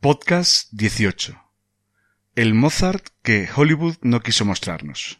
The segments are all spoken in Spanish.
Podcast 18. El Mozart que Hollywood no quiso mostrarnos.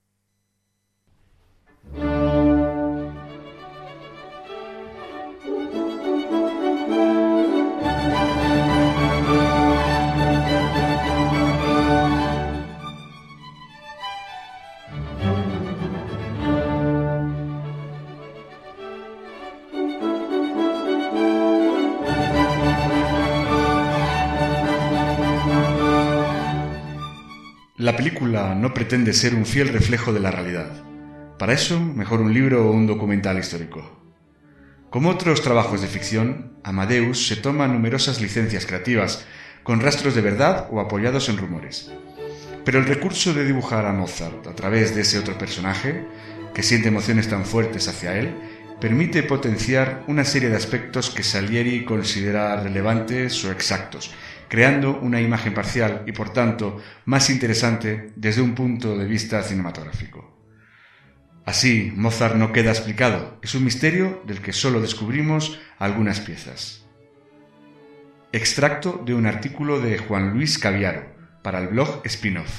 La película no pretende ser un fiel reflejo de la realidad. Para eso, mejor un libro o un documental histórico. Como otros trabajos de ficción, Amadeus se toma numerosas licencias creativas, con rastros de verdad o apoyados en rumores. Pero el recurso de dibujar a Mozart a través de ese otro personaje, que siente emociones tan fuertes hacia él, permite potenciar una serie de aspectos que Salieri considera relevantes o exactos, creando una imagen parcial y, por tanto, más interesante desde un punto de vista cinematográfico. Así, Mozart no queda explicado, es un misterio del que solo descubrimos algunas piezas. Extracto de un artículo de Juan Luis Caviaro, para el blog Spin-off.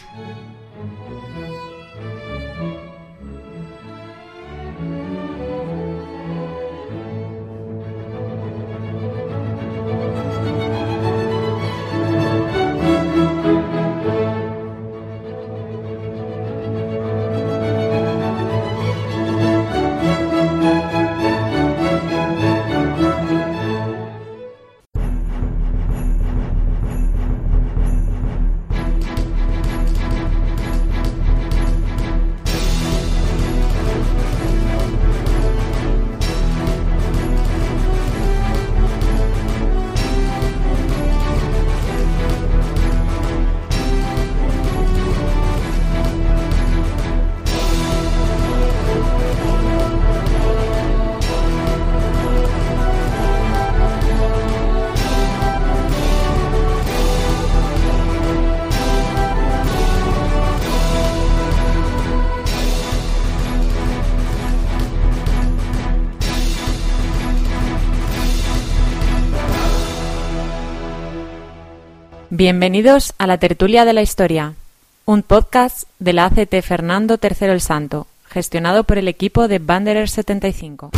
Bienvenidos a la Tertulia de la Historia, un podcast de la ACT Fernando III el Santo, gestionado por el equipo de Wanderer 75.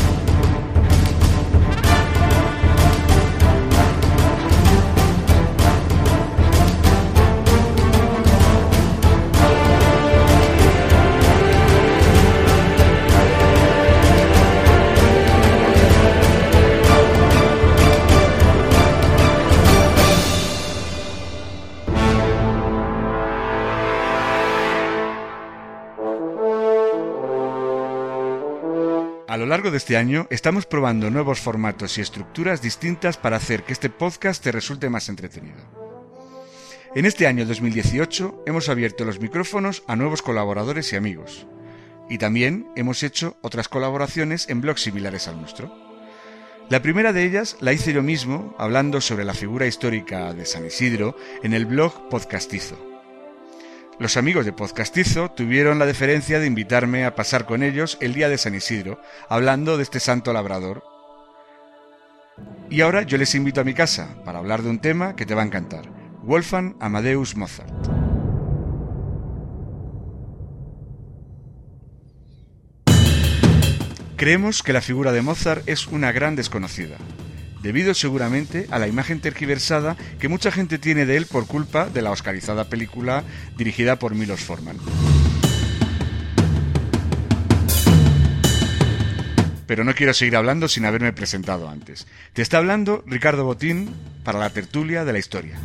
A lo largo de este año estamos probando nuevos formatos y estructuras distintas para hacer que este podcast te resulte más entretenido. En este año 2018 hemos abierto los micrófonos a nuevos colaboradores y amigos. Y también hemos hecho otras colaboraciones en blogs similares al nuestro. La primera de ellas la hice yo mismo hablando sobre la figura histórica de San Isidro en el blog Podcastizo. Los amigos de Podcastizo tuvieron la deferencia de invitarme a pasar con ellos el día de San Isidro, hablando de este santo labrador. Y ahora yo les invito a mi casa para hablar de un tema que te va a encantar: Wolfgang Amadeus Mozart. Creemos que la figura de Mozart es una gran desconocida, debido seguramente a la imagen tergiversada que mucha gente tiene de él por culpa de la oscarizada película dirigida por Milos Forman. Pero no quiero seguir hablando sin haberme presentado antes. Te está hablando Ricardo Botín para la Tertulia de la Historia.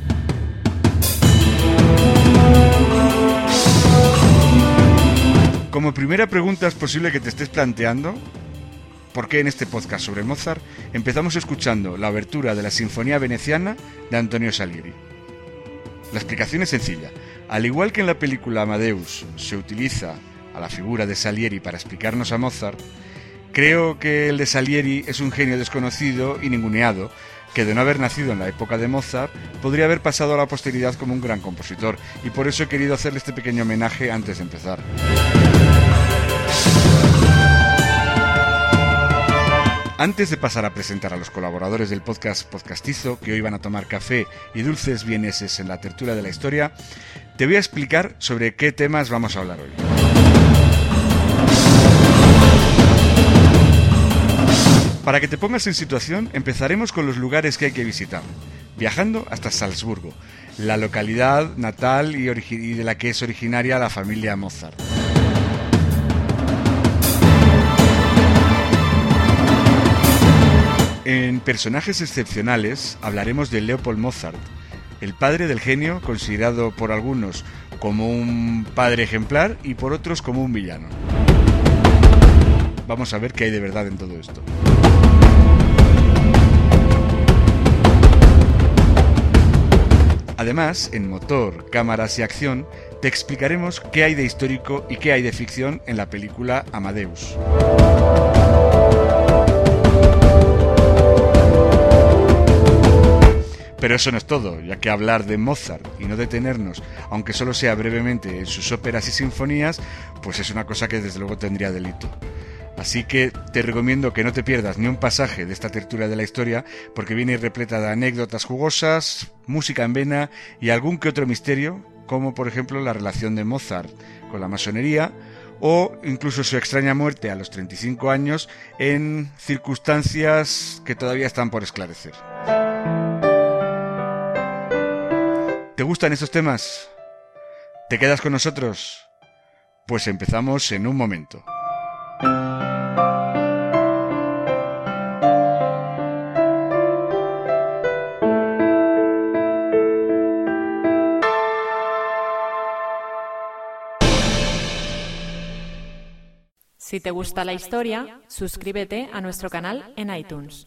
Como primera pregunta es posible que te estés planteando ¿por qué en este podcast sobre Mozart empezamos escuchando la obertura de la Sinfonía Veneciana de Antonio Salieri? La explicación es sencilla. Al igual que en la película Amadeus se utiliza a la figura de Salieri para explicarnos a Mozart, creo que el de Salieri es un genio desconocido y ninguneado, que de no haber nacido en la época de Mozart, podría haber pasado a la posteridad como un gran compositor, y por eso he querido hacerle este pequeño homenaje antes de empezar. Antes de pasar a presentar a los colaboradores del podcast Podcastizo, que hoy van a tomar café y dulces vieneses en la tertulia de la historia, te voy a explicar sobre qué temas vamos a hablar hoy. Para que te pongas en situación, empezaremos con los lugares que hay que visitar, viajando hasta Salzburgo, la localidad natal y de la que es originaria la familia Mozart. En Personajes Excepcionales hablaremos de Leopold Mozart, el padre del genio, considerado por algunos como un padre ejemplar y por otros como un villano. Vamos a ver qué hay de verdad en todo esto. Además, en Motor, Cámaras y Acción, te explicaremos qué hay de histórico y qué hay de ficción en la película Amadeus. Pero eso no es todo, ya que hablar de Mozart y no detenernos, aunque solo sea brevemente, en sus óperas y sinfonías, pues es una cosa que desde luego tendría delito. Así que te recomiendo que no te pierdas ni un pasaje de esta tertulia de la historia, porque viene repleta de anécdotas jugosas, música en vena y algún que otro misterio, como por ejemplo la relación de Mozart con la masonería, o incluso su extraña muerte a los 35 años en circunstancias que todavía están por esclarecer. ¿Te gustan estos temas? ¿Te quedas con nosotros? Pues empezamos en un momento. Si te gusta la historia, suscríbete a nuestro canal en iTunes.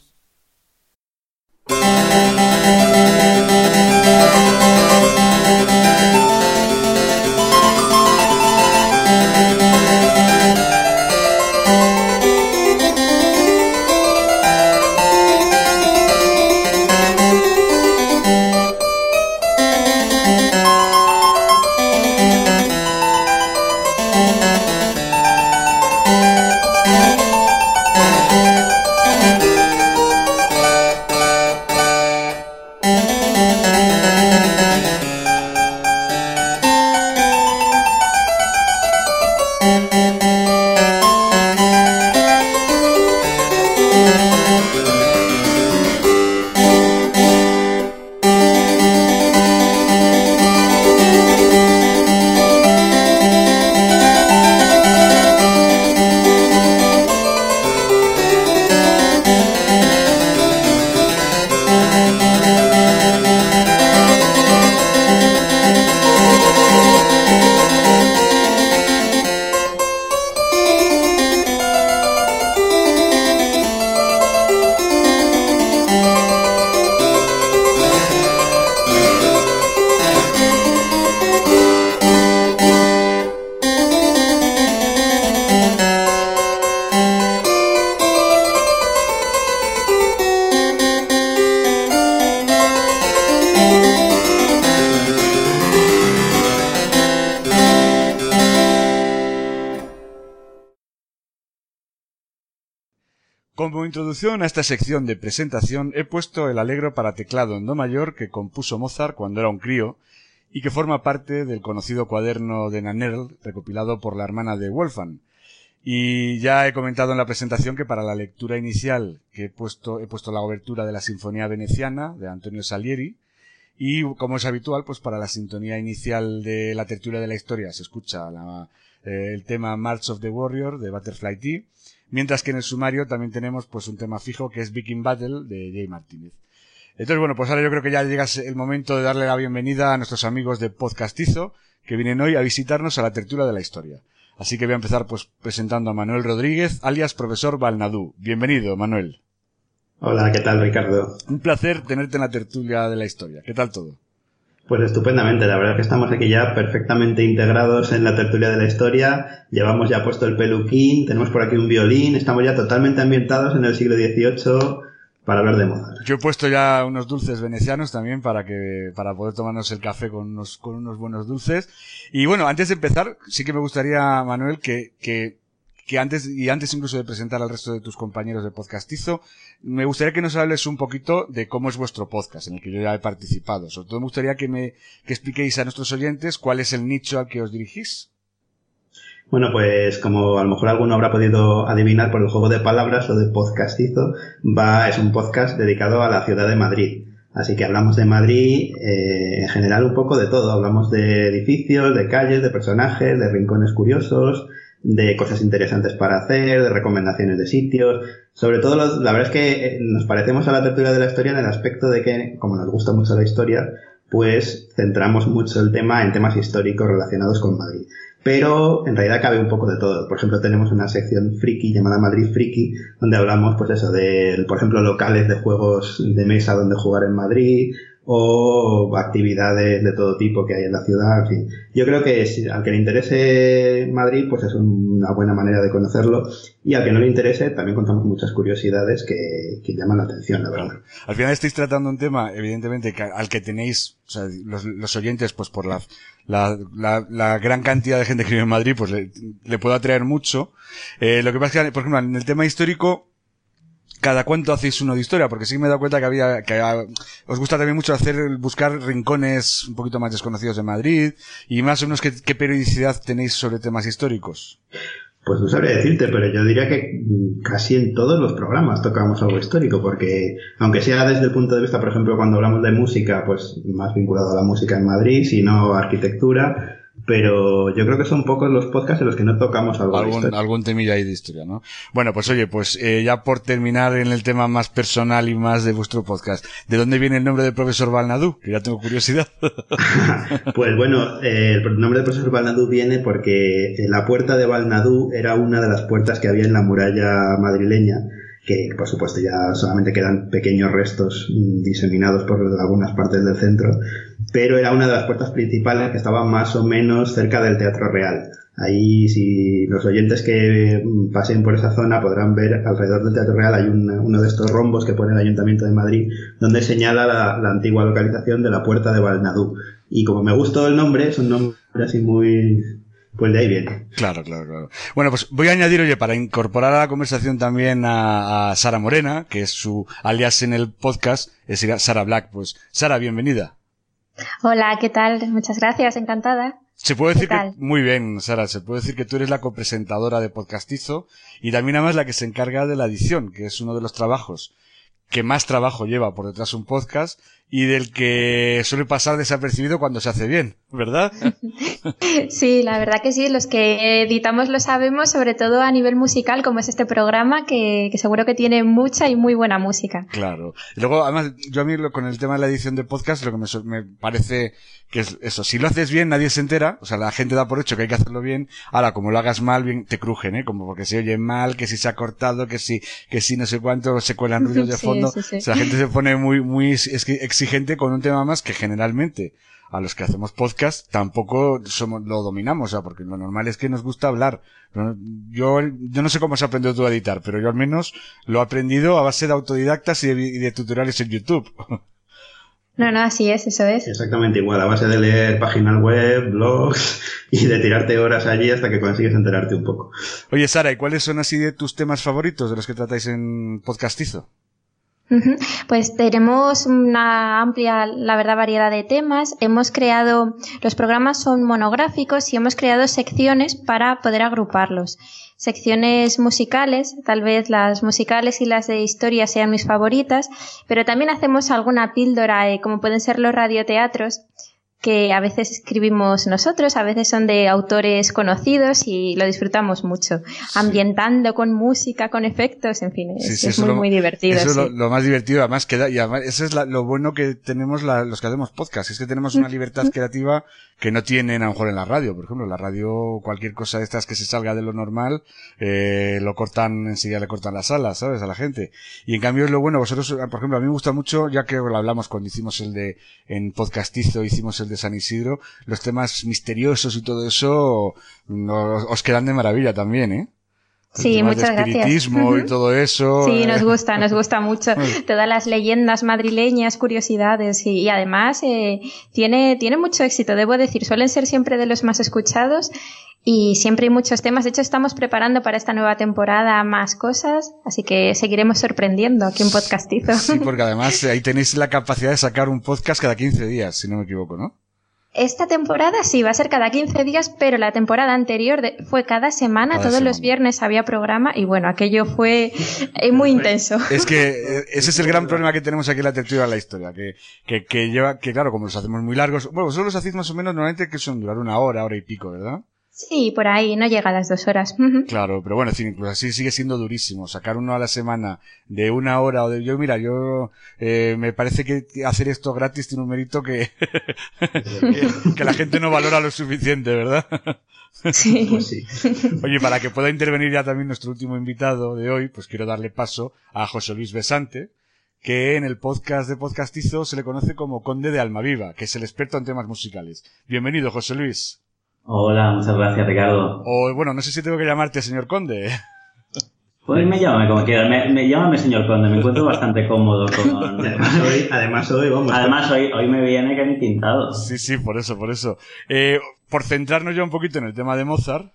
Como introducción a esta sección de presentación he puesto el Allegro para teclado en do mayor que compuso Mozart cuando era un crío y que forma parte del conocido cuaderno de Nannerl recopilado por la hermana de Wolfgang. Y ya he comentado en la presentación que para la lectura inicial que he puesto la obertura de la Sinfonía Veneciana de Antonio Salieri y, como es habitual, pues para la sintonía inicial de la tertulia de la historia se escucha el tema March of the Warrior de Butterfly Tea. Mientras que en el sumario también tenemos pues un tema fijo que es Viking Battle de Jay Martínez. Entonces, bueno, pues ahora yo creo que ya llega el momento de darle la bienvenida a nuestros amigos de Podcastizo que vienen hoy a visitarnos a la tertulia de la historia. Así que voy a empezar pues presentando a Manuel Rodríguez, alias Profesor Balnadú. Bienvenido, Manuel. Hola, ¿qué tal, Ricardo? Un placer tenerte en la tertulia de la historia. ¿Qué tal todo? Pues estupendamente, la verdad es que estamos aquí ya perfectamente integrados en la tertulia de la historia, llevamos ya puesto el peluquín, tenemos por aquí un violín, estamos ya totalmente ambientados en el siglo XVIII para hablar de Mozart. Yo he puesto ya unos dulces venecianos también para poder tomarnos el café con unos buenos dulces. Y bueno, antes de empezar, sí que me gustaría, Manuel, que que antes incluso de presentar al resto de tus compañeros de Podcastizo, me gustaría que nos hables un poquito de cómo es vuestro podcast, en el que yo ya he participado. Sobre todo me gustaría que expliquéis a nuestros oyentes cuál es el nicho al que os dirigís. Bueno, pues como a lo mejor alguno habrá podido adivinar por el juego de palabras, lo de Podcastizo es un podcast dedicado a la ciudad de Madrid. Así que hablamos de Madrid, en general un poco de todo. Hablamos de edificios, de calles, de personajes, de rincones curiosos, de cosas interesantes para hacer, de recomendaciones de sitios. Sobre todo, la verdad es que nos parecemos a la tertulia de la historia en el aspecto de que, como nos gusta mucho la historia, pues centramos mucho el tema en temas históricos relacionados con Madrid. Pero en realidad cabe un poco de todo. Por ejemplo, tenemos una sección friki llamada Madrid Friki, donde hablamos, pues eso, de, por ejemplo, locales de juegos de mesa donde jugar en Madrid, o actividades de todo tipo que hay en la ciudad, en fin. Yo creo que al que le interese Madrid, pues es una buena manera de conocerlo, y al que no le interese, también contamos muchas curiosidades que llaman la atención, la verdad. Al final estáis tratando un tema, evidentemente, al que tenéis, o sea, los oyentes, pues por la gran cantidad de gente que vive en Madrid, pues le puede atraer mucho. Lo que pasa es que, por ejemplo, en el tema histórico, ¿cada cuánto hacéis uno de historia? Porque sí que me he dado cuenta que os gusta también mucho buscar rincones un poquito más desconocidos de Madrid, y más o menos qué periodicidad tenéis sobre temas históricos. Pues no sabría decirte, pero yo diría que casi en todos los programas tocamos algo histórico, porque aunque sea desde el punto de vista, por ejemplo, cuando hablamos de música, pues más vinculado a la música en Madrid, sino arquitectura, pero yo creo que son pocos los podcasts en los que no tocamos algún temilla ahí de historia, ¿no? Bueno, pues oye, ya por terminar en el tema más personal y más de vuestro podcast, ¿de dónde viene el nombre del profesor Balnadú? Que ya tengo curiosidad. Pues bueno, el nombre del profesor Balnadú viene porque la puerta de Balnadú era una de las puertas que había en la muralla madrileña, que por supuesto ya solamente quedan pequeños restos diseminados por algunas partes del centro, pero era una de las puertas principales que estaba más o menos cerca del Teatro Real. Ahí, si los oyentes que pasen por esa zona podrán ver alrededor del Teatro Real hay uno de estos rombos que pone el Ayuntamiento de Madrid, donde señala la antigua localización de la Puerta de Balnadú. Y como me gustó el nombre, es un nombre así muy... pues de ahí viene. Claro. Bueno, pues voy a añadir, oye, para incorporar a la conversación también a Sara Morena, que es su alias en el podcast, es Sara Black. Pues, Sara, bienvenida. Hola, ¿qué tal? Muchas gracias, encantada. Se puede decir que, muy bien, Sara, se puede decir que tú eres la copresentadora de Podcastizo y también además la que se encarga de la edición, que es uno de los trabajos que más trabajo lleva por detrás un podcast y del que suele pasar desapercibido cuando se hace bien, ¿verdad? Sí, la verdad que sí, los que editamos lo sabemos, sobre todo a nivel musical, como es este programa, que seguro que tiene mucha y muy buena música. Claro. Y luego, además, yo a mí con el tema de la edición de podcast, lo que me parece que es eso, si lo haces bien nadie se entera, o sea, la gente da por hecho que hay que hacerlo bien, ahora como lo hagas mal, bien te crujen, como porque se oye mal, que si se ha cortado, que si no sé cuánto, se cuelan ruidos de fondo, sí. O sea, la gente se pone muy exigente con un tema más que generalmente a los que hacemos podcast tampoco lo dominamos, o sea, porque lo normal es que nos gusta hablar. Yo no sé cómo has aprendido tú a editar, pero yo al menos lo he aprendido a base de autodidactas y de tutoriales en YouTube. No, así es, eso es. Exactamente igual, a base de leer páginas web, blogs y de tirarte horas allí hasta que consigues enterarte un poco. Oye, Sara, ¿y cuáles son así de tus temas favoritos de los que tratáis en Podcastizo? Pues tenemos una amplia, la verdad, variedad de temas. Los programas son monográficos y hemos creado secciones para poder agruparlos. Secciones musicales, tal vez las musicales y las de historia sean mis favoritas, pero también hacemos alguna píldora, como pueden ser los radioteatros, que a veces escribimos nosotros, a veces son de autores conocidos y lo disfrutamos mucho, ambientando con música, con efectos, en fin, es muy divertido. Eso es lo más divertido, además y además eso es lo bueno que tenemos los que hacemos podcast, es que tenemos una libertad creativa que no tienen a lo mejor en la radio. Por ejemplo, la radio, cualquier cosa de estas que se salga de lo normal, lo cortan, enseguida le cortan las alas, ¿sabes? A la gente. Y en cambio es lo bueno, vosotros, por ejemplo, a mí me gusta mucho, ya que lo hablamos cuando hicimos en Podcastizo, hicimos el de San Isidro, los temas misteriosos y todo eso os quedan de maravilla también, ¿eh? Sí, muchas gracias. Espiritismo y todo eso. Sí, nos gusta mucho. Todas las leyendas madrileñas, curiosidades y además tiene mucho éxito, debo decir. Suelen ser siempre de los más escuchados y siempre hay muchos temas. De hecho, estamos preparando para esta nueva temporada más cosas, así que seguiremos sorprendiendo aquí en Podcastizo. Sí, porque además ahí tenéis la capacidad de sacar un podcast cada 15 días, si no me equivoco, ¿no? Esta temporada sí, va a ser cada 15 días, pero la temporada anterior fue cada semana, todos los viernes había programa y bueno, aquello fue muy intenso. Es que ese es el gran problema que tenemos aquí en la tertulia de la historia, que lleva, que claro, como los hacemos muy largos, bueno, vosotros los hacéis más o menos normalmente que son durar una hora y pico, ¿verdad? Sí, por ahí, no llega a las 2 horas. Claro, pero bueno, incluso así sigue siendo durísimo. Sacar uno a la semana de una hora o de... Yo me parece que hacer esto gratis tiene un mérito que la gente no valora lo suficiente, ¿verdad? Sí. Pues sí. Oye, para que pueda intervenir ya también nuestro último invitado de hoy, pues quiero darle paso a José Luis Besante, que en el podcast de Podcastizo se le conoce como Conde de Almaviva, que es el experto en temas musicales. Bienvenido, José Luis. Hola, muchas gracias, Ricardo. O bueno, no sé si tengo que llamarte señor Conde. Pues llámame como quieras, llámame señor Conde, me encuentro bastante cómodo con... Además hoy me viene que ni pintado. Sí, por eso. Por centrarnos ya un poquito en el tema de Mozart,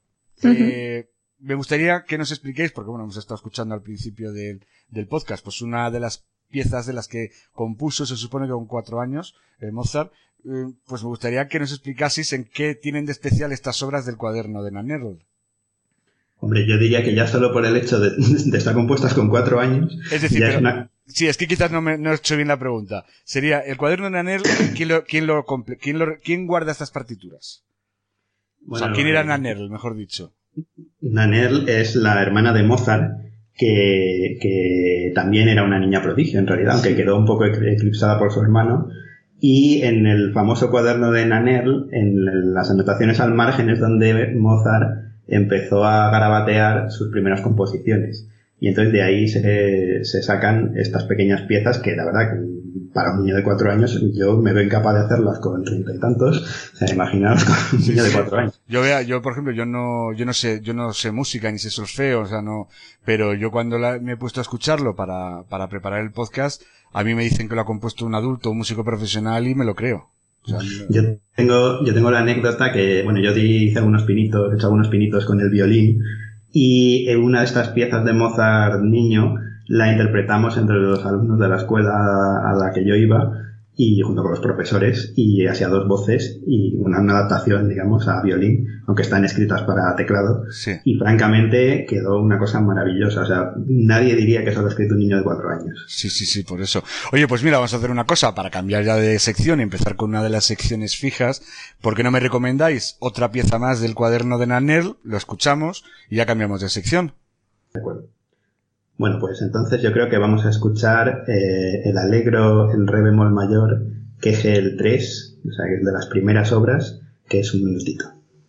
me gustaría que nos expliquéis, porque bueno, hemos estado escuchando al principio del podcast, pues una de las piezas de las que compuso, se supone que con 4 años, Mozart, pues me gustaría que nos explicaseis en qué tienen de especial estas obras del cuaderno de Nannerl. Hombre, yo diría que ya solo por el hecho de estar compuestas con 4 años... Es decir, ya pero, sí, es que quizás no he hecho bien la pregunta. Sería, el cuaderno de Nannerl, ¿quién guarda estas partituras? Bueno, o sea, ¿quién era Nannerl, mejor dicho? Nannerl es la hermana de Mozart, que también era una niña prodigio, en realidad, aunque quedó un poco eclipsada por su hermano. Y en el famoso cuaderno de Nannerl, en las anotaciones al margen, es donde Mozart empezó a garabatear sus primeras composiciones. Y entonces de ahí se sacan estas pequeñas piezas que, la verdad, que para un niño de 4 años yo me veo incapaz de hacerlas con 30 y tantos. O sea, imaginaos con un niño de 4 años. Yo por ejemplo, yo no sé música ni sé solfeo, o sea, no, pero yo cuando me he puesto a escucharlo para preparar el podcast, a mí me dicen que lo ha compuesto un adulto, un músico profesional y me lo creo. O sea, yo tengo la anécdota que, bueno, yo he hecho algunos pinitos con el violín y una de estas piezas de Mozart niño la interpretamos entre los alumnos de la escuela a la que yo iba y junto con los profesores y así a 2 voces y una adaptación, digamos, a violín, aunque están escritas para teclado. Sí. Y francamente quedó una cosa maravillosa. O sea, nadie diría que eso lo ha escrito un niño de 4 años. Sí, por eso. Oye, pues mira, vamos a hacer una cosa para cambiar ya de sección y empezar con una de las secciones fijas. ¿Por qué no me recomendáis otra pieza más del cuaderno de Nannerl? Lo escuchamos y ya cambiamos de sección. De acuerdo. Bueno, pues entonces yo creo que vamos a escuchar el Allegro en re bemol mayor, que es el 3, o sea, que es de las primeras obras, que es un minutito.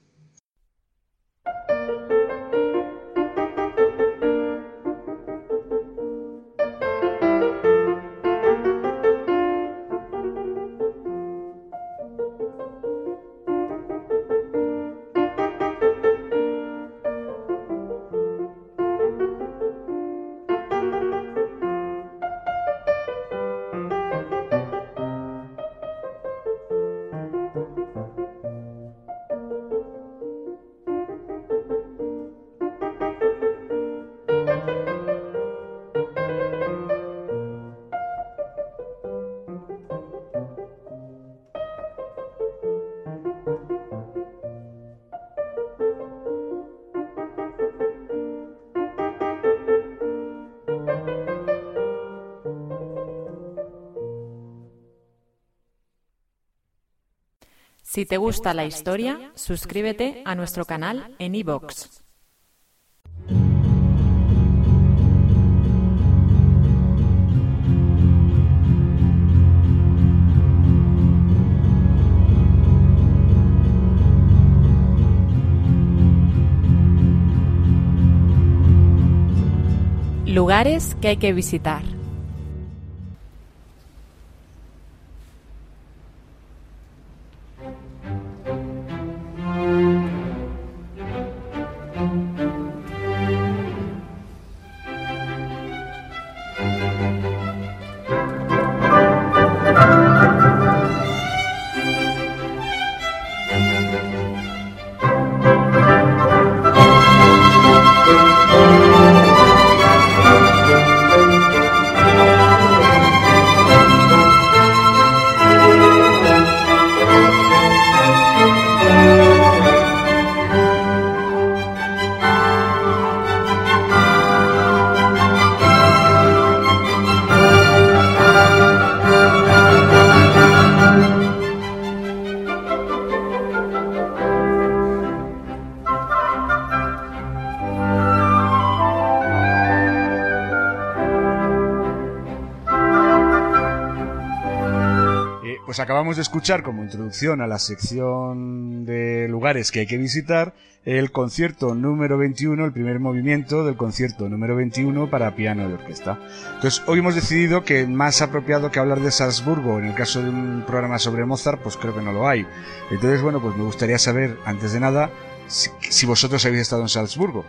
Si te gusta la historia, suscríbete a nuestro canal en iVoox. Lugares que hay que visitar. pues acabamos de escuchar como introducción a la sección de lugares que hay que visitar el concierto número 21, el primer movimiento del concierto número 21 para piano y orquesta. Entonces, hoy hemos decidido que más apropiado que hablar de Salzburgo en el caso de un programa sobre Mozart, pues creo que no lo hay. Entonces, bueno, pues me gustaría saber, antes de nada, si vosotros habéis estado en Salzburgo.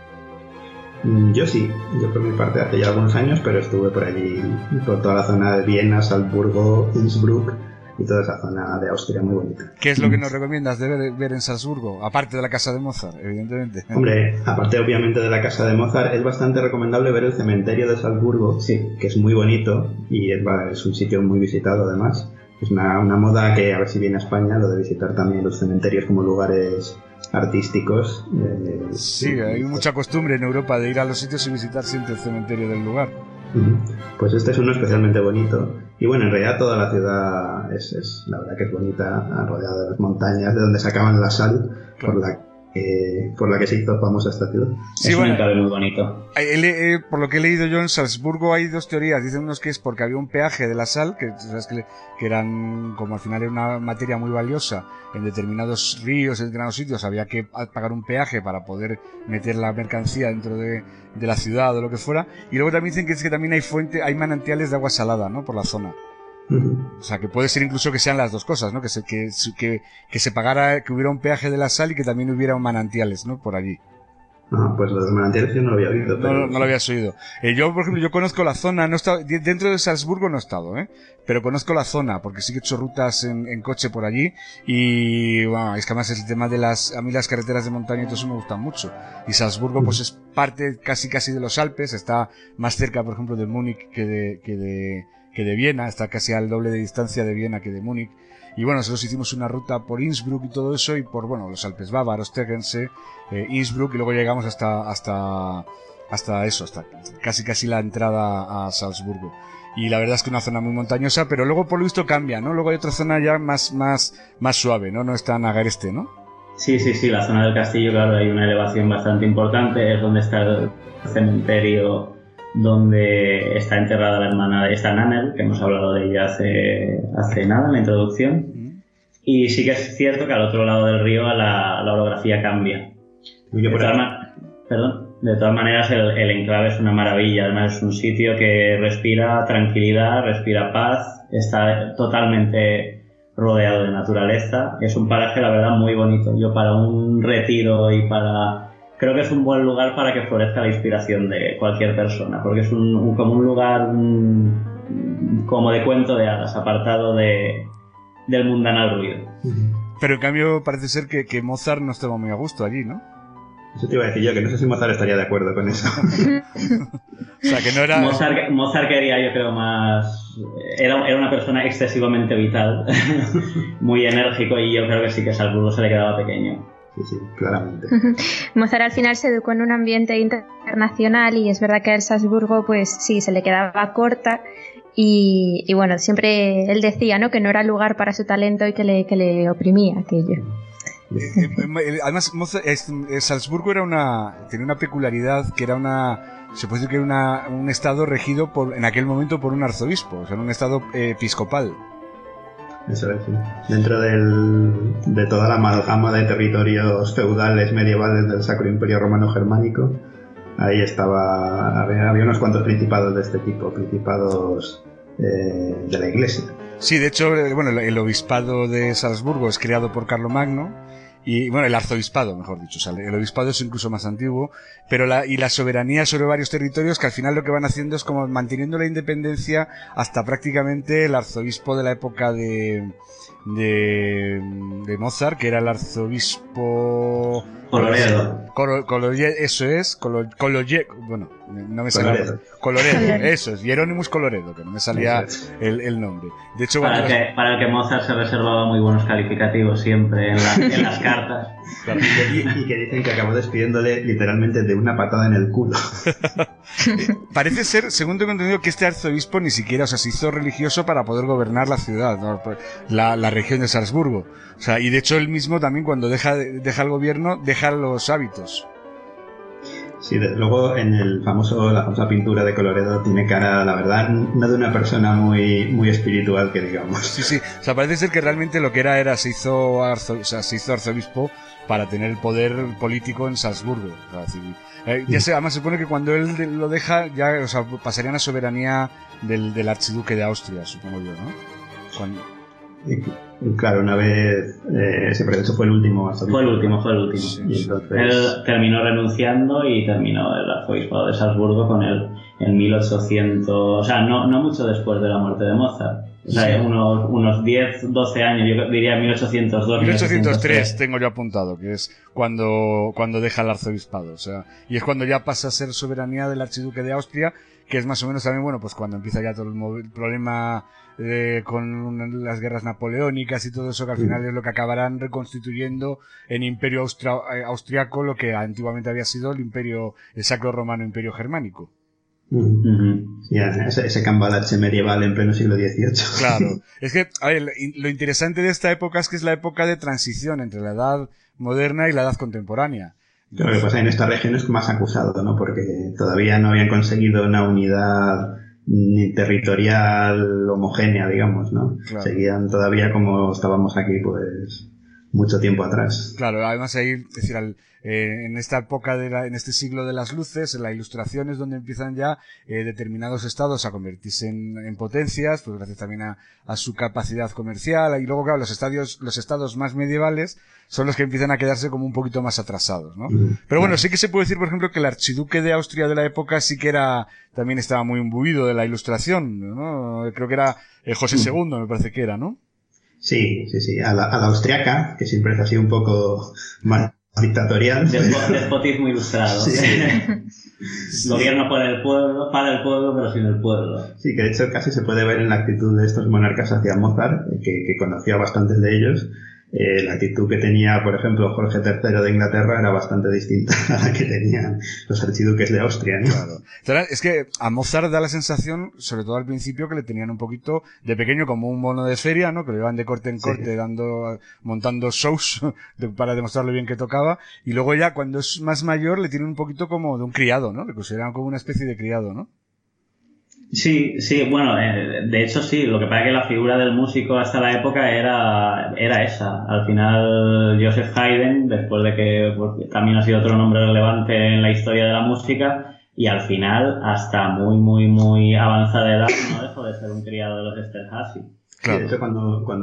Yo sí, yo por mi parte hace ya algunos años, pero estuve por allí, por toda la zona de Viena, Salzburgo, Innsbruck y toda esa zona de Austria muy bonita. ¿Qué es lo que nos recomiendas de ver en Salzburgo? Aparte de la casa de Mozart, evidentemente. Hombre, aparte obviamente de la casa de Mozart, es bastante recomendable ver el cementerio de Salzburgo, sí, que es muy bonito y es un sitio muy visitado además. Es una moda que a ver si viene a España, lo de visitar también los cementerios como lugares artísticos. Sí, hay mucha costumbre en Europa de ir a los sitios y visitar siempre el cementerio del lugar. Pues este es uno especialmente bonito y bueno, en realidad toda la ciudad es la verdad que es bonita, rodeada de las montañas de donde sacaban la sal, claro, por la que se hizo famosa esta ciudad. Sí, es un enclave muy bonito. Por lo que he leído yo, en Salzburgo hay dos teorías. Dicen unos que es porque había un peaje de la sal, que sabes que eran, como al final era una materia muy valiosa, en determinados ríos, en determinados sitios había que pagar un peaje para poder meter la mercancía dentro de la ciudad o lo que fuera. Y luego también dicen que también hay manantiales de agua salada, ¿no? Por la zona. O sea, que puede ser incluso que sean las dos cosas, ¿no? Que se pagara, que hubiera un peaje de la sal y que también hubiera manantiales, ¿no? Por allí. Ah, pues los manantiales yo no lo había oído. Pero... No lo habías oído. Yo, por ejemplo, yo conozco la zona, no he estado, dentro de Salzburgo no he estado, pero conozco la zona, porque sí que he hecho rutas en coche por allí, y bueno, es que además el tema a mí las carreteras de montaña y todo eso me gustan mucho. Y Salzburgo, pues es parte casi de los Alpes, está más cerca, por ejemplo, de Múnich que de Viena, está casi al doble de distancia de Viena que de Múnich. Y bueno, nosotros hicimos una ruta por Innsbruck y todo eso, y por, bueno, los Alpes bávaros, Tegernsee, Innsbruck, y luego llegamos hasta casi la entrada a Salzburgo. Y la verdad es que una zona muy montañosa, pero luego por lo visto cambia, ¿no? Luego hay otra zona ya más suave, ¿no? No es tan agreste, ¿no? Sí, la zona del castillo, claro, hay una elevación bastante importante, es donde está el cementerio donde está enterrada la hermana de esta Nannerl, que hemos hablado de ella hace nada en la introducción. Y sí que es cierto que al otro lado del río la orografía cambia. De todas maneras el enclave es una maravilla, además es un sitio que respira tranquilidad, respira paz, está totalmente rodeado de naturaleza, es un paraje la verdad muy bonito. Yo para un retiro creo que es un buen lugar para que florezca la inspiración de cualquier persona, porque es como un lugar como de cuento de hadas, apartado del mundanal ruido. Pero en cambio parece ser que Mozart no estaba muy a gusto allí, ¿no? Eso te iba a decir yo, que no sé si Mozart estaría de acuerdo con eso. O sea, que no era... Mozart quería, yo creo, más... Era una persona excesivamente vital, muy enérgico, y yo creo que sí que Salzburgo se le quedaba pequeño. Sí, claramente. Mozart al final se educó en un ambiente internacional y es verdad que el Salzburgo pues sí, se le quedaba corta y bueno, siempre él decía, ¿no?, que no era lugar para su talento y que le oprimía aquello. Además, Salzburgo tenía una peculiaridad que era se puede decir que era un estado regido en aquel momento por un arzobispo, o sea, un estado episcopal. Eso es, sí. Dentro de toda la amalgama de territorios feudales medievales del Sacro Imperio Romano Germánico, ahí había unos cuantos principados de este tipo, principados de la Iglesia. Sí, de hecho, bueno, el obispado de Salzburgo es creado por Carlomagno, y bueno, el arzobispado, mejor dicho, o sea, el obispado es incluso más antiguo, pero la soberanía sobre varios territorios, que al final lo que van haciendo es como manteniendo la independencia hasta prácticamente el arzobispo de la época de Mozart, que era el arzobispo Coloredo. Eso es, bueno, no me salía Coloredo, eso es, Hieronymus Coloredo, que no me salía el nombre. De hecho, para el que Mozart se reservaba muy buenos calificativos siempre en las cartas. Claro. Y que dicen que acabó despidiéndole literalmente de una patada en el culo. Parece ser, según tengo entendido, que este arzobispo ni siquiera, o sea, se hizo religioso para poder gobernar la ciudad, ¿no? la región de Salzburgo. O sea, y de hecho él mismo también, cuando deja el gobierno, deja los hábitos. Sí, desde luego en la famosa pintura de Coloredo tiene cara, la verdad, no de una persona muy espiritual, que digamos. Sí, o sea, parece ser que realmente lo que era se hizo arzobispo para tener el poder político en Salzburgo. O sea, ya además se supone que cuando él lo deja, ya, o sea, pasarían a soberanía del archiduque de Austria, supongo yo, ¿no? Claro, una vez ese proceso fue el último arzobispo. Fue el último. Sí. Y entonces... Él terminó renunciando y terminó el arzobispado de Salzburgo con él en 1800, o sea, no mucho después de la muerte de Mozart. O sea, sí. unos 10, 12 años, yo diría 1802. 1803 tengo yo apuntado, que es cuando deja el arzobispado, o sea, y es cuando ya pasa a ser soberanía del archiduque de Austria, que es más o menos también, bueno, pues cuando empieza ya todo el problema con las guerras napoleónicas y todo eso, que al final es lo que acabarán reconstituyendo en imperio austriaco lo que antiguamente había sido el Sacro Romano Imperio Germánico. Ya, ese cambalache medieval en pleno siglo XVIII. Claro, es que, a ver, lo interesante de esta época es que es la época de transición entre la edad moderna y la edad contemporánea. Lo que pasa en esta región es más acusado, ¿no? Porque todavía no habían conseguido una unidad ni territorial homogénea, digamos, ¿no? Claro. Seguían todavía como estábamos aquí, pues, mucho tiempo atrás. Claro, además ahí, es decir, en esta época en este siglo de las luces, en la Ilustración es donde empiezan ya determinados estados a convertirse en potencias, pues gracias también a su capacidad comercial, y luego, claro, los estados más medievales son los que empiezan a quedarse como un poquito más atrasados, ¿no? Pero bueno, sí que se puede decir, por ejemplo, que el archiduque de Austria de la época sí que también estaba muy imbuido de la Ilustración, ¿no? Creo que era José II, me parece que era, ¿no? Sí, a la austriaca, que siempre es así un poco más dictatorial. Despotismo ilustrado. Sí. Gobierno por el pueblo, para el pueblo, pero sin el pueblo. Sí, que de hecho casi se puede ver en la actitud de estos monarcas hacia Mozart, que conocía bastantes de ellos. La actitud que tenía, por ejemplo, Jorge III de Inglaterra era bastante distinta a la que tenían los archiduques de Austria, ¿no? Claro. Es que a Mozart da la sensación, sobre todo al principio, que le tenían un poquito de pequeño como un mono de feria, ¿no? Que lo llevan de corte en corte, montando shows para demostrar lo bien que tocaba, y luego ya cuando es más mayor le tienen un poquito como de un criado, ¿no? Le consideran como una especie de criado, ¿no? Sí, bueno, de hecho sí, lo que pasa es que la figura del músico hasta la época era esa. Al final Joseph Haydn, después de que pues, también ha sido otro nombre relevante en la historia de la música, y al final, hasta muy avanzada edad, no dejó de ser un criado de los Esterházy. Claro. Sí, de hecho cuando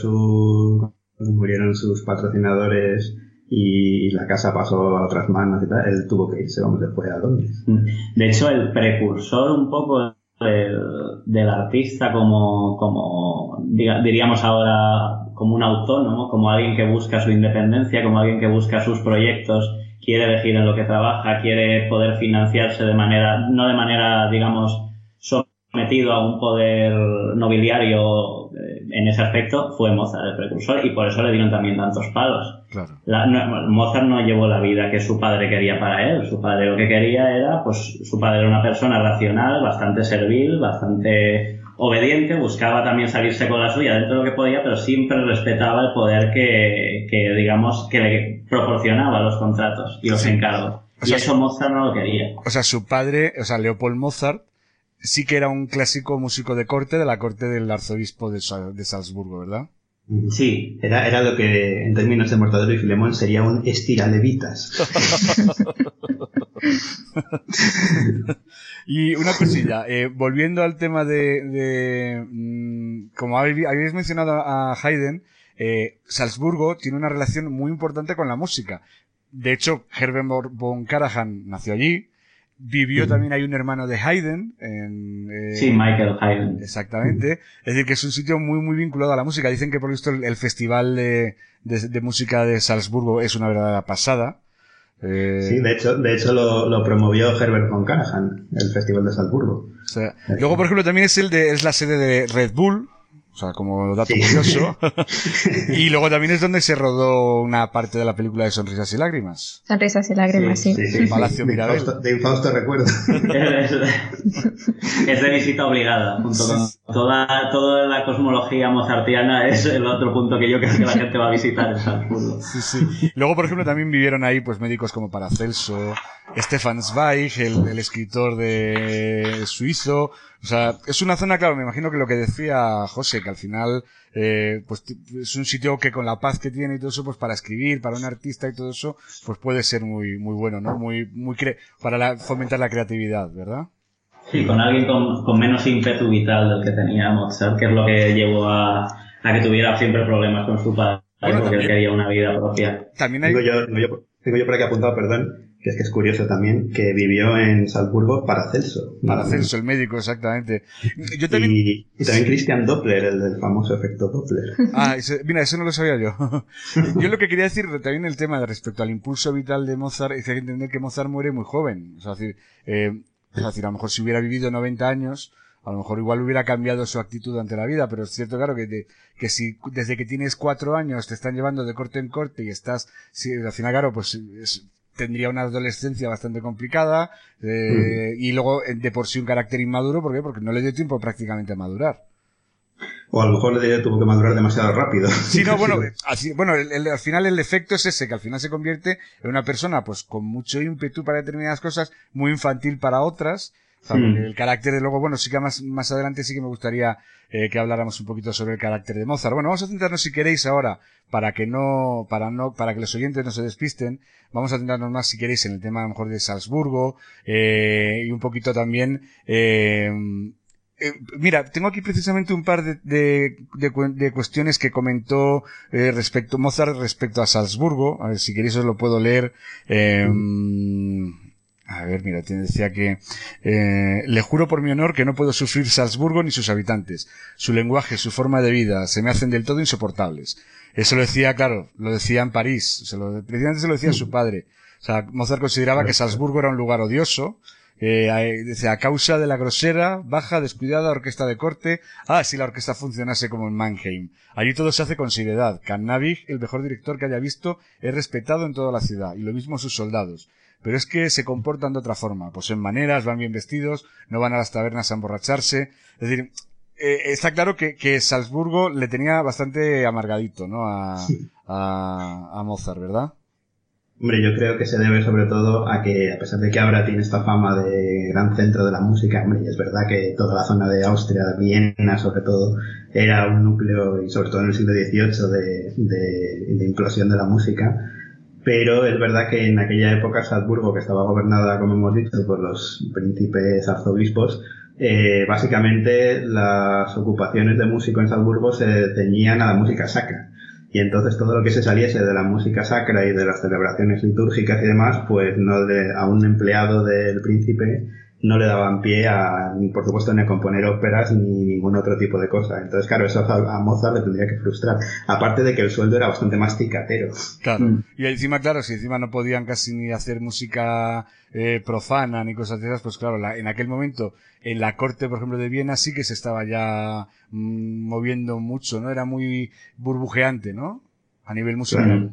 murieron sus patrocinadores y la casa pasó a otras manos y tal, él tuvo que irse, se fue a Londres. De hecho, el precursor un poco del artista como diríamos ahora, como un autónomo, como alguien que busca su independencia, como alguien que busca sus proyectos, quiere elegir en lo que trabaja, quiere poder financiarse no de manera, digamos, sometido a un poder nobiliario en ese aspecto, fue Mozart el precursor, y por eso le dieron también tantos palos. Claro. Mozart no llevó la vida que su padre quería para él. Su padre lo que quería era, pues, su padre era una persona racional, bastante servil, bastante obediente, buscaba también salirse con la suya dentro de lo que podía, pero siempre respetaba el poder que digamos, que le proporcionaba los contratos y los encargos. Y eso Mozart no lo quería. O sea, su padre, Leopold Mozart, sí que era un clásico músico de corte, de la corte del arzobispo de Salzburgo, ¿verdad? Sí. Era lo que, en términos de Mortadelo y Filemón, sería un estiralevitas. Y una cosilla, volviendo al tema como habéis mencionado a Haydn, Salzburgo tiene una relación muy importante con la música. De hecho, Herbert von Karajan nació allí. Vivió también, hay un hermano de Haydn. Sí, Michael Haydn. Exactamente. Es decir, que es un sitio muy vinculado a la música. Dicen que por esto el festival de música de Salzburgo es una verdadera pasada. Sí, de hecho lo promovió Herbert von Karajan, el festival de Salzburgo. O sea, luego, por ejemplo, también es la sede de Red Bull. O sea, como dato curioso. Y luego también es donde se rodó una parte de la película de Sonrisas y Lágrimas. Sonrisas y Lágrimas, sí. Palacio Mirabel. De infausto recuerdo. Es de visita obligada, junto con toda la cosmología mozartiana, es el otro punto que yo creo que la gente va a visitar en Salzburgo. Sí. Luego, por ejemplo, también vivieron ahí pues médicos como Paracelso, Stefan Zweig, el escritor suizo. O sea, es una zona, claro, me imagino que lo que decía José, que al final pues es un sitio que con la paz que tiene y todo eso, pues para escribir, para un artista y todo eso, pues puede ser muy bueno, ¿no? Para fomentar la creatividad, ¿verdad? Sí, con alguien con menos ímpetu vital del que tenía Mozart, que es lo que llevó a que tuviera siempre problemas con su padre, porque él quería una vida propia. También hay... Tengo yo por aquí apuntado, perdón, que es curioso también, que vivió en Salzburgo Paracelso. Paracelso, el médico, exactamente. Yo también... Y también Christian Doppler, el del famoso efecto Doppler. Mira, eso no lo sabía yo. Yo lo que quería decir también el tema respecto al impulso vital de Mozart, es que hay que entender que Mozart muere muy joven. O sea, es decir, a lo mejor si hubiera vivido 90 años, a lo mejor igual hubiera cambiado su actitud ante la vida, pero es cierto, claro, que si desde que tienes 4 años te están llevando de corte en corte y al final, claro, pues tendría una adolescencia bastante complicada, y luego de por sí un carácter inmaduro, ¿por qué? Porque no le dio tiempo prácticamente a madurar. O a lo mejor tuvo que madurar demasiado rápido. Sí, no, bueno, al final el efecto es ese, que al final se convierte en una persona pues con mucho ímpetu para determinadas cosas, muy infantil para otras. O sea, el carácter de luego, bueno, sí que más adelante sí que me gustaría que habláramos un poquito sobre el carácter de Mozart. Bueno, vamos a centrarnos, si queréis, ahora, para que los oyentes no se despisten, vamos a centrarnos más, si queréis, en el tema a lo mejor de Salzburgo, y un poquito también, mira, tengo aquí precisamente un par de cuestiones que comentó Mozart respecto a Salzburgo. A ver, si queréis os lo puedo leer. A ver, mira, decía que le juro por mi honor que no puedo sufrir Salzburgo ni sus habitantes. Su lenguaje, su forma de vida se me hacen del todo insoportables. Eso lo decía, claro, lo decía en París. Precisamente se lo decía a su padre. O sea, Mozart consideraba que Salzburgo era un lugar odioso, a causa de la grosera, baja, descuidada orquesta de corte. Si la orquesta funcionase como en Mannheim. Allí todo se hace con seriedad. Cannabich, el mejor director que haya visto, es respetado en toda la ciudad, y lo mismo sus soldados. Pero es que se comportan de otra forma, poseen maneras, van bien vestidos, no van a las tabernas a emborracharse. Es decir, está claro que Salzburgo le tenía bastante amargadito, ¿no? A Mozart, ¿verdad? Hombre, yo creo que se debe sobre todo a que, a pesar de que ahora tiene esta fama de gran centro de la música, hombre, y es verdad que toda la zona de Austria, Viena sobre todo, era un núcleo, y sobre todo en el siglo XVIII, de implosión de la música. Pero es verdad que en aquella época Salzburgo, que estaba gobernada, como hemos dicho, por los príncipes arzobispos, básicamente las ocupaciones de músico en Salzburgo se ceñían a la música sacra. Y entonces todo lo que se saliese de la música sacra y de las celebraciones litúrgicas y demás, pues a un empleado del príncipe no le daban pie ni por supuesto ni a componer óperas ni ningún otro tipo de cosa. Entonces, claro, eso a Mozart le tendría que frustrar. Aparte de que el sueldo era bastante más cicatero. Claro. Y encima, claro, si encima no podían casi ni hacer música profana ni cosas de esas, pues claro, en aquel momento, en la corte, por ejemplo, de Viena, sí que se estaba ya moviendo mucho, ¿no? Era muy burbujeante, ¿no? A nivel musical.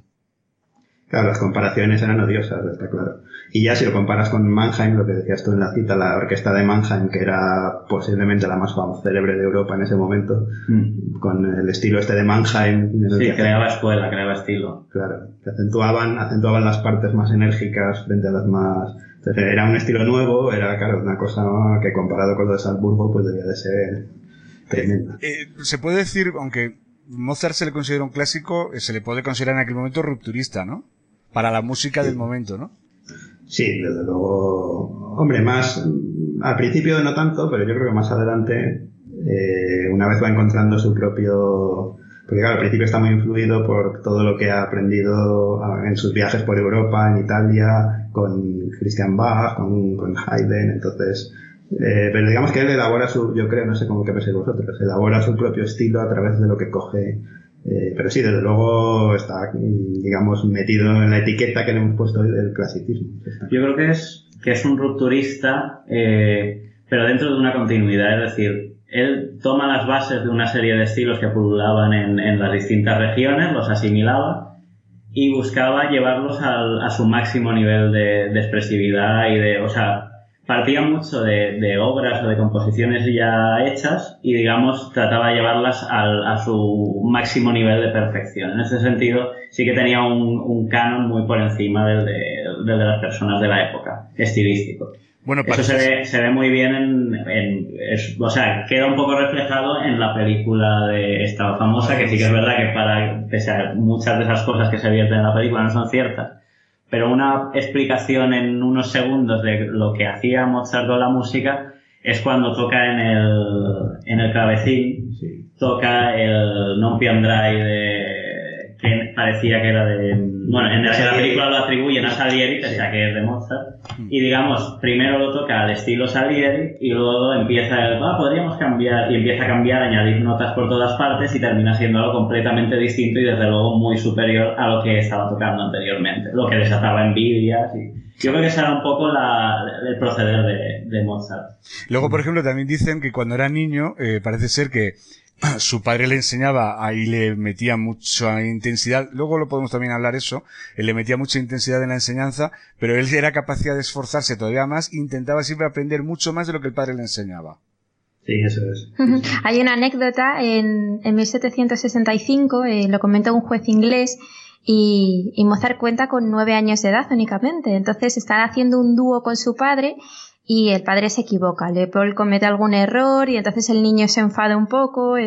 Claro, las comparaciones eran odiosas, está claro. Y ya si lo comparas con Mannheim, lo que decías tú en la cita, la orquesta de Mannheim, que era posiblemente la más célebre de Europa en ese momento, con el estilo de Mannheim. Sí, creaba escuela, creaba estilo. Claro, que acentuaban las partes más enérgicas frente a las más... Entonces era un estilo nuevo, era, claro, una cosa que comparado con lo de Salzburgo, pues debía de ser tremenda. Se puede decir, aunque Mozart se le considera un clásico, se le puede considerar en aquel momento rupturista, ¿no? Para la música del momento, ¿no? Sí, desde luego. Hombre, más al principio no tanto, pero yo creo que más adelante, una vez va encontrando su propio... Porque claro, al principio está muy influido por todo lo que ha aprendido en sus viajes por Europa, en Italia, con Christian Bach, con Haydn, entonces... pero digamos que él elabora yo creo, no sé cómo que pensáis vosotros, elabora su propio estilo a través de lo que coge... pero sí, desde luego está, digamos, metido en la etiqueta que le hemos puesto hoy del clasicismo. Yo creo que es un rupturista, pero dentro de una continuidad, es decir, él toma las bases de una serie de estilos que pululaban en las distintas regiones, los asimilaba y buscaba llevarlos a su máximo nivel de expresividad o sea, partía mucho de obras o de composiciones ya hechas y, digamos, trataba de llevarlas a su máximo nivel de perfección. En ese sentido, sí que tenía un canon muy por encima del de las personas de la época, estilístico. Bueno, eso se ve muy bien o sea, queda un poco reflejado en la película de esta famosa, que sí que es verdad que pese a muchas de esas cosas que se vierten en la película no son ciertas, pero una explicación en unos segundos de lo que hacía Mozart con la música es cuando toca en el clavecín, sí, toca el Non più andrai que parecía que era bueno, en la película lo atribuyen a Salieri, pese a que es de Mozart, y digamos, primero lo toca al estilo Salieri y luego empieza podríamos cambiar, y empieza a cambiar, añadir notas por todas partes y termina siendo algo completamente distinto y desde luego muy superior a lo que estaba tocando anteriormente, lo que desataba envidias yo creo que ese era un poco el proceder de Mozart. Luego, por ejemplo, también dicen que cuando era niño, parece ser que su padre le enseñaba, ahí le metía mucha intensidad, luego lo podemos también hablar eso, él le metía mucha intensidad en la enseñanza, pero él era capaz de esforzarse todavía más, intentaba siempre aprender mucho más de lo que el padre le enseñaba. Sí, eso es. Hay una anécdota en 1765, lo comentó un juez inglés, y Mozart cuenta con 9 años de edad únicamente, entonces están haciendo un dúo con su padre y el padre se equivoca, Leopold comete algún error y entonces el niño se enfada un poco,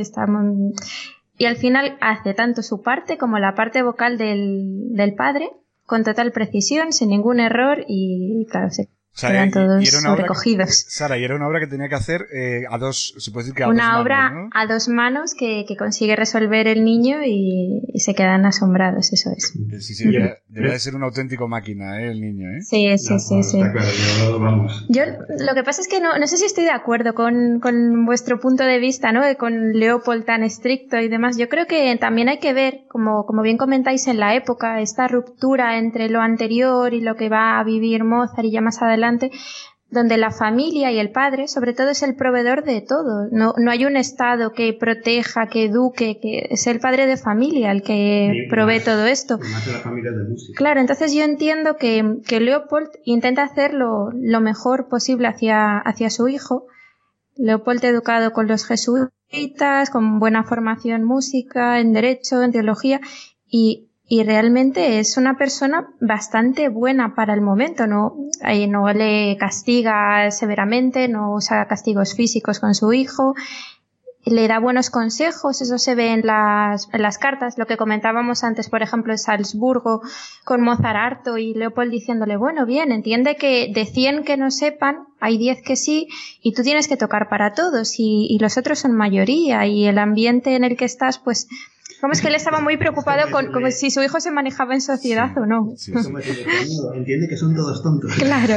y al final hace tanto su parte como la parte vocal del padre con total precisión, sin ningún error y claro, quedan todos sobrecogidos. Sara, y era una obra que tenía que hacer a dos, se puede decir que a una dos obra manos, ¿no? A 2 manos que consigue resolver el niño y se quedan asombrados, eso es. Sí, debería de ser una auténtica máquina, el niño, ¿eh? Sí. Está claro, vamos. Yo lo que pasa es que no sé si estoy de acuerdo con vuestro punto de vista, ¿no? Con Leopold tan estricto y demás. Yo creo que también hay que ver, como bien comentáis en la época, esta ruptura entre lo anterior y lo que va a vivir Mozart y ya más adelante, donde la familia y el padre, sobre todo, es el proveedor de todo. No hay un Estado que proteja, que eduque, que es el padre de familia el que provee todo esto. Además de la familia de música. Claro, entonces yo entiendo que Leopold intenta hacer lo mejor posible hacia su hijo. Leopold educado con los jesuitas, con buena formación en música, en derecho, en teología, y realmente es una persona bastante buena para el momento, no le castiga severamente, no usa castigos físicos con su hijo, le da buenos consejos, eso se ve en las cartas, lo que comentábamos antes, por ejemplo, en Salzburgo, con Mozart harto y Leopold diciéndole, bueno, bien, entiende que de 100 que no sepan, hay 10 que sí, y tú tienes que tocar para todos, y los otros son mayoría, y el ambiente en el que estás, pues, como es que él estaba muy preocupado con si su hijo se manejaba en sociedad o no. Sí. Entiende que son todos tontos. Claro.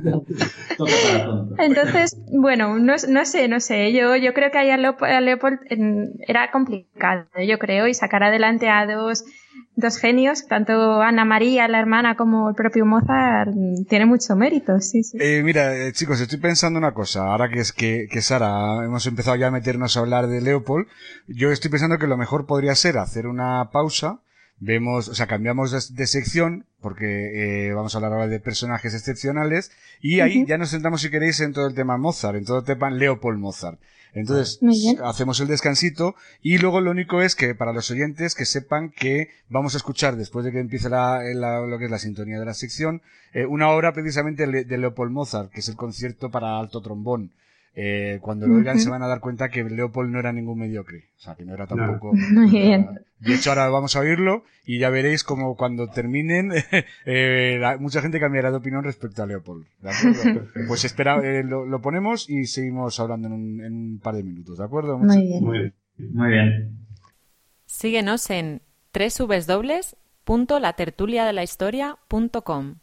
Entonces, bueno, no sé. Yo creo que ahí a Leopold era complicado, yo creo, y sacar adelante a dos genios, tanto Ana María, la hermana, como el propio Mozart, tiene mucho mérito, sí. Mira, chicos, estoy pensando una cosa, ahora que Sara, hemos empezado ya a meternos a hablar de Leopold, yo estoy pensando que lo mejor podría ser hacer una pausa, cambiamos de sección, porque vamos a hablar ahora de personajes excepcionales, y ahí ya nos centramos, si queréis, en todo el tema Mozart, en todo el tema Leopold Mozart. Entonces, hacemos el descansito y luego lo único es que para los oyentes que sepan que vamos a escuchar, después de que empiece lo que es la sintonía de la sección, una obra precisamente de Leopold Mozart, que es el concierto para alto trombón. Cuando lo oigan se van a dar cuenta que Leopold no era ningún mediocre, o sea, que no era tampoco... Muy bien. De hecho, ahora vamos a oírlo y ya veréis como cuando terminen mucha gente cambiará de opinión respecto a Leopold, ¿de acuerdo? Pues espera, lo ponemos y seguimos hablando en un par de minutos, ¿de acuerdo? Muy bien. Síguenos en www.latertuliadelahistoria.com.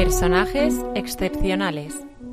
Personajes excepcionales.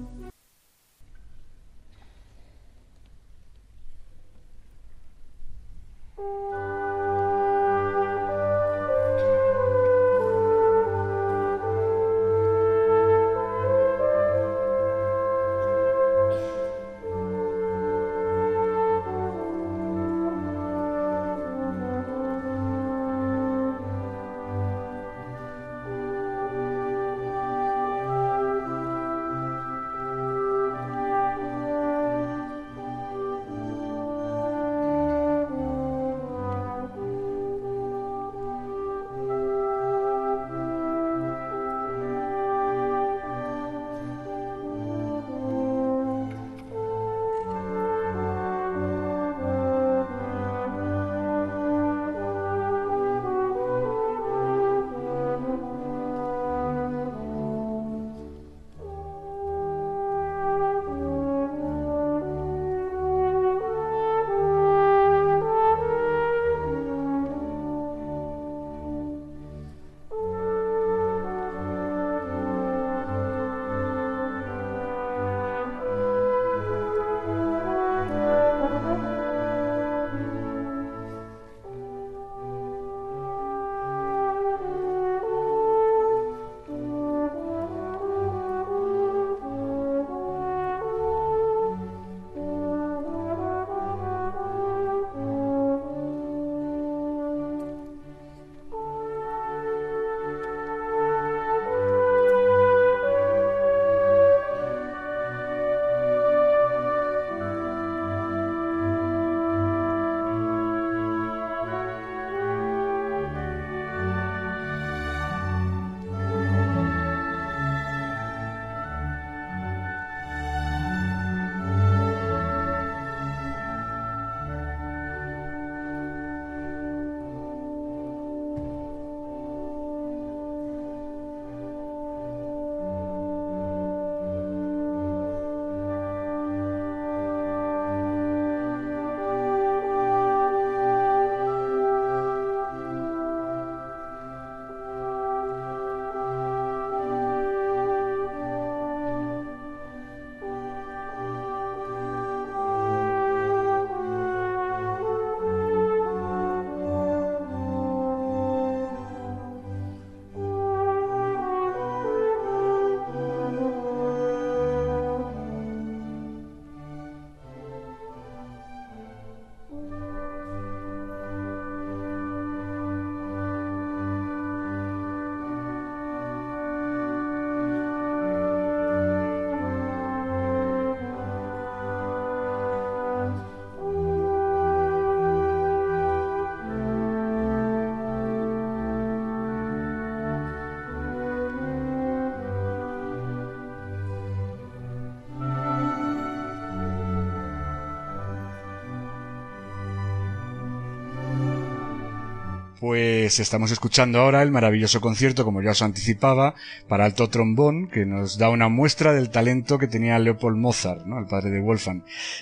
Pues estamos escuchando ahora el maravilloso concierto, como ya os anticipaba, para alto trombón, que nos da una muestra del talento que tenía Leopold Mozart, ¿no? El padre de Wolfgang.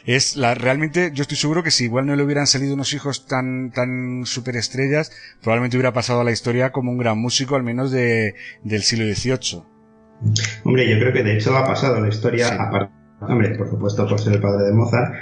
Realmente, yo estoy seguro que si igual no le hubieran salido unos hijos tan superestrellas, probablemente hubiera pasado a la historia como un gran músico, al menos del siglo XVIII. Hombre, yo creo que de hecho ha pasado a la historia, sí. Aparte, hombre, por supuesto por ser el padre de Mozart,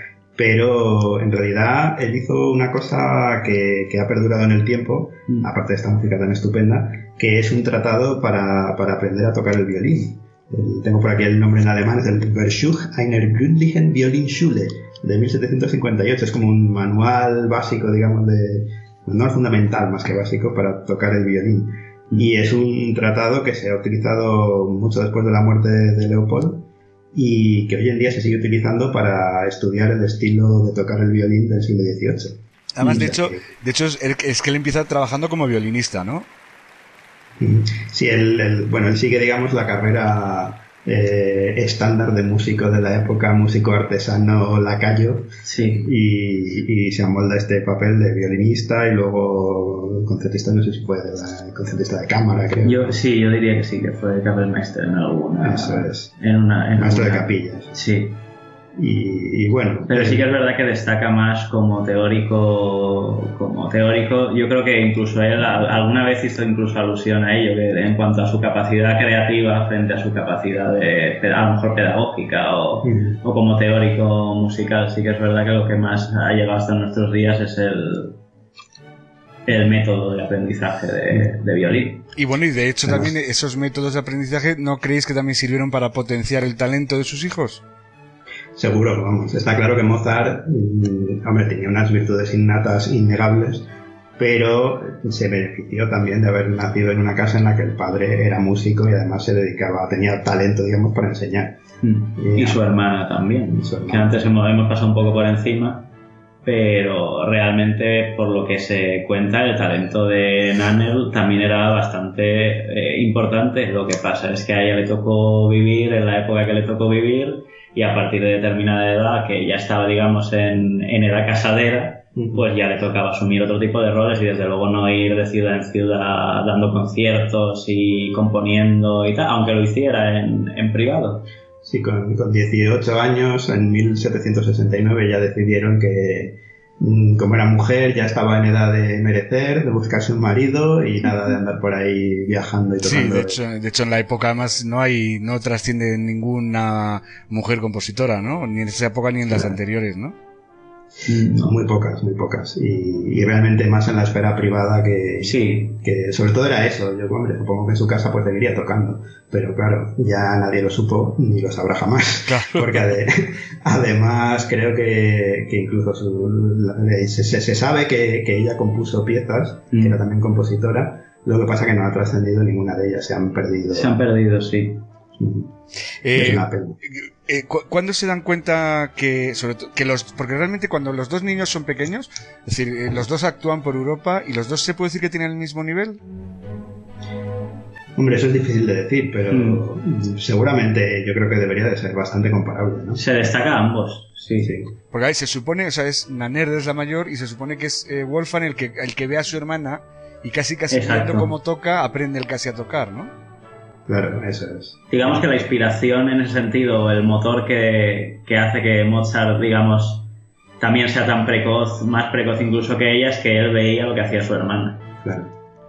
pero en realidad él hizo una cosa que ha perdurado en el tiempo, aparte de esta música tan estupenda, que es un tratado para aprender a tocar el violín. Tengo por aquí el nombre en alemán, es el Versuch einer gründlichen Violinschule de 1758. Es como un manual básico, digamos, manual fundamental más que básico para tocar el violín. Y es un tratado que se ha utilizado mucho después de la muerte de Leopold y que hoy en día se sigue utilizando para estudiar el estilo de tocar el violín del siglo XVIII. Además, de hecho es que él empieza trabajando como violinista, ¿no? Sí, él sigue, digamos, la carrera estándar de músico de la época, músico artesano lacayo, sí. y se amolda este papel de violinista y luego concertista, no sé si fue concertista de cámara, creo. Yo diría que sí, que fue Kapellmeister en alguna. Eso es. En maestro de capillas. Sí. Y bueno. Pero sí que es verdad que destaca más como teórico. Yo creo que incluso él alguna vez hizo incluso alusión a ello, que en cuanto a su capacidad creativa frente a su capacidad a lo mejor pedagógica o como teórico musical. Sí que es verdad que lo que más ha llegado hasta nuestros días es el método de aprendizaje de violín. Y bueno, y de hecho también esos métodos de aprendizaje, ¿no creéis que también sirvieron para potenciar el talento de sus hijos? Seguro, vamos. Está claro que Mozart, hombre, tenía unas virtudes innatas innegables, pero se benefició también de haber nacido en una casa en la que el padre era músico y además tenía talento, digamos, para enseñar. Y su hermana también, que antes hemos pasado un poco por encima, pero realmente, por lo que se cuenta, el talento de Nannerl también era bastante importante. Lo que pasa es que a ella le tocó vivir en la época que le tocó vivir, y a partir de determinada edad, que ya estaba, digamos, en edad casadera, pues ya le tocaba asumir otro tipo de roles y desde luego no ir de ciudad en ciudad dando conciertos y componiendo y tal, aunque lo hiciera en privado. Sí, con 18 años, en 1769, ya decidieron que, como era mujer, ya estaba en edad de merecer, de buscarse un marido y nada de andar por ahí viajando y tocando. Sí, de hecho en la época además no trasciende ninguna mujer compositora, ¿no? Ni en esa época ni en las anteriores, ¿no? No. Muy pocas. Y realmente más en la esfera privada que sobre todo era eso. Yo, hombre, supongo que en su casa pues seguiría tocando. Pero claro, ya nadie lo supo ni lo sabrá jamás. Claro. Porque además creo que incluso se sabe que ella compuso piezas, que era también compositora. Lo que pasa que no ha trascendido ninguna de ellas. Se han perdido, sí. Es una pena. ¿Cuándo se dan cuenta que, sobre todo, porque realmente cuando los dos niños son pequeños, es decir, los dos actúan por Europa y los dos se puede decir que tienen el mismo nivel? Hombre, eso es difícil de decir, pero seguramente yo creo que debería de ser bastante comparable, ¿no? Se destaca a ambos, sí. Porque ahí se supone, o sea, Nannerl es la mayor y se supone que es Wolfgang el que ve a su hermana y casi viendo cómo toca, aprende el casi a tocar, ¿no? Claro, eso es. Digamos que la inspiración en ese sentido, el motor que hace que Mozart, digamos, también sea tan precoz, más precoz incluso que ella, es que él veía lo que hacía su hermana. Claro.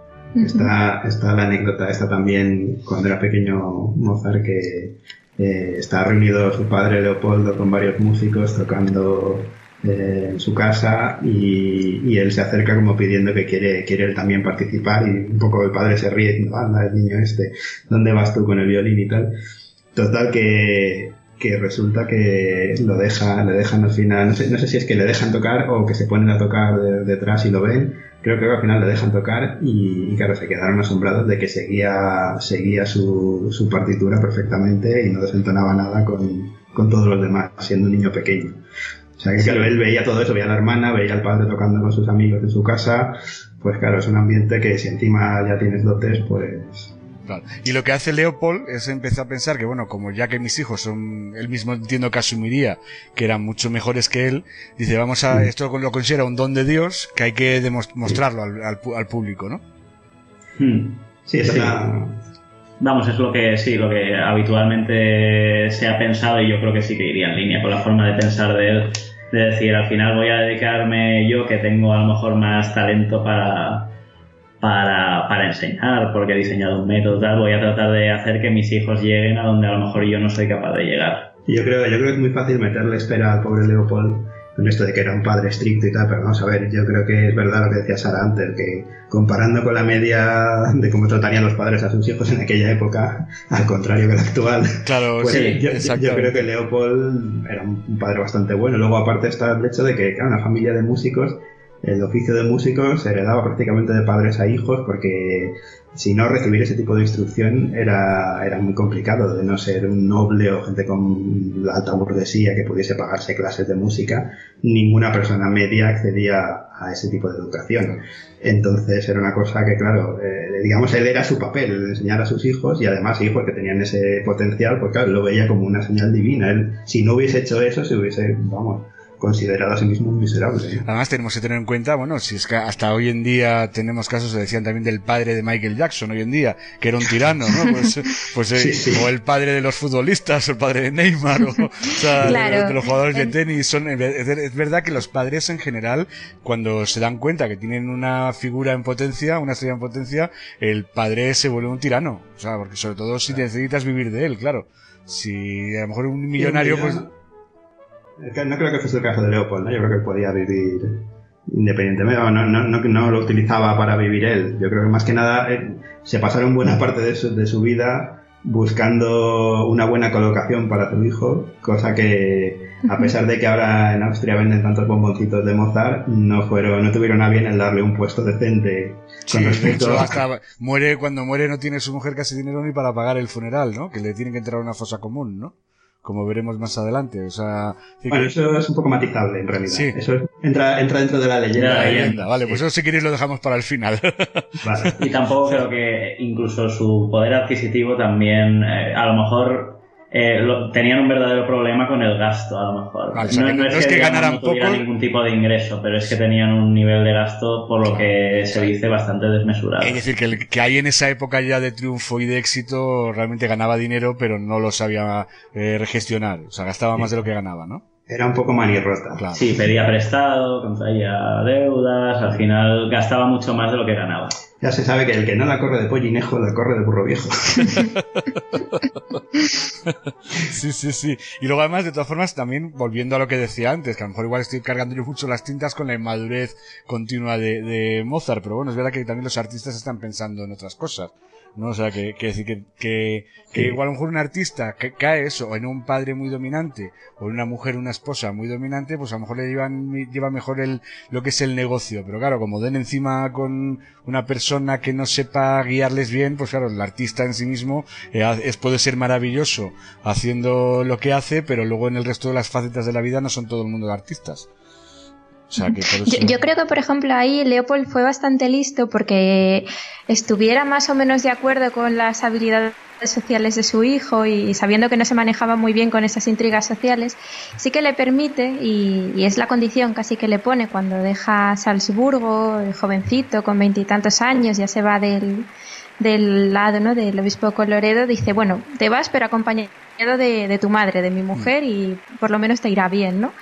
Está la anécdota esta también, cuando era pequeño Mozart, que está reunido su padre Leopoldo con varios músicos tocando en su casa y él se acerca como pidiendo que quiere él también participar, y un poco el padre se ríe diciendo, anda, el niño ¿dónde vas tú con el violín y tal? Total que resulta que le dejan al final, no sé si es que le dejan tocar o que se ponen a tocar detrás y lo ven. Creo que al final le dejan tocar y claro, se quedaron asombrados de que seguía su partitura perfectamente y no desentonaba nada con todos los demás, siendo un niño pequeño. O sea que claro, él veía todo eso, veía a la hermana, veía al padre tocando con sus amigos en su casa, pues claro, es un ambiente que si encima ya tienes dotes, pues... Claro. Y lo que hace Leopold es empezar a pensar que, bueno, como ya que mis hijos son, él mismo entiendo que asumiría que eran mucho mejores que él, dice, esto lo considera un don de Dios, que hay que demostrarlo al público, ¿no? Sí, es Vamos, es lo que habitualmente se ha pensado, y yo creo que sí que iría en línea con la forma de pensar de él, de decir, al final voy a dedicarme yo, que tengo a lo mejor más talento para enseñar, porque he diseñado un método tal, voy a tratar de hacer que mis hijos lleguen a donde a lo mejor yo no soy capaz de llegar. Yo creo que es muy fácil meterle espera al pobre Leopold con esto de que era un padre estricto y tal, pero vamos a ver, yo creo que es verdad lo que decía Sara antes, que comparando con la media de cómo tratarían los padres a sus hijos en aquella época, al contrario que la actual, claro, pues sí, yo creo que Leopold era un padre bastante bueno. Luego aparte está el hecho de que, claro, una familia de músicos, el oficio de músicos se heredaba prácticamente de padres a hijos, porque si no, recibir ese tipo de instrucción era muy complicado, de no ser un noble o gente con la alta burguesía que pudiese pagarse clases de música. Ninguna persona media accedía a ese tipo de educación. Entonces era una cosa que, claro, digamos, él era su papel, el enseñar a sus hijos, y además hijos que tenían ese potencial, pues claro, lo veía como una señal divina. Él, si no hubiese hecho eso, se hubiese, considerado a sí mismo un miserable. Además tenemos que tener en cuenta, bueno, si es que hasta hoy en día tenemos casos, se decían también del padre de Michael Jackson hoy en día, que era un tirano, ¿no? Sí. O el padre de los futbolistas, o el padre de Neymar, o sea, claro. de los jugadores de tenis. Es verdad que los padres en general, cuando se dan cuenta que tienen una figura en potencia, una estrella en potencia, el padre se vuelve un tirano. O sea, porque sobre todo si necesitas vivir de él, claro. Si a lo mejor un millonario, pues... No creo que fuese el caso de Leopold, ¿no? Yo creo que él podía vivir independientemente, no lo utilizaba para vivir él. Yo creo que más que nada se pasaron buena parte de su vida buscando una buena colocación para su hijo, cosa que, a pesar de que ahora en Austria venden tantos bomboncitos de Mozart, no tuvieron a bien el darle un puesto decente con respecto de hecho, hasta cuando muere no tiene su mujer casi dinero ni para pagar el funeral, ¿no? Que le tienen que entrar a una fosa común, ¿no? Como veremos más adelante, o sea... Bueno, eso es un poco matizable, en realidad. Sí. Eso entra dentro de la leyenda. Vale, pues eso si queréis lo dejamos para el final. Vale. Y tampoco creo que incluso su poder adquisitivo también, a lo mejor... tenían un verdadero problema con el gasto, a lo mejor. Vale, no es que ganaran poco, ningún tipo de ingreso, pero es que tenían un nivel de gasto, por lo que se dice, bastante desmesurado. Es decir, que hay en esa época ya de triunfo y de éxito, realmente ganaba dinero, pero no lo sabía gestionar. O sea, gastaba más de lo que ganaba, ¿no? Era un poco manirrota. Claro. Sí, pedía prestado, contraía deudas, al final gastaba mucho más de lo que ganaba. Ya se sabe que el que no la corre de pollinejo, la corre de burro viejo. Sí. Y luego además, de todas formas, también volviendo a lo que decía antes, que a lo mejor igual estoy cargando yo mucho las tintas con la inmadurez continua de Mozart, pero bueno, es verdad que también los artistas están pensando en otras cosas, ¿no? O sea, que decir que igual a lo mejor un artista que cae eso, o en un padre muy dominante, o en una mujer, una esposa muy dominante, pues a lo mejor le lleva mejor lo que es el negocio, pero claro, como den encima con una persona que no sepa guiarles bien, pues claro, el artista en sí mismo puede ser maravilloso haciendo lo que hace, pero luego en el resto de las facetas de la vida no son todo el mundo de artistas. O sea, que por eso... yo creo que, por ejemplo, ahí Leopold fue bastante listo porque estuviera más o menos de acuerdo con las habilidades sociales de su hijo y sabiendo que no se manejaba muy bien con esas intrigas sociales, sí que le permite, y es la condición casi que le pone cuando deja Salzburgo, el jovencito, con 20 y tantos años, ya se va del lado, ¿no?, del obispo Colloredo, dice, bueno, te vas pero acompañado de tu madre, de mi mujer, y por lo menos te irá bien, ¿no?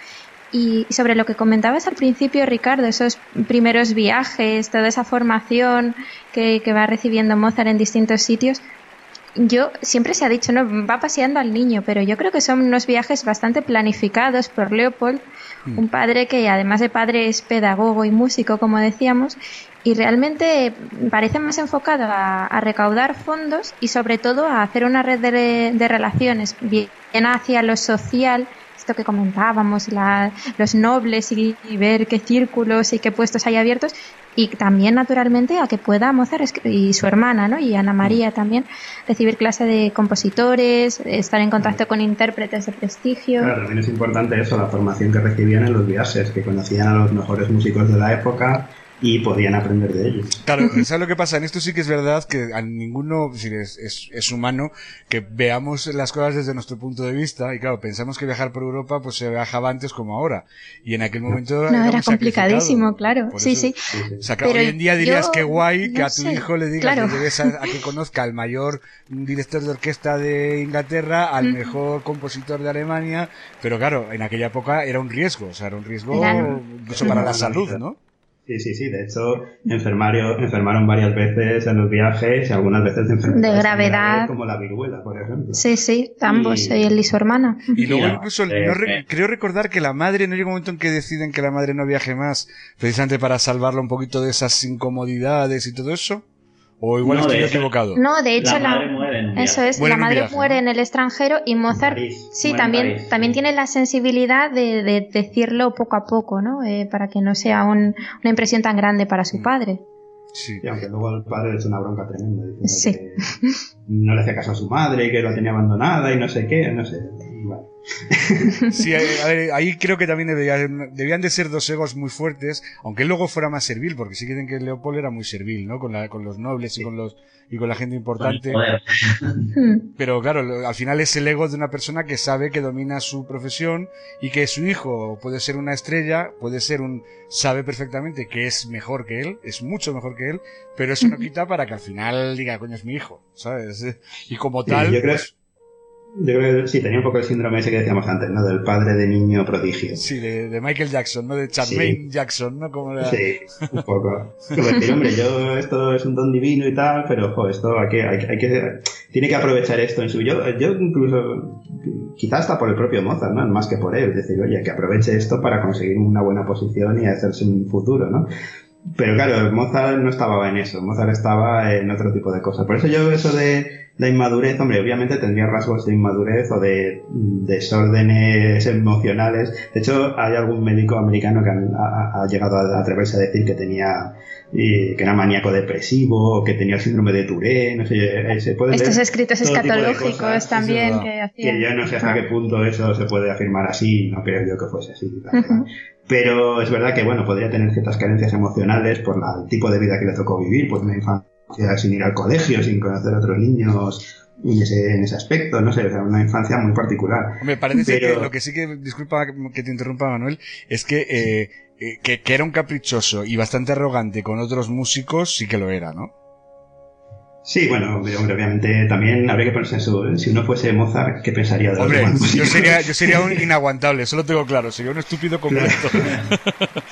Y sobre lo que comentabas al principio, Ricardo, esos primeros viajes, toda esa formación que va recibiendo Mozart en distintos sitios, yo siempre se ha dicho, no, va paseando al niño, pero yo creo que son unos viajes bastante planificados por Leopold, un padre que además de padre es pedagogo y músico, como decíamos, y realmente parece más enfocado a recaudar fondos y sobre todo a hacer una red de relaciones bien hacia lo social, esto que comentábamos, los nobles y ver qué círculos y qué puestos hay abiertos, y también naturalmente a que pueda Mozart y su hermana, ¿no?, y Ana María también, recibir clase de compositores, estar en contacto con intérpretes de prestigio. Claro, también es importante eso, la formación que recibían en los viajes, que conocían a los mejores músicos de la época y podían aprender de ellos. Claro, ¿sabes lo que pasa? En esto sí que es verdad que a ninguno es humano que veamos las cosas desde nuestro punto de vista, y claro, pensamos que viajar por Europa pues se viajaba antes como ahora, y en aquel momento era complicadísimo, claro. Sí. O sea, que hoy en día dirías que guay que a tu hijo le digas, claro, que lleves a que conozca al mayor director de orquesta de Inglaterra, al mejor compositor de Alemania, pero claro, en aquella época era un riesgo, o sea, era un riesgo incluso para la salud, ¿no? Sí. De hecho, enfermaron varias veces en los viajes y algunas veces de enfermedades de gravedad, como la viruela, por ejemplo. Sí, ambos, él y su hermana. Y luego incluso, creo recordar que la madre, no llega un momento en que deciden que la madre no viaje más, precisamente para salvarla un poquito de esas incomodidades y todo eso. ¿O igual estoy equivocado? No, de hecho la madre muere en un viaje. Eso es, la madre muere en el extranjero y Mozart también tiene la sensibilidad de decirlo poco a poco, ¿no? Para que no sea una impresión tan grande para su padre. Sí. Y aunque luego el padre le echa una bronca tremenda diciendo que no le hacía caso a su madre y que la tenía abandonada y no sé qué, no sé. Bueno. Sí, a ver, ahí creo que también debían de ser dos egos muy fuertes, aunque él luego fuera más servil, porque sí que dicen que Leopold era muy servil, ¿no? Con los nobles y con la gente importante. Pero claro, al final es el ego de una persona que sabe que domina su profesión y que su hijo puede ser una estrella, sabe perfectamente que es mejor que él, es mucho mejor que él, pero eso no quita para que al final diga, coño, es mi hijo, ¿sabes? Y como tal, yo creo que sí, tenía un poco el síndrome ese que decíamos antes, ¿no? Del padre de niño prodigio. Sí, de Michael Jackson, ¿no? De Charmaine Jackson, ¿no? Como era... Sí, un poco. Como decir, hombre, esto es un don divino y tal, pero, esto tiene que aprovechar esto en su... Yo incluso, quizás hasta por el propio Mozart, ¿no? Más que por él. Es decir, oye, que aproveche esto para conseguir una buena posición y hacerse un futuro, ¿no? Pero claro, Mozart no estaba en eso, Mozart estaba en otro tipo de cosas. Por eso eso de la inmadurez, hombre, obviamente tendría rasgos de inmadurez o de desórdenes emocionales. De hecho, hay algún médico americano que ha llegado a atreverse a decir que que era maníaco depresivo o que tenía el síndrome de Tourette, no sé, se puede estos leer escritos escatológicos también que hacían. Que yo no sé hasta qué punto eso se puede afirmar así, no creo yo que fuese así. Pero es verdad que, podría tener ciertas carencias emocionales por el tipo de vida que le tocó vivir, pues una infancia sin ir al colegio, sin conocer a otros niños en ese aspecto, no sé, o sea, una infancia muy particular. Hombre, parece ser que lo que sí que, disculpa que te interrumpa, Manuel, es que era un caprichoso y bastante arrogante con otros músicos, sí que lo era, ¿no? Sí, hombre, obviamente también habría que ponerse si uno fuese Mozart, ¿qué pensaría de los demás músicos? Yo sería un inaguantable, eso lo tengo claro, sería un estúpido completo. Claro.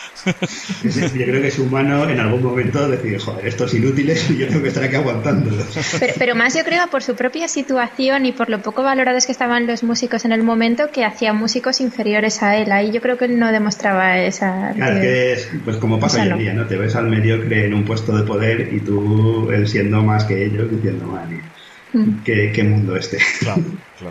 Yo creo que es humano en algún momento decir, joder, estos inútiles y yo tengo que estar aquí aguantándolos. Pero más yo creo por su propia situación y por lo poco valorados que estaban los músicos en el momento, que hacía músicos inferiores a él. Ahí yo creo que él no demostraba esa... Claro, que es pues como pasa hoy en día, ¿no? Te ves al mediocre en un puesto de poder y tú, él siendo más que ellos, diciendo, madre, ¿qué mundo este? Claro.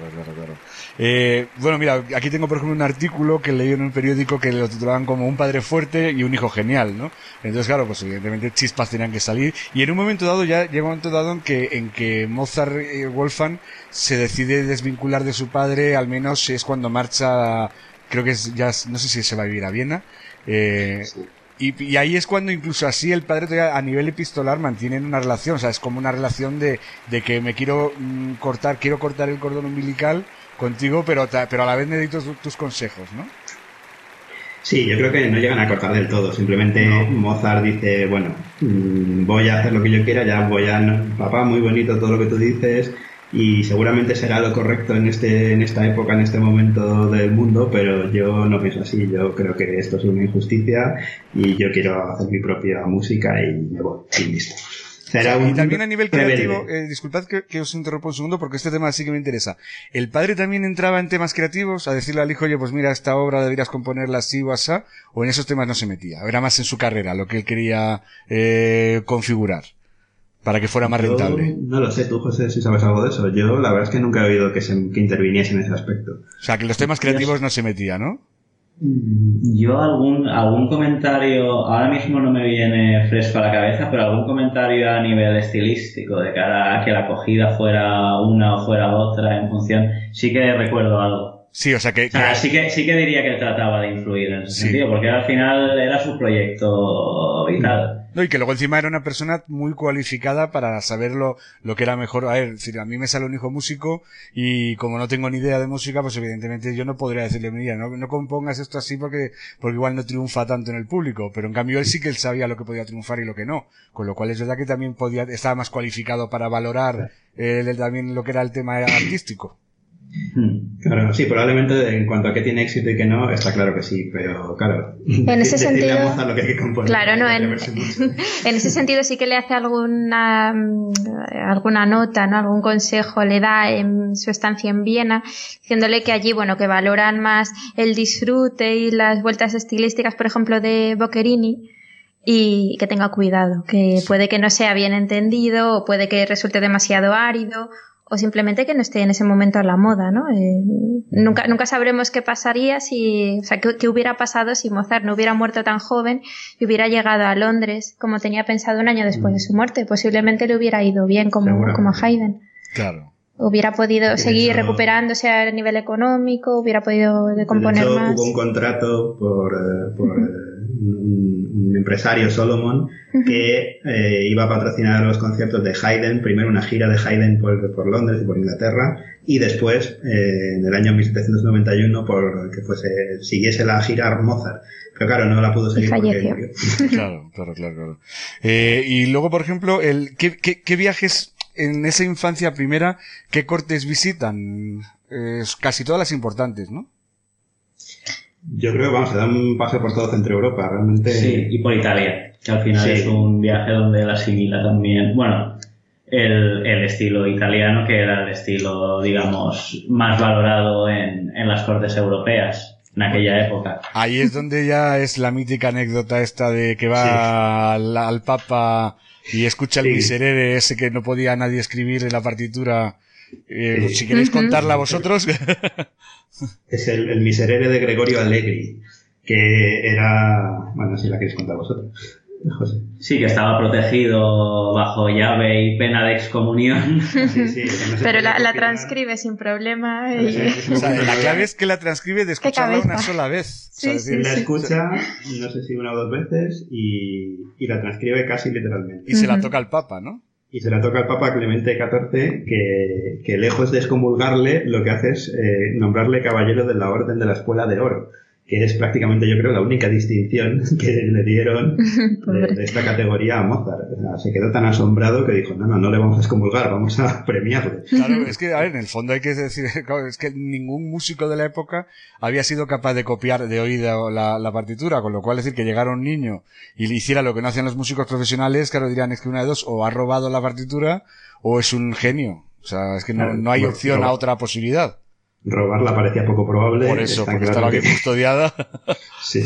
Mira, aquí tengo por ejemplo un artículo que leí en un periódico que lo titulaban como un padre fuerte y un hijo genial, ¿no? Entonces, claro, pues evidentemente chispas tenían que salir y en un momento dado llega un momento dado en que Mozart Wolfgang se decide desvincular de su padre, al menos es cuando marcha, creo que no sé si se va a vivir a Viena, sí. Y ahí es cuando incluso así el padre todavía a nivel epistolar mantienen una relación, o sea, es como una relación de que me quiero cortar el cordón umbilical contigo, pero a la vez necesito tus consejos, ¿no? Sí, yo creo que no llegan a cortar del todo, simplemente Mozart dice, voy a hacer lo que yo quiera, papá, muy bonito todo lo que tú dices, y seguramente será lo correcto en esta época, en este momento del mundo, pero yo no pienso así. Yo creo que esto es una injusticia y yo quiero hacer mi propia música y me voy, y listo. Y también a nivel creativo, disculpad que os interrumpo un segundo porque este tema sí que me interesa. ¿El padre también entraba en temas creativos a decirle al hijo, oye, pues mira, esta obra deberías componerla así o asá, o en esos temas no se metía? Era más en su carrera lo que él quería configurar para que fuera más rentable. No lo sé, tú, José, si sabes algo de eso. Yo la verdad es que nunca he oído que interviniese en ese aspecto. O sea, que los temas creativos no se metía, ¿no? Yo algún comentario, ahora mismo no me viene fresco a la cabeza, pero algún comentario a nivel estilístico, de cara a que la acogida fuera una o fuera otra en función, sí que recuerdo algo. Sí, o sea que... sí que diría que trataba de influir en ese sentido, porque al final era su proyecto vital. No, y que luego encima era una persona muy cualificada para saber lo que era mejor. A ver, a mí me sale un hijo músico y como no tengo ni idea de música, pues evidentemente yo no podría decirle, mira, no compongas esto así porque igual no triunfa tanto en el público. Pero en cambio él sabía lo que podía triunfar y lo que no. Con lo cual es verdad que también estaba más cualificado para valorar también lo que era el tema artístico. Claro, sí, probablemente en cuanto a qué tiene éxito y qué no, está claro que sí, pero claro, en ese sentido, a Mozart lo que hay que componer. Claro, no, en ese sentido sí que le hace alguna nota, ¿no? Algún consejo le da en su estancia en Viena, diciéndole que allí, que valoran más el disfrute y las vueltas estilísticas, por ejemplo, de Boccherini, y que tenga cuidado, que puede que no sea bien entendido, o puede que resulte demasiado árido, o simplemente que no esté en ese momento a la moda, ¿no? Nunca sabremos qué pasaría qué hubiera pasado si Mozart no hubiera muerto tan joven y hubiera llegado a Londres como tenía pensado un año después de su muerte. Posiblemente le hubiera ido bien como a Haydn. Claro. hubiera podido seguir recuperándose a nivel económico, hubiera podido componer de hecho, más. Hubo un contrato por un empresario, Solomon, que iba a patrocinar los conciertos de Haydn, primero una gira de Haydn por Londres y por Inglaterra, y después, en el año 1791, por que siguiese la gira Mozart. Pero claro, no la pudo seguir porque murió. Claro. Y luego, por ejemplo, ¿qué viajes en esa infancia primera, qué cortes visitan? Casi todas las importantes, ¿no? Yo creo que se da un paseo por todo Centro Europa, realmente. Sí, y por Italia, que al final es un viaje donde él asimila también, bueno, el estilo italiano, que era el estilo, digamos, más valorado en las cortes europeas en aquella época. Ahí es donde ya es la mítica anécdota esta de que va al Papa y escucha el Miserere, ese que no podía nadie escribir en la partitura. Si queréis contarla vosotros. Es el Miserere de Gregorio Allegri, que era... Bueno, si la queréis contar vosotros, José. Sí, que estaba protegido bajo llave y pena de excomunión. Sí, pero la transcribe sin problema. O sea, la clave es que la transcribe de escucharla una sola vez. La escucha, no sé si una o dos veces, y la transcribe casi literalmente. Y se la toca al Papa, ¿no? Y se la toca al Papa Clemente XIV, que lejos de excomulgarle, lo que hace es nombrarle caballero de la Orden de la Espuela de Oro, que es prácticamente, yo creo, la única distinción que le dieron de esta categoría a Mozart. O sea, se quedó tan asombrado que dijo, no le vamos a excomulgar, vamos a premiarle. Claro, es que, a ver, en el fondo hay que decir, claro, es que ningún músico de la época había sido capaz de copiar de oído la partitura, con lo cual decir que llegara un niño y le hiciera lo que no hacían los músicos profesionales, claro, dirían, es que una de dos, o ha robado la partitura, o es un genio. O sea, es que no hay opción a otra posibilidad. Robarla parecía poco probable. Por eso, porque estaba bien custodiada. Sí.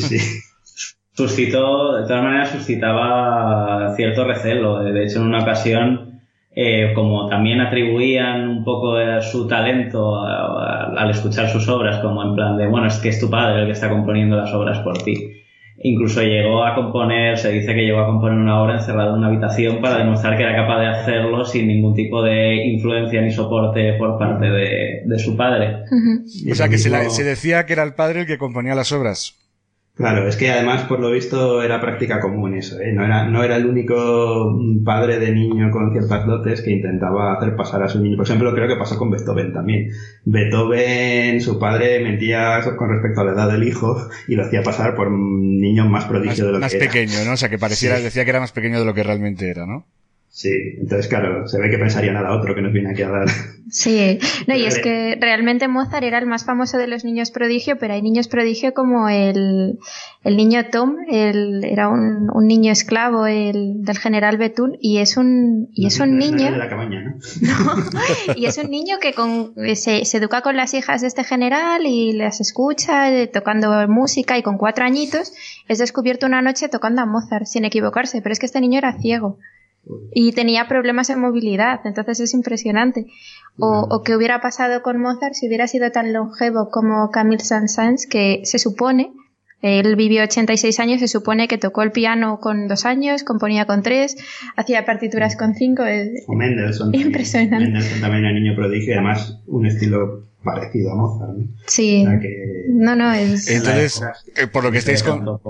De todas maneras suscitaba cierto recelo. De hecho, en una ocasión, como también atribuían un poco su talento al escuchar sus obras, como en plan de, bueno, es que es tu padre el que está componiendo las obras por ti. Incluso se dice que llegó a componer una obra encerrado en una habitación para demostrar que era capaz de hacerlo sin ningún tipo de influencia ni soporte por parte de su padre. O sea, que se decía que era el padre el que componía las obras. Claro, es que además, por lo visto, era práctica común eso, ¿eh? No era el único padre de niño con ciertas dotes que intentaba hacer pasar a su niño. Por ejemplo, creo que pasó con Beethoven también. Beethoven, su padre mentía con respecto a la edad del hijo y lo hacía pasar por un niño más prodigio de lo que era. Más pequeño, ¿no? O sea, que decía que era más pequeño de lo que realmente era, ¿no? Sí, entonces claro, se ve que pensaría nada otro que nos viene aquí a dar. Sí, no, y es que realmente Mozart era el más famoso de los niños prodigio, pero hay niños prodigio como el niño Tom, era un niño esclavo del general Bethune, y es un niño de la cabaña, ¿no? No, y es un niño que se educa con las hijas de este general y las escucha tocando música, y con 4 añitos es descubierto una noche tocando a Mozart sin equivocarse, pero es que este niño era ciego. Y tenía problemas de movilidad, entonces es impresionante. O qué hubiera pasado con Mozart si hubiera sido tan longevo como Camille Saint-Saëns, que se supone, él vivió 86 años, se supone que tocó el piano con 2 años, componía con 3, hacía partituras con 5. O Mendelssohn. Impresionante. Mendelssohn también era niño prodigio, además un estilo parecido a Mozart, ¿no? Sí. O sea que... No, es... Entonces, por lo que estáis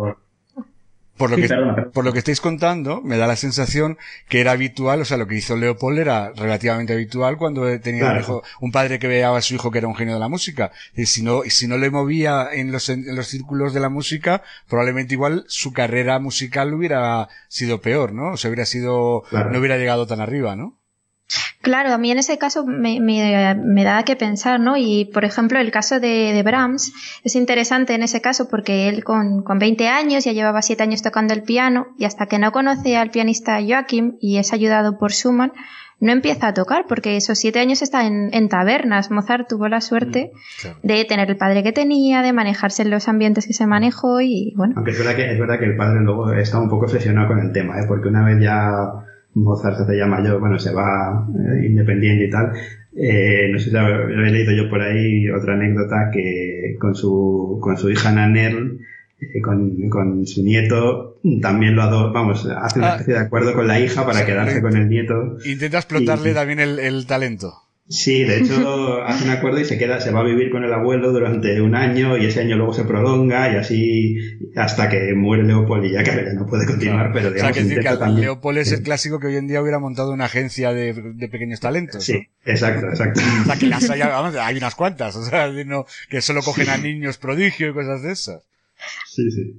Por lo que estáis contando, me da la sensación que era habitual, o sea, lo que hizo Leopold era relativamente habitual cuando tenía un padre que veía a su hijo que era un genio de la música. Y si no le movía en los círculos de la música, probablemente igual su carrera musical hubiera sido peor, ¿no? O sea, no hubiera llegado tan arriba, ¿no? Claro, a mí en ese caso me da que pensar, ¿no? Y, por ejemplo, el caso de Brahms es interesante en ese caso porque él con 20 años ya llevaba 7 años tocando el piano, y hasta que no conoce al pianista Joachim y es ayudado por Schumann, no empieza a tocar porque esos 7 años está en tabernas. Mozart tuvo la suerte de tener el padre que tenía, de manejarse en los ambientes que se manejó y bueno. Aunque es verdad que el padre luego está un poco obsesionado con el tema, porque una vez ya Mozart se hace ya mayor, se va independiente y tal. No sé si lo he leído yo por ahí, otra anécdota, que con su hija Nannerl, con su nieto, también hace una especie de acuerdo con la hija para quedarse con el nieto. Intenta explotarle también el talento. Sí, de hecho hace un acuerdo y se va a vivir con el abuelo durante un año y ese año luego se prolonga y así hasta que muere Leopold y ya que no puede continuar, pero digamos... O sea, que decir que también... Leopold es el clásico que hoy en día hubiera montado una agencia de pequeños talentos. Sí, ¿no? Exacto. O sea, que las hay unas cuantas, o sea, no, que solo cogen a niños prodigio y cosas de esas. Sí.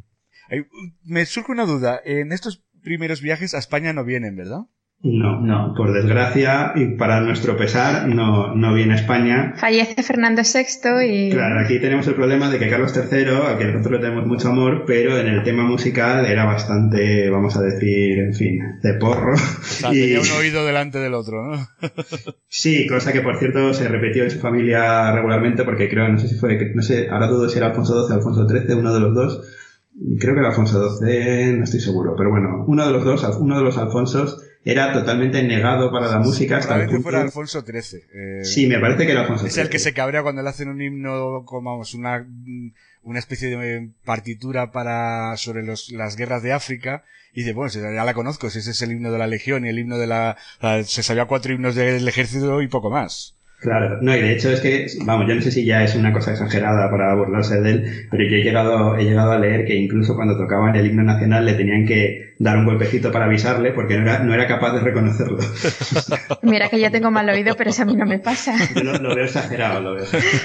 Me surge una duda, en estos primeros viajes a España no vienen, ¿verdad? No, por desgracia y para nuestro pesar no viene a España. Fallece Fernando VI y... Claro, aquí tenemos el problema de que Carlos III, a quien nosotros le tenemos mucho amor, pero en el tema musical era bastante, vamos a decir, en fin, de porro. O sea, tenía un oído delante del otro, ¿no? Sí, cosa que por cierto se repitió en su familia regularmente porque creo, no sé, ahora dudo si era Alfonso XII o Alfonso XIII, uno de los dos. Creo que era Alfonso XII, no estoy seguro, pero bueno, uno de los Alfonsos era totalmente negado para la música hasta el punto... fuera Alfonso XIII. Sí, me parece que era Alfonso XIII. Es el que se cabrea cuando le hacen un himno, como vamos, una especie de partitura sobre las guerras de África, y dice, bueno, ya la conozco, si ese es el himno de la Legión y el himno se sabía 4 himnos del ejército y poco más. Claro, no, y de hecho es que, vamos, yo no sé si ya es una cosa exagerada para burlarse de él, pero yo he llegado a leer que incluso cuando tocaban el himno nacional le tenían que dar un golpecito para avisarle porque no era capaz de reconocerlo. Mira que ya tengo mal oído, pero eso a mí no me pasa. Yo lo veo exagerado,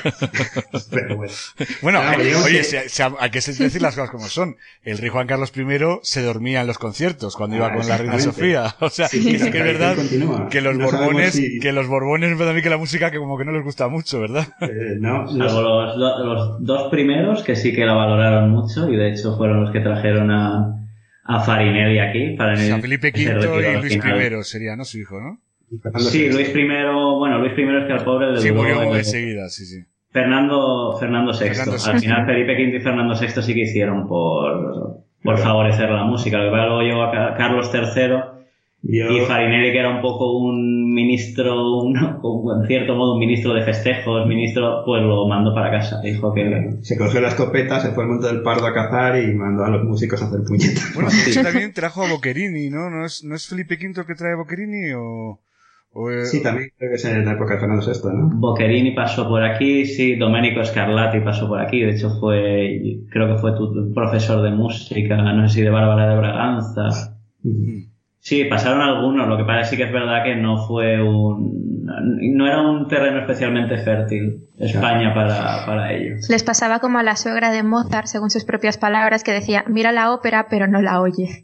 Pero bueno. Bueno, oye, hay que decir las cosas como son. El rey Juan Carlos I se dormía en los conciertos cuando iba con la reina Sofía. O sea, sí, que es verdad que los Borbones, para mí que la música que como que no les gusta mucho, ¿verdad? Salvo los dos primeros que sí que la valoraron mucho y de hecho fueron los que trajeron a Farinelli aquí. A Felipe V y Luis I sería, ¿no? Su hijo, ¿no? Sí, Luis I es que al pobre le sí, duró murió enseguida, sí. Fernando VI. Al final Felipe V y Fernando VI sí que hicieron por favorecer la música. Lo que luego llegó a Carlos III y Farinelli, que era un poco un ministro, en cierto modo un ministro de festejos, pues lo mandó para casa. Dijo que... Se cogió la escopeta, se fue al Monte del Pardo a cazar y mandó a los músicos a hacer puñetas. Bueno, de hecho también trajo a Boccherini, ¿no? ¿No es Felipe V el que trae a Boccherini o...? Sí, también creo que es en la época de Fernando VI, ¿no? Boccherini pasó por aquí, sí, Domenico Scarlatti pasó por aquí, de hecho creo que fue tu profesor de música, no sé si de Bárbara de Braganza. Sí, pasaron algunos, lo que pasa sí que es verdad que no era un terreno especialmente fértil España para ellos. Les pasaba como a la suegra de Mozart, según sus propias palabras, que decía, mira la ópera pero no la oye.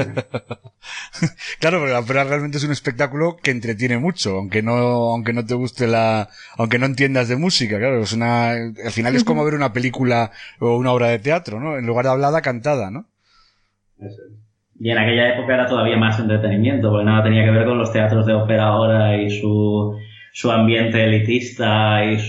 Claro, pero la ópera realmente es un espectáculo que entretiene mucho, aunque no te guste aunque no entiendas de música, claro, al final es como ver una película o una obra de teatro, ¿no? En lugar de hablada, cantada, ¿no? Eso es. Y en aquella época era todavía más entretenimiento, porque nada tenía que ver con los teatros de ópera ahora y su ambiente elitista y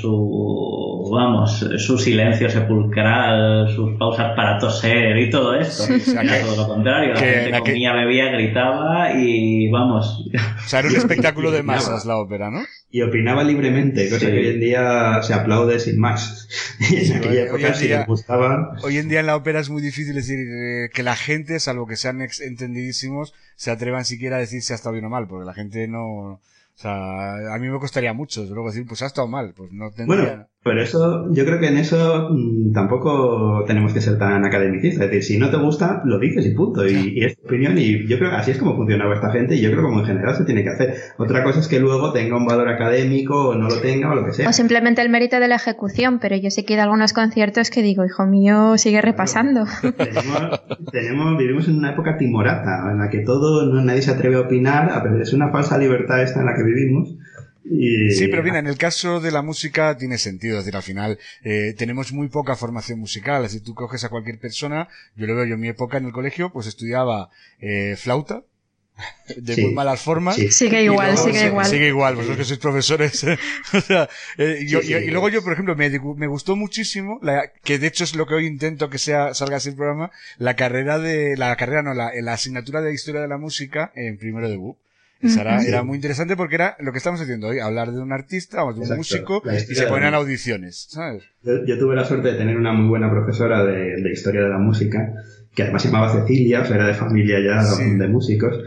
su silencio sepulcral, sus pausas para toser y todo esto. Era todo lo contrario, la gente comía, bebía, gritaba y vamos. O sea, era un espectáculo de masas la ópera, ¿no? Y opinaba libremente, cosa que hoy en día se aplaude sin más. Y en aquella época sí les gustaba. Hoy en día en la ópera es muy difícil decir que la gente, salvo que sean entendidísimos, se atrevan siquiera a decir si ha estado bien o mal, porque la gente no... O sea, a mí me costaría mucho luego decir, pues ha estado mal, pues no tendría... Bueno, pero eso, yo creo que en eso tampoco tenemos que ser tan academicistas. Es decir, si no te gusta, lo dices y punto. Y es tu opinión y yo creo que así es como funcionaba esta gente y yo creo que como en general se tiene que hacer. Otra cosa es que luego tenga un valor académico o no lo tenga o lo que sea. O simplemente el mérito de la ejecución, pero yo sé que he ido a algunos conciertos que digo, hijo mío, sigue repasando. Vivimos en una época timorata en la que nadie se atreve a opinar, pero es una falsa libertad esta en la que vivimos. Sí, pero mira, en el caso de la música tiene sentido, es decir, al final tenemos muy poca formación musical, es decir, tú coges a cualquier persona, yo lo veo, yo en mi época en el colegio pues estudiaba flauta, de muy malas formas. Sí. Sigue igual. Sigue igual, vosotros que sois profesores. O sea, y luego yo, por ejemplo, me gustó muchísimo, que de hecho es lo que hoy intento que salga así el programa, la asignatura de Historia de la Música en primero de BUP. Era muy interesante porque era lo que estamos haciendo hoy, hablar de un artista, de un músico, y se ponían audiciones, ¿sabes? Yo tuve la suerte de tener una muy buena profesora de Historia de la Música, que además se llamaba Cecilia, o sea, era de familia ya de músicos,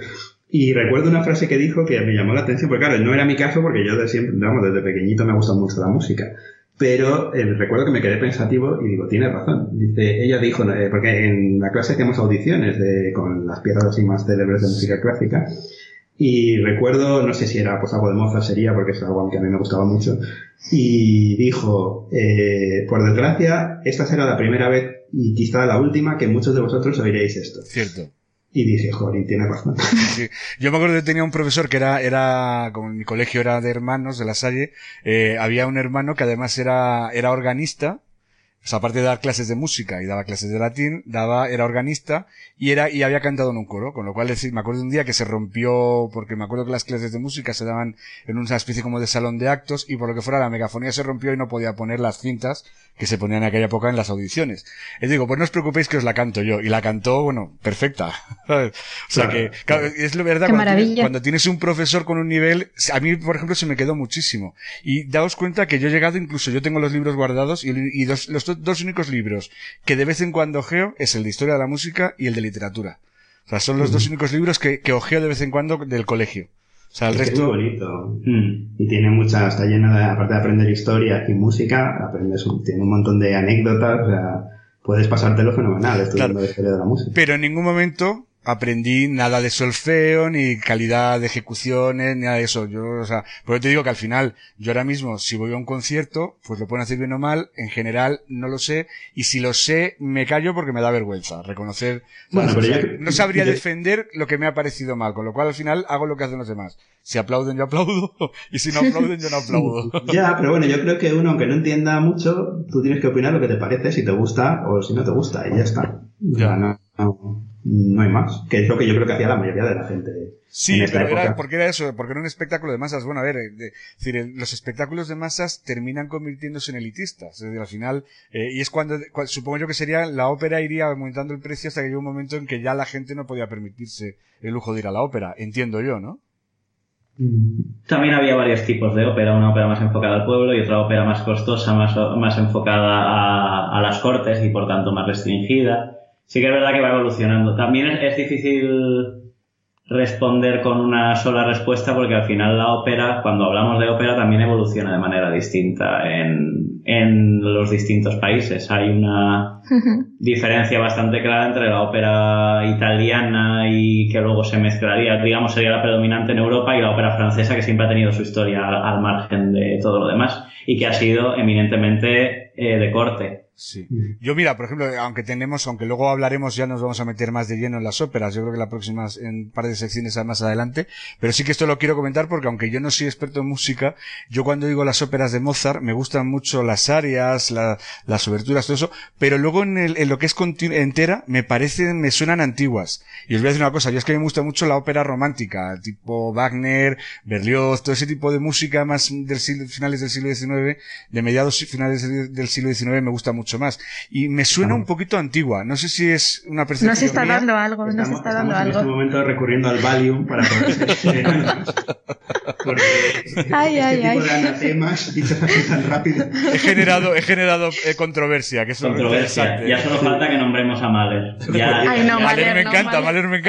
Y recuerdo una frase que dijo que me llamó la atención, porque claro, no era mi caso porque yo desde pequeñito me ha gustado mucho la música. Pero recuerdo que me quedé pensativo y digo, tiene razón. Ella dijo, porque en la clase hacíamos audiciones con las piezas así más célebres de música clásica. Y recuerdo, no sé si era pues algo de Mozart sería, porque es algo que a mí me gustaba mucho. Y dijo, por desgracia, esta será la primera vez y quizá la última que muchos de vosotros oiréis esto. Cierto. Y dije, joder, tiene razón. Sí. Yo me acuerdo que tenía un profesor que era, como mi colegio era de hermanos, de La Salle, había un hermano que además era organista, o sea, aparte de dar clases de música y daba clases de latín, era organista y había cantado en un coro, con lo cual me acuerdo de un día que se rompió, porque me acuerdo que las clases de música se daban en una especie como de salón de actos y por lo que fuera la megafonía se rompió y no podía poner las cintas que se ponían en aquella época en las audiciones. Y digo, pues no os preocupéis que os la canto yo. Y la cantó, bueno, perfecta. ¿Sabes? O sea que, claro, es lo verdad, cuando tienes un profesor con un nivel, a mí, por ejemplo, se me quedó muchísimo. Y daos cuenta que yo he llegado, incluso yo tengo los libros guardados y los dos únicos libros que de vez en cuando ojeo es el de historia de la música y el de literatura. O sea, son los dos únicos libros que ojeo de vez en cuando del colegio. O sea, el resto... Es muy bonito. Y tiene está lleno de, aparte de aprender historia y música, tiene un montón de anécdotas, o sea, puedes pasártelo fenomenal estudiando la historia de la música. Pero en ningún momento aprendí nada de solfeo, ni calidad de ejecuciones, ni nada de eso. Porque te digo que al final, yo ahora mismo, si voy a un concierto, pues lo pueden hacer bien o mal, en general no lo sé, y si lo sé, me callo porque me da vergüenza reconocer. Bueno, no sabría defender lo que me ha parecido mal, con lo cual al final hago lo que hacen los demás. Si aplauden, yo aplaudo, y si no aplauden, yo no aplaudo. Ya, pero bueno, yo creo que uno, aunque no entienda mucho, tú tienes que opinar lo que te parece, si te gusta o si no te gusta, y ya está. Ya. No hay más, que es lo que yo creo que hacía la mayoría de la gente. Sí, pero porque era eso, porque era un espectáculo de masas. Bueno, a ver, los espectáculos de masas terminan convirtiéndose en elitistas. Es decir, al final, y es cuando supongo yo que sería, la ópera iría aumentando el precio hasta que llegó un momento en que ya la gente no podía permitirse el lujo de ir a la ópera, entiendo yo, ¿no? También había varios tipos de ópera, una ópera más enfocada al pueblo y otra ópera más costosa, más enfocada a las cortes y por tanto más restringida. Sí que es verdad que va evolucionando. También es difícil responder con una sola respuesta porque al final la ópera, cuando hablamos de ópera, también evoluciona de manera distinta en los distintos países. Hay una diferencia bastante clara entre la ópera italiana y que luego se mezclaría, digamos, sería la predominante en Europa, y la ópera francesa, que siempre ha tenido su historia al margen de todo lo demás y que ha sido eminentemente de corte. Sí. Yo mira, por ejemplo, aunque luego hablaremos, ya nos vamos a meter más de lleno en las óperas, yo creo que la próxima, en un par de secciones más adelante, pero sí que esto lo quiero comentar porque aunque yo no soy experto en música, yo cuando digo las óperas de Mozart me gustan mucho las arias, las oberturas, todo eso, pero luego en lo que es entera me suenan antiguas. Y os voy a decir una cosa, yo es que me gusta mucho la ópera romántica, tipo Wagner, Berlioz, todo ese tipo de música más finales del siglo XIX, de mediados finales del siglo XIX me gusta mucho más. Y me suena un poquito antigua. No sé si es una percepción Nos está mía. dando algo, estamos en este momento recurriendo al Valium para poder ser porque tipo de anatemas dichos así tan rápido. He generado controversia, que es controversia. Ya solo falta que nombremos a Mahler. Mahler me encanta.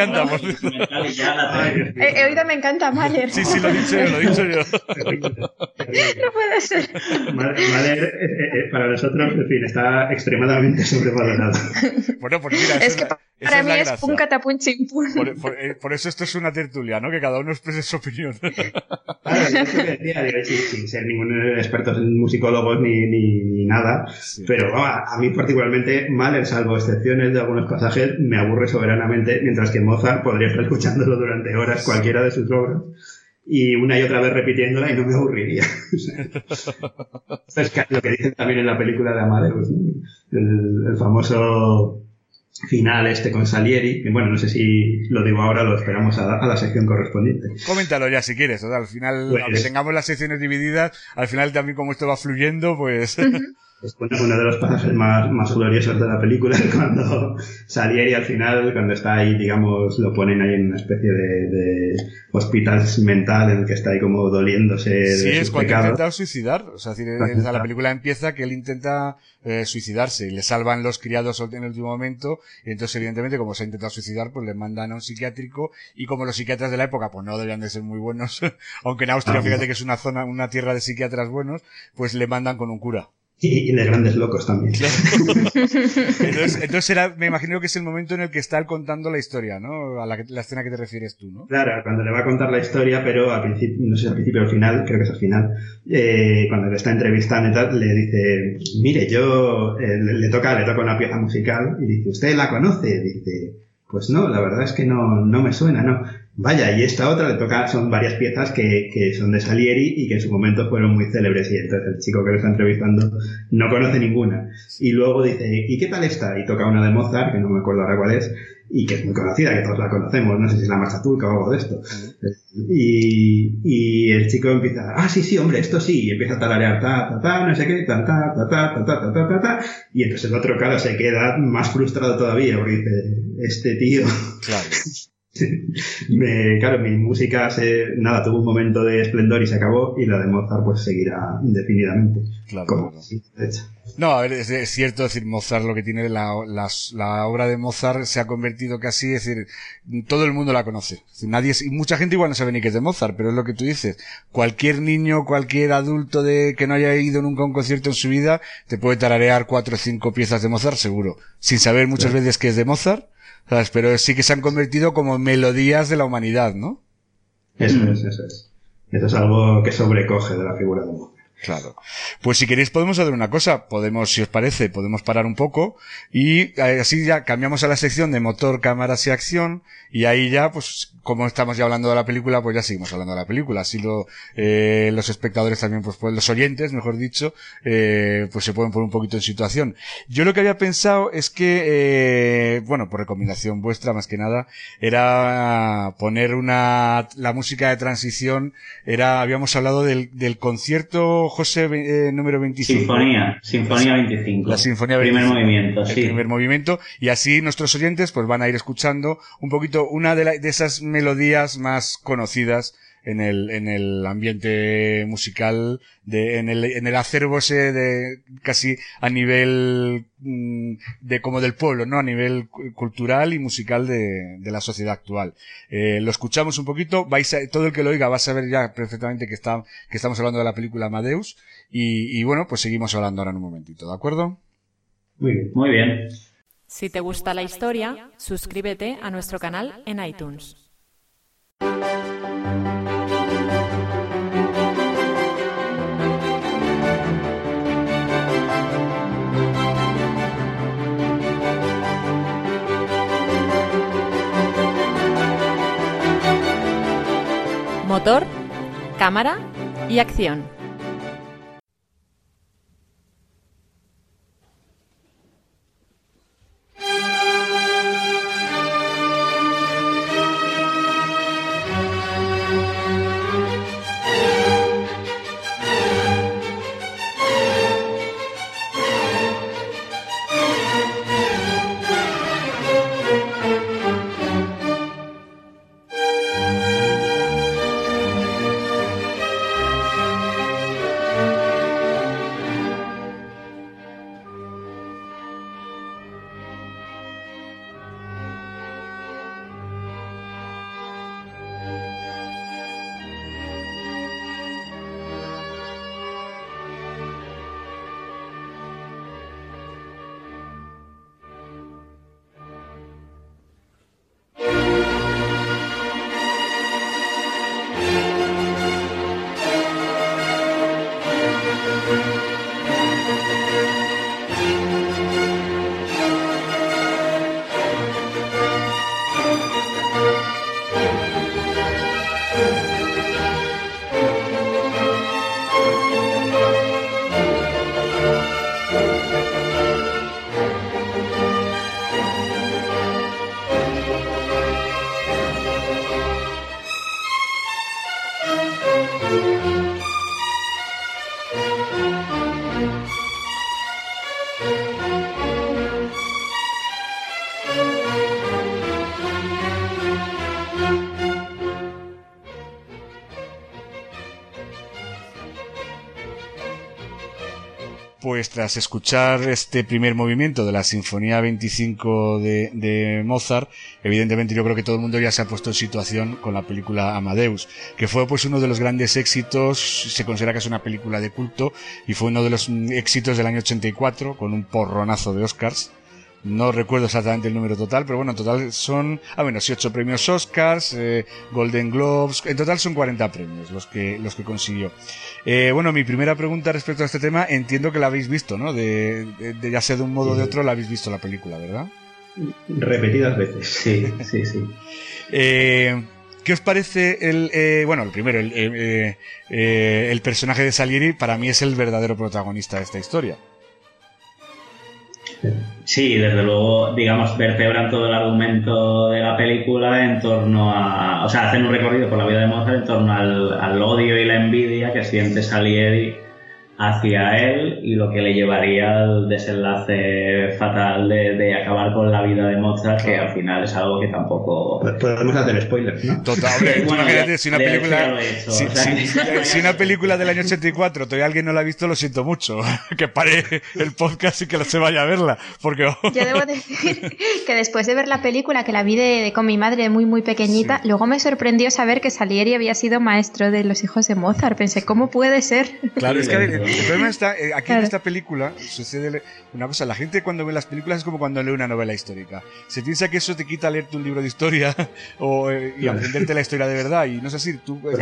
He oído me encanta Mahler. Sí, lo he dicho yo. No puede ser. Mahler, para nosotros, en fin, está extremadamente sobrevalorado. Bueno, pues mira, es que para mí es pum catapum chimpum. Por eso esto es una tertulia, ¿no? Que cada uno exprese su opinión. Claro, es lo que decía, sin ser ningún experto en musicólogos ni nada, sí. Pero a mí particularmente Mahler, salvo excepciones de algunos pasajes, me aburre soberanamente, mientras que Mozart podría estar escuchándolo durante horas, cualquiera de sus obras, y una y otra vez repitiéndola y no me aburriría. Esto es lo que dicen también en la película de Amadeus, ¿no? El famoso final con Salieri, que bueno, no sé si lo digo ahora, lo esperamos a la sección correspondiente. Coméntalo ya si quieres, o sea, al final, aunque tengamos las secciones divididas, al final también como esto va fluyendo, pues... Es uno de los pasajes más gloriosos de la película es cuando Salieri al final, cuando está ahí, digamos, lo ponen ahí en una especie de hospital mental en el que está ahí como doliéndose de sus pecados. Sí, es cuando intenta suicidar. O sea, la película empieza que él intenta suicidarse y le salvan los criados en el último momento, y entonces evidentemente como se ha intentado suicidar, pues le mandan a un psiquiátrico, y como los psiquiatras de la época pues no debían de ser muy buenos, aunque en Austria fíjate que es una tierra de psiquiatras buenos, pues le mandan con un cura. Y de grandes locos también. Claro. Entonces me imagino que es el momento en el que está él contando la historia, ¿no? A la escena que te refieres tú, ¿no? Claro, cuando le va a contar la historia, pero al principio, no sé si al principio o al final, creo que es al final, cuando le está entrevistando y tal, le dice, mire, yo, le toca una pieza musical, y dice, ¿usted la conoce? Dice, pues no, la verdad es que no me suena, no. Vaya, y esta otra le toca, son varias piezas que son de Salieri y que en su momento fueron muy célebres, y entonces el chico que lo está entrevistando no conoce ninguna. Y luego dice, ¿y qué tal esta? Y toca una de Mozart, que no me acuerdo ahora cuál es, y que es muy conocida, que todos la conocemos, no sé si es la Marcha Turca o algo de esto. Y el chico empieza, sí, hombre, esto sí, y empieza a tararear, no sé qué, ta, y entonces el otro, claro, se queda más frustrado todavía, porque dice, este tío... Claro. Claro, mi música tuvo un momento de esplendor y se acabó, y la de Mozart pues seguirá indefinidamente. Claro. Sí, de hecho. No, a ver, es cierto, decir, Mozart lo que tiene, la obra de Mozart se ha convertido casi, es decir, todo el mundo la conoce. Es decir, y mucha gente igual no sabe ni qué es de Mozart, pero es lo que tú dices. Cualquier niño, cualquier adulto que no haya ido nunca a un concierto en su vida, te puede tararear 4 o 5 piezas de Mozart, seguro. Sin saber muchas veces qué es de Mozart, ¿sabes? Pero sí que se han convertido como melodías de la humanidad, ¿no? Eso es. Eso es algo que sobrecoge de la figura de Mozart. Claro. Pues si queréis podemos hacer una cosa, si os parece, podemos parar un poco y así ya cambiamos a la sección de motor, cámaras y acción, y ahí ya, pues, como estamos ya hablando de la película, pues ya seguimos hablando de la película. Así los espectadores también, pues los oyentes, mejor dicho, pues se pueden poner un poquito en situación. Yo lo que había pensado es que, por recomendación vuestra más que nada, era poner la música de transición, habíamos hablado del concierto, José, número 25. Sinfonía 25. La Sinfonía 25. Primer movimiento, sí. El primer movimiento. Y así nuestros oyentes pues van a ir escuchando un poquito una de esas melodías más conocidas en el ambiente musical, en el acervo ese de casi a nivel como del pueblo, ¿no? A nivel cultural y musical de la sociedad actual. Lo escuchamos un poquito, todo el que lo oiga va a saber ya perfectamente que estamos hablando de la película Amadeus, y pues seguimos hablando ahora en un momentito, ¿de acuerdo? Muy bien. Muy bien. Si te gusta la historia, suscríbete a nuestro canal en iTunes. Motor, cámara y acción. pues tras escuchar este primer movimiento de la Sinfonía 25 de Mozart, evidentemente yo creo que todo el mundo ya se ha puesto en situación con la película Amadeus, que fue pues uno de los grandes éxitos, se considera que es una película de culto, y fue uno de los éxitos del año 84, con un porronazo de Oscars. No recuerdo exactamente el número total, pero bueno, en total son, 8 premios Oscars, Golden Globes, en total son 40 premios los que consiguió. Bueno, mi primera pregunta respecto a este tema, entiendo que la habéis visto, ¿no? De ya sea de un modo o de otro, la habéis visto la película, ¿verdad? Repetidas veces, sí. ¿Qué os parece el personaje de Salieri? Para mí es el verdadero protagonista de esta historia. Sí, desde luego, digamos, vertebran todo el argumento de la película en torno a... O sea, hacen un recorrido por la vida de Mozart en torno al odio y la envidia que siente Salieri hacia él y lo que le llevaría al desenlace fatal de acabar con la vida de Mozart, que al final es algo que tampoco... Podemos hacer spoilers, ¿no? Total, bueno, si una película... Si una película del año 84 todavía alguien no la ha visto, lo siento mucho. Que pare el podcast y que se vaya a verla, porque... Yo debo decir que después de ver la película, que la vi con mi madre muy muy pequeñita, luego me sorprendió saber que Salieri había sido maestro de los hijos de Mozart. Pensé, ¿cómo puede ser? Claro, es que el problema está, aquí en esta película sucede una cosa, la gente cuando ve las películas es como cuando lee una novela histórica. Se piensa que eso te quita leerte un libro de historia y aprenderte la historia de verdad, y no es así.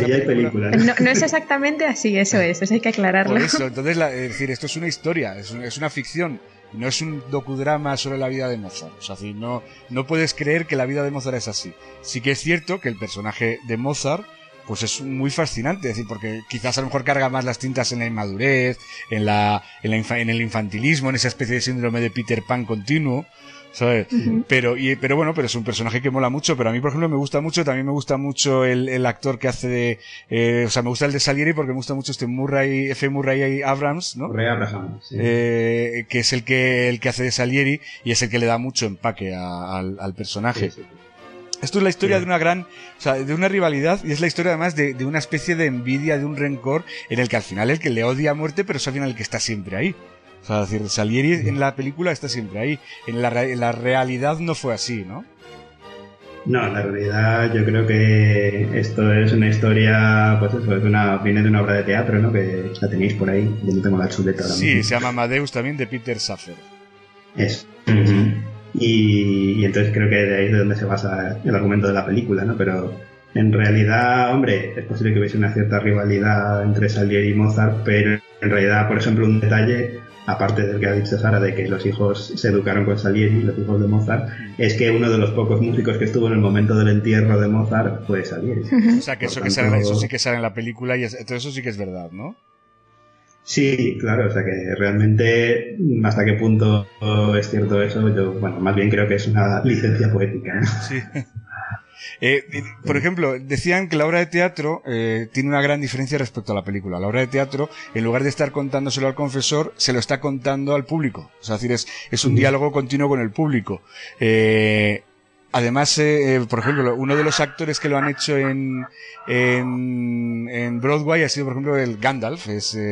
No es exactamente así, eso hay que aclararlo. Por eso, entonces, es decir, esto es una historia, es una ficción, no es un docudrama sobre la vida de Mozart. O sea, no puedes creer que la vida de Mozart es así. Sí que es cierto que el personaje de Mozart pues es muy fascinante, es decir, porque quizás a lo mejor carga más las tintas en la inmadurez, en el infantilismo, en esa especie de síndrome de Peter Pan continuo, ¿sabes? Uh-huh. Pero es un personaje que mola mucho, pero a mí, por ejemplo, también me gusta mucho el actor que hace me gusta el de Salieri porque me gusta mucho este Murray Abrams, ¿no? Murray Abrams, sí. Que es el que hace de Salieri y es el que le da mucho empaque al personaje. Sí. Esto es la historia de de una rivalidad, y es la historia además de una especie de envidia, de un rencor, en el que al final el que le odia a muerte, pero es al final el que está siempre ahí. O sea, es decir, Salieri en la película está siempre ahí. En la realidad no fue así, ¿no? No, en la realidad yo creo que esto es una historia, pues eso, viene de una obra de teatro, ¿no? Que la tenéis por ahí, yo no tengo la chuleta ahora mismo. Sí, se llama Amadeus también, de Peter Saffer. Eso. Uh-huh. Y entonces creo que de ahí es de donde se basa el argumento de la película, ¿no? Pero en realidad, hombre, es posible que hubiese una cierta rivalidad entre Salieri y Mozart, pero en realidad, por ejemplo, un detalle, aparte del que ha dicho Sara, de que los hijos se educaron con Salieri, los hijos de Mozart, es que uno de los pocos músicos que estuvo en el momento del entierro de Mozart fue Salieri. O sea, que eso sí que sale en la película, y todo eso sí que es verdad, ¿no? Sí, claro, o sea que realmente hasta qué punto es cierto eso, yo, más bien creo que es una licencia poética, ¿no? Sí. Por ejemplo, decían que la obra de teatro tiene una gran diferencia respecto a la película. La obra de teatro, en lugar de estar contándoselo al confesor, se lo está contando al público. O sea, es decir, es un diálogo continuo con el público. Además, por ejemplo, uno de los actores que lo han hecho en Broadway ha sido, por ejemplo, el Gandalf,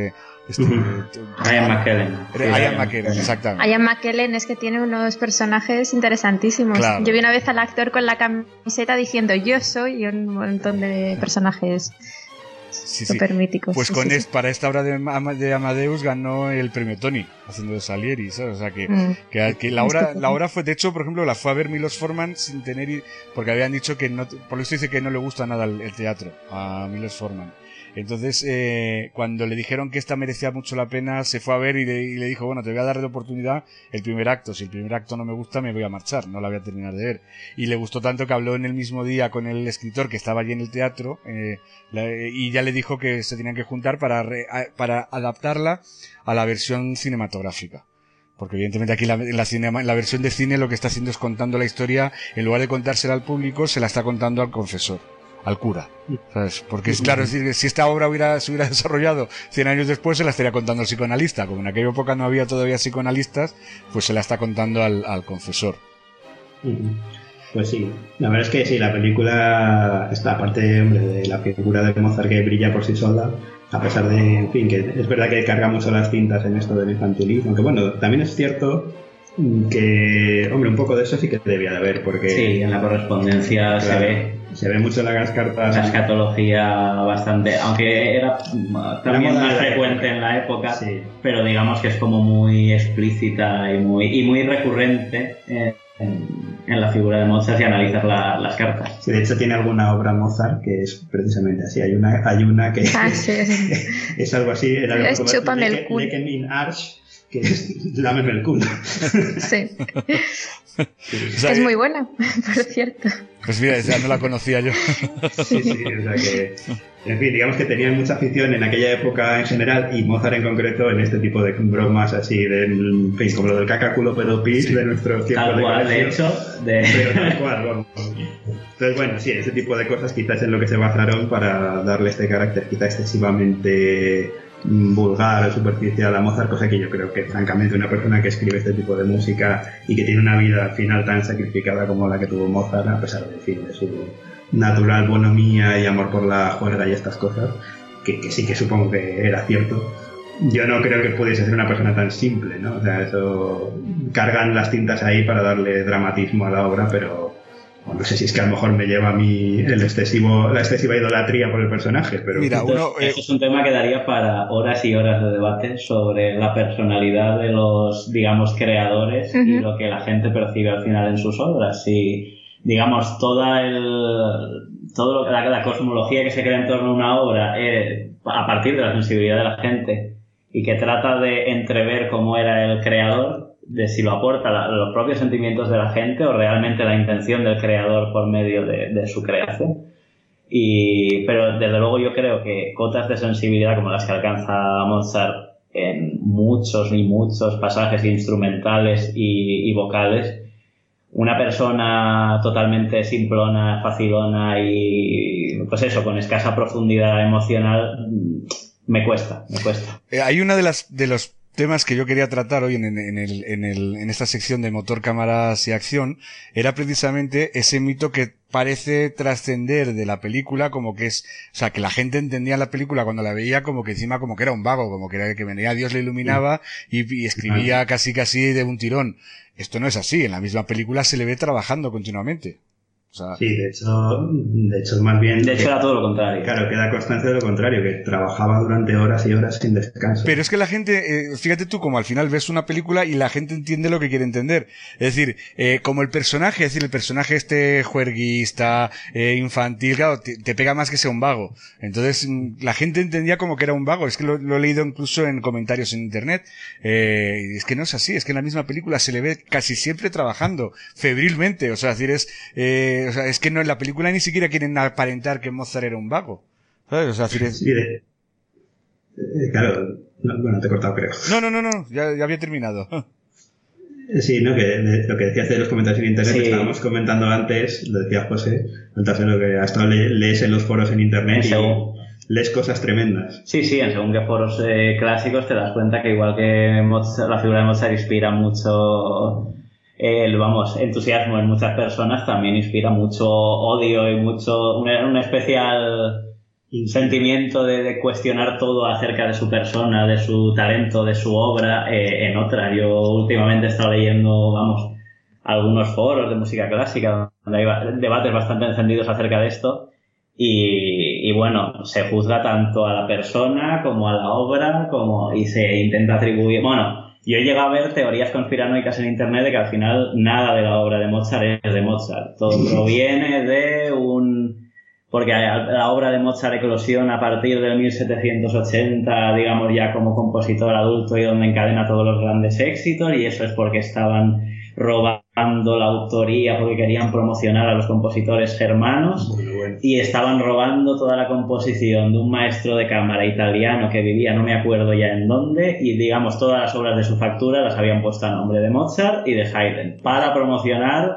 Ian McKellen. Ian McKellen, exactamente. Ian McKellen es que tiene unos personajes interesantísimos. Claro. Yo vi una vez al actor con la camiseta diciendo yo soy, y un montón de personajes súper míticos. Pues para esta obra de Amadeus ganó el premio Tony haciendo de Salieri, ¿sabes? O sea que la obra fue, de hecho, por ejemplo, la fue a ver Milos Forman sin tener, porque habían dicho que no, por eso dice que no le gusta nada el teatro a Milos Forman. Entonces, cuando le dijeron que esta merecía mucho la pena, se fue a ver y le dijo, bueno, te voy a dar de oportunidad el primer acto. Si el primer acto no me gusta, me voy a marchar, no la voy a terminar de ver. Y le gustó tanto que habló en el mismo día con el escritor que estaba allí en el teatro, y ya le dijo que se tenían que juntar para adaptarla a la versión cinematográfica. Porque evidentemente aquí en la versión de cine lo que está haciendo es contando la historia, en lugar de contársela al público, se la está contando al confesor, al cura, ¿sabes? Porque es claro, es decir, si esta obra se hubiera desarrollado 100 años después, se la estaría contando al psicoanalista. Como en aquella época no había todavía psicoanalistas, pues se la está contando al confesor. Pues sí, la verdad es que sí, la película está, aparte, hombre, de la figura de Mozart que brilla por sí sola, A pesar de, en fin, que es verdad que carga mucho las tintas en esto del infantilismo, aunque bueno, también es cierto que, hombre, un poco de eso sí que debía de haber, porque... Sí, en la correspondencia claro, se ve mucho en las cartas. La escatología bastante, aunque era también más frecuente en la época, sí. Pero digamos que es como muy explícita y muy recurrente en la figura de Mozart y analizar las cartas. Sí, de hecho tiene alguna obra Mozart que es precisamente así. Hay una que sí. es algo así. Era es chúpame el culo. Lecken in Arsch, que es lámeme el culo. Sí. O sea, es muy buena, por cierto. Pues mira, esa no la conocía yo. Sí, o sea que... En fin, digamos que tenían mucha afición en aquella época en general y Mozart en concreto en este tipo de bromas así, en fin, como lo del cacaculo pedopis de nuestros tiempos tal de cual, colegio. de hecho. Pero tal cual, vamos. Entonces, bueno, sí, ese tipo de cosas quizás en lo que se basaron para darle este carácter quizás excesivamente vulgar o superficial a Mozart, cosa que yo creo que francamente una persona que escribe este tipo de música y que tiene una vida al final tan sacrificada como la que tuvo Mozart, a pesar de, en fin, de su natural bonomía y amor por la juerga y estas cosas, que sí que supongo que era cierto, yo no creo que pudiese ser una persona tan simple, ¿no? O sea, eso cargan las tintas ahí para darle dramatismo a la obra, pero no sé si es que a lo mejor me lleva a mí la excesiva idolatría por el personaje, pero... Mira, eso es un tema que daría para horas y horas de debate sobre la personalidad de los, digamos, creadores y lo que la gente percibe al final en sus obras. Y, digamos, la cosmología que se crea en torno a una obra a partir de la sensibilidad de la gente y que trata de entrever cómo era el creador, de si lo aporta los propios sentimientos de la gente o realmente la intención del creador por medio de su creación. Pero desde luego yo creo que cotas de sensibilidad como las que alcanza Mozart en muchos y muchos pasajes instrumentales y vocales, una persona totalmente simplona, facilona y pues eso, con escasa profundidad emocional, me cuesta. Hay una de los temas que yo quería tratar hoy en esta sección de motor, cámaras y acción, era precisamente ese mito que parece trascender de la película, como que es, o sea, que la gente entendía la película cuando la veía como que encima como que era un vago, como que era que venía Dios, le iluminaba y escribía casi de un tirón. Esto no es así, en la misma película se le ve trabajando continuamente. O sea, sí, de hecho más bien... De hecho era todo lo contrario. Claro, queda constancia de lo contrario, que trabajaba durante horas y horas sin descanso. Pero es que la gente, fíjate tú, como al final ves una película y la gente entiende lo que quiere entender. Es decir, como el personaje este juerguista, infantil, claro, te pega más que sea un vago. Entonces, la gente entendía como que era un vago. Es que lo he leído incluso en comentarios en internet. Es que no es así, es que en la misma película se le ve casi siempre trabajando, febrilmente. O sea, es decir, o sea, es que no en la película ni siquiera quieren aparentar que Mozart era un vago. ¿Sabes? O sea, sí, claro, bueno, te he cortado, creo. No, ya había terminado. Sí, ¿no? Que lo que decías de los comentarios en internet, que estábamos comentando antes, lo decía José, lo que hasta lees en los foros en internet y lees cosas tremendas. Sí, en según qué foros clásicos te das cuenta que igual que Mozart, la figura de Mozart inspira mucho... entusiasmo en muchas personas, también inspira mucho odio y mucho un especial sentimiento de cuestionar todo acerca de su persona, de su talento, de su obra en otra. Yo últimamente he estado leyendo, algunos foros de música clásica donde hay debates bastante encendidos acerca de esto y bueno, se juzga tanto a la persona como a la obra y se intenta atribuir... Yo he llegado a ver teorías conspiranoicas en internet de que al final nada de la obra de Mozart es de Mozart. Todo proviene de porque la obra de Mozart eclosiona a partir del 1780, digamos ya como compositor adulto y donde encadena todos los grandes éxitos, y eso es porque estaban robando la autoría porque querían promocionar a los compositores germanos. Bueno. Y estaban robando toda la composición de un maestro de cámara italiano que vivía no me acuerdo ya en dónde, y digamos todas las obras de su factura las habían puesto a nombre de Mozart y de Haydn para promocionar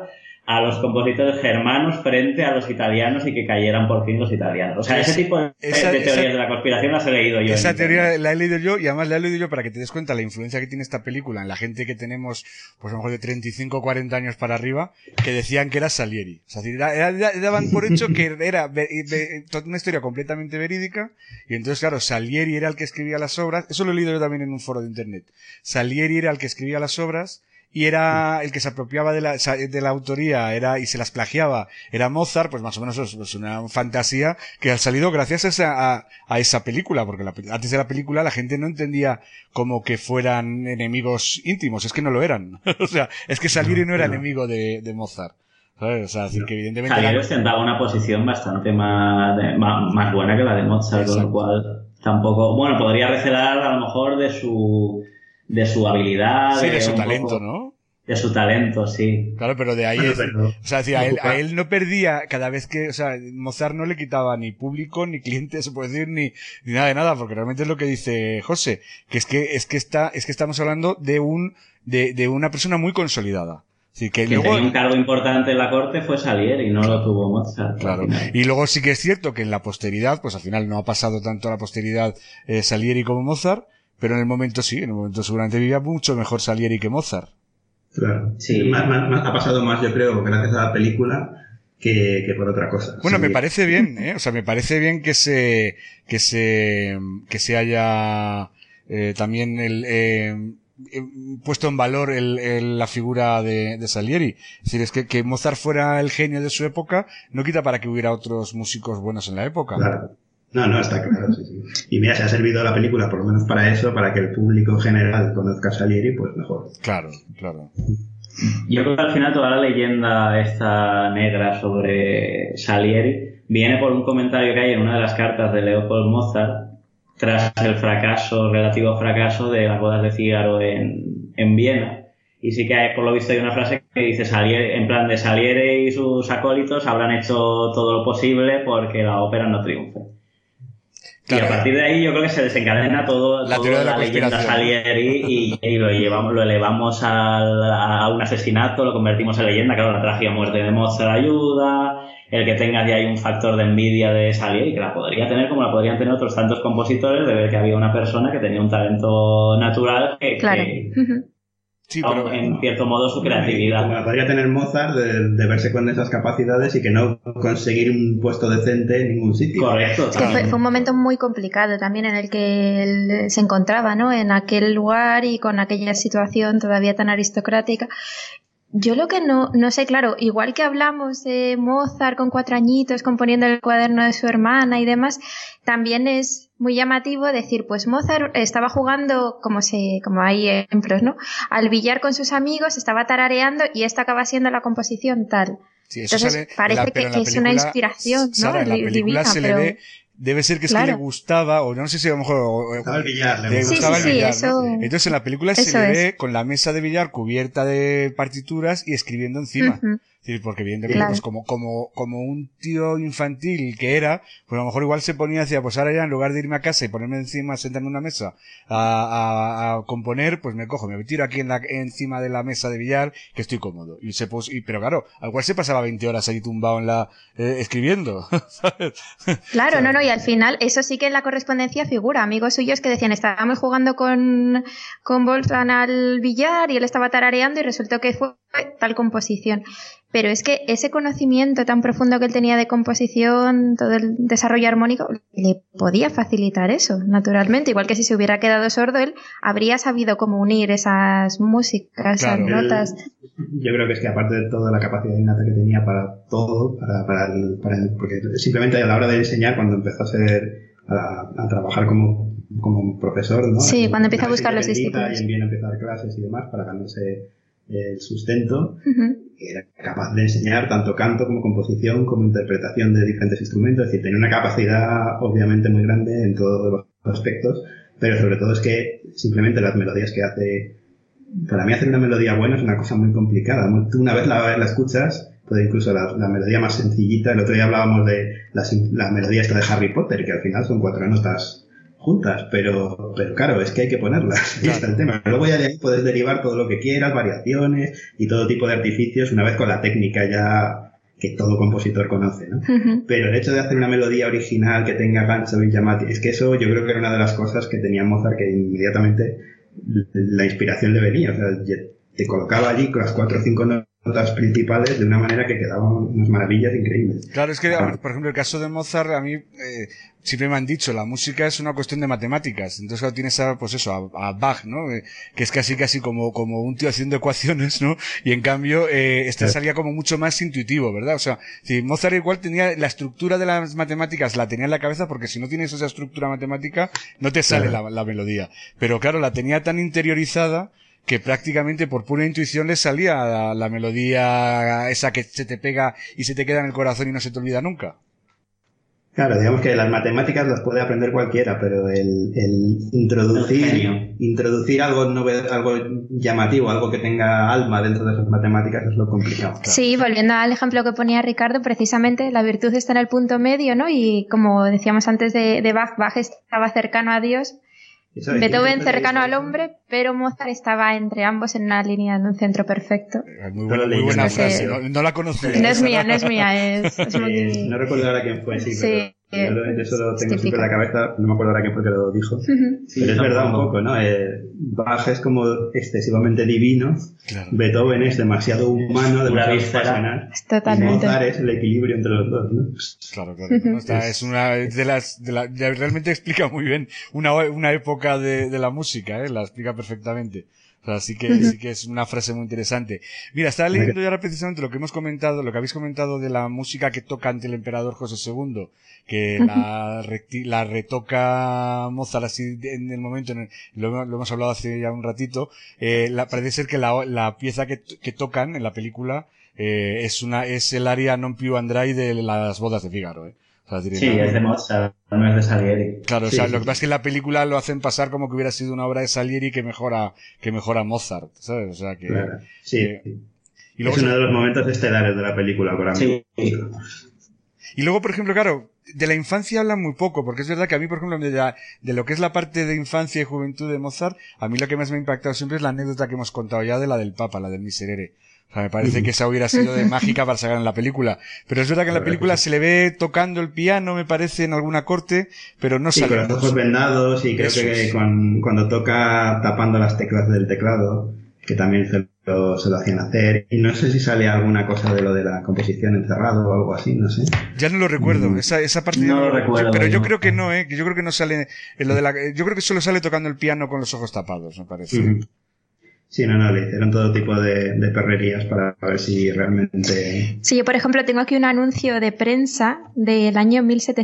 a los compositores germanos frente a los italianos y que cayeran por fin los italianos. O sea, ese tipo de teorías de la conspiración las he leído yo. Esa teoría la he leído yo, y además la he leído yo para que te des cuenta la influencia que tiene esta película en la gente que tenemos, pues a lo mejor de 35 o 40 años para arriba, que decían que era Salieri. O sea, daban por hecho que era una historia completamente verídica, y entonces, claro, Salieri era el que escribía las obras. Eso lo he leído yo también en un foro de internet. Salieri era el que escribía las obras, y era el que se apropiaba de la autoría, y se las plagiaba, era Mozart. Pues más o menos es una fantasía que ha salido gracias a esa película, porque antes de la película la gente no entendía como que fueran enemigos íntimos, es que no lo eran. O sea, es que Salieri no era enemigo de Mozart, ¿sabes? O sea, decir que evidentemente Salieri ostentaba una posición bastante más buena que la de Mozart. Exacto. Con lo cual tampoco, bueno, podría recelar a lo mejor de su habilidad. Sí, de su talento, ¿no? De su talento, sí. Claro, pero de ahí o sea, decir, a él no perdía cada vez que, o sea, Mozart no le quitaba ni público, ni cliente, se puede decir, ni nada de nada, porque realmente es lo que dice José, que es que estamos hablando de una persona muy consolidada. Sí, que luego tenía un cargo importante en la corte fue Salieri y no lo tuvo Mozart. Claro. Y luego sí que es cierto que en la posteridad, pues al final no ha pasado tanto a la posteridad Salieri como Mozart, pero en el momento seguramente vivía mucho mejor Salieri que Mozart. Claro. Sí. Ha pasado más, yo creo, gracias a la película que por otra cosa. Bueno, sí. Me parece bien, o sea, me parece bien que se haya también puesto en valor la figura de Salieri. Es decir, es que Mozart fuera el genio de su época no quita para que hubiera otros músicos buenos en la época. Claro. No, está claro, sí. Y mira, se ha servido la película por lo menos para eso, para que el público en general conozca a Salieri, pues mejor. Claro. Yo creo que al final toda la leyenda esta negra sobre Salieri viene por un comentario que hay en una de las cartas de Leopold Mozart tras el relativo fracaso de las bodas de Fígaro en Viena. Y sí que hay, por lo visto, hay una frase que dice Salieri, en plan de Salieri y sus acólitos habrán hecho todo lo posible porque la ópera no triunfe. Claro. Y a partir de ahí yo creo que se desencadena toda la leyenda Salieri y lo elevamos a un asesinato, lo convertimos en leyenda. Claro, la trágica muerte de Mozart ayuda, el que tenga de ahí un factor de envidia de Salieri, que la podría tener como la podrían tener otros tantos compositores, de ver que había una persona que tenía un talento natural que sí, pero en cierto modo su creatividad. Como la podría tener Mozart de verse con esas capacidades y que no conseguir un puesto decente en ningún sitio. Correcto. Sí, fue un momento muy complicado también en el que él se encontraba, ¿no? En aquel lugar y con aquella situación todavía tan aristocrática. Yo lo que no sé, claro, igual que hablamos de Mozart con 4 añitos componiendo el cuaderno de su hermana y demás, también es muy llamativo decir, pues Mozart estaba jugando, como hay ejemplos, ¿no? Al billar con sus amigos, estaba tarareando y esta acaba siendo la composición tal. Sí, eso entonces parece que es una inspiración, ¿no? Sara, en la película divina, se le ve. Debe ser que es que le gustaba, o no sé si a lo mejor gustaba el billar, le gustaba el billar, eso, ¿no? Entonces en la película se le ve con la mesa de billar cubierta de partituras y escribiendo encima. Es decir, porque evidentemente pues como un tío infantil que era, pues a lo mejor igual se ponía, decía, pues ahora ya en lugar de irme a casa y ponerme encima, sentarme en una mesa a componer, pues me tiro aquí encima de la mesa de billar, que estoy cómodo. Pero claro, al cual se pasaba 20 horas ahí tumbado escribiendo, ¿sabes? Claro, no, y al final eso sí que en la correspondencia figura. Amigos suyos que decían, estábamos jugando con Wolfgang al billar y él estaba tarareando y resultó que fue tal composición. Pero es que ese conocimiento tan profundo que él tenía de composición, todo el desarrollo armónico, le podía facilitar eso, naturalmente. Igual que si se hubiera quedado sordo, él habría sabido cómo unir esas músicas, esas notas. Yo creo que es que aparte de toda la capacidad innata que tenía para todo, porque simplemente a la hora de enseñar, cuando empezó a trabajar como profesor, ¿no? Sí, cuando empieza a buscar los discípulos. Y empieza a empezar clases y demás para ganarse el sustento, era capaz de enseñar tanto canto como composición como interpretación de diferentes instrumentos, es decir, tenía una capacidad obviamente muy grande en todos los aspectos, pero sobre todo es que simplemente las melodías que hace, para mí hacer una melodía buena es una cosa muy complicada. Tú una vez la escuchas, puede incluso la melodía más sencillita, el otro día hablábamos de la melodía esta de Harry Potter, que al final son 4 notas juntas, pero claro, es que hay que ponerlas, ahí está el tema. Luego ya de ahí puedes derivar todo lo que quieras, variaciones y todo tipo de artificios, una vez con la técnica ya que todo compositor conoce, ¿no? Pero el hecho de hacer una melodía original que tenga gancho y llamativo, es que eso yo creo que era una de las cosas que tenía Mozart, que inmediatamente la inspiración le venía, o sea, te colocaba allí con las 4 o 5 notas principales de una manera que quedaban unas maravillas increíbles. Claro, es que, por ejemplo, el caso de Mozart, a mí siempre me han dicho, la música es una cuestión de matemáticas. Entonces, claro, tienes pues eso, a Bach, ¿no? Que es casi como un tío haciendo ecuaciones, ¿no? Y en cambio, salía como mucho más intuitivo, ¿verdad? O sea, si Mozart igual tenía la estructura de las matemáticas, la tenía en la cabeza, porque si no tienes esa estructura matemática, no te sale la melodía. Pero claro, la tenía tan interiorizada que prácticamente por pura intuición le salía la melodía esa que se te pega y se te queda en el corazón y no se te olvida nunca. Claro, digamos que las matemáticas las puede aprender cualquiera, pero el introducir algo llamativo, algo que tenga alma dentro de esas matemáticas es lo complicado. Claro. Sí, volviendo al ejemplo que ponía Ricardo, precisamente la virtud está en el punto medio, ¿no? Y como decíamos antes de Bach estaba cercano a Dios. Beethoven cercano al hombre, pero Mozart estaba entre ambos en una línea de un centro perfecto. Muy buena frase, no la conocía. No es mía, es muy... No recuerdo ahora quién fue, pero eso lo tengo siempre en la cabeza, no me acuerdo ahora quién fue que lo dijo. Pero es verdad un poco, ¿no? Bach es como excesivamente divino, claro. Beethoven es demasiado humano, demasiado pasional. Totalmente. Mozart es el equilibrio entre los dos, ¿no? Claro. ¿no? Es una de las realmente explica muy bien una época de la música, la explica perfectamente. O sea, sí que es una frase muy interesante. Mira, estaba leyendo ya ahora precisamente lo que habéis comentado de la música que toca ante el emperador José II, que la retoca Mozart así en el momento lo hemos hablado hace ya un ratito, parece ser que la pieza que tocan en la película, es el aria Non più andrai de las bodas de Fígaro, O sea, sí, es de Mozart, no es de Salieri. Claro, sí, o sea, lo que pasa es que en la película lo hacen pasar como que hubiera sido una obra de Salieri que mejora Mozart, ¿sabes? O sea que... Claro, sí. Y luego es uno de los momentos estelares de la película, para mí. Sí. Y luego, por ejemplo, claro, de la infancia hablan muy poco, porque es verdad que a mí, por ejemplo, de lo que es la parte de infancia y juventud de Mozart, a mí lo que más me ha impactado siempre es la anécdota que hemos contado ya de la del Papa, la del Miserere. O sea, me parece que esa hubiera sido de mágica para sacar en la película. Pero es verdad que en la película se le ve tocando el piano, me parece, en alguna corte, pero no sale. Sí, con los ojos vendados y creo que cuando toca tapando las teclas del teclado, que también se lo hacían hacer. Y no sé si sale alguna cosa de lo de la composición encerrado o algo así, no sé. Ya no lo recuerdo, esa parte no lo recuerdo. Pero yo creo que no, que yo creo que no sale, yo creo que solo sale tocando el piano con los ojos tapados, me parece. Sí, no, le hicieron todo tipo de perrerías para ver si realmente... Sí, yo por ejemplo tengo aquí un anuncio de prensa del año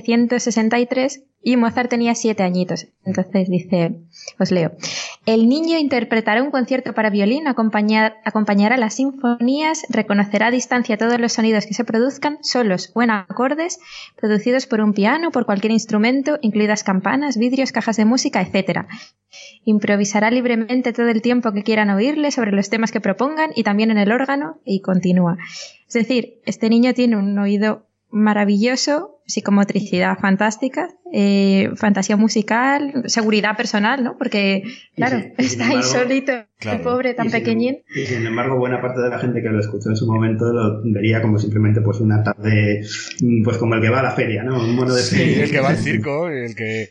1763 y Mozart tenía 7 añitos. Entonces dice, os leo: el niño interpretará un concierto para violín, acompañará las sinfonías, reconocerá a distancia todos los sonidos que se produzcan, solos o en acordes, producidos por un piano, por cualquier instrumento, incluidas campanas, vidrios, cajas de música, etc. Improvisará libremente todo el tiempo que quieran oírle sobre los temas que propongan y también en el órgano, y continúa. Es decir, este niño tiene un oído maravilloso, psicomotricidad fantástica, fantasía musical, seguridad personal, ¿no? Porque, claro, está ahí solito, el pobre, tan pequeñín. Y sin embargo, buena parte de la gente que lo escuchó en su momento lo vería como simplemente pues una tarde, pues como el que va a la feria, ¿no? Un mono de feria. Sí, el que va al circo, el que...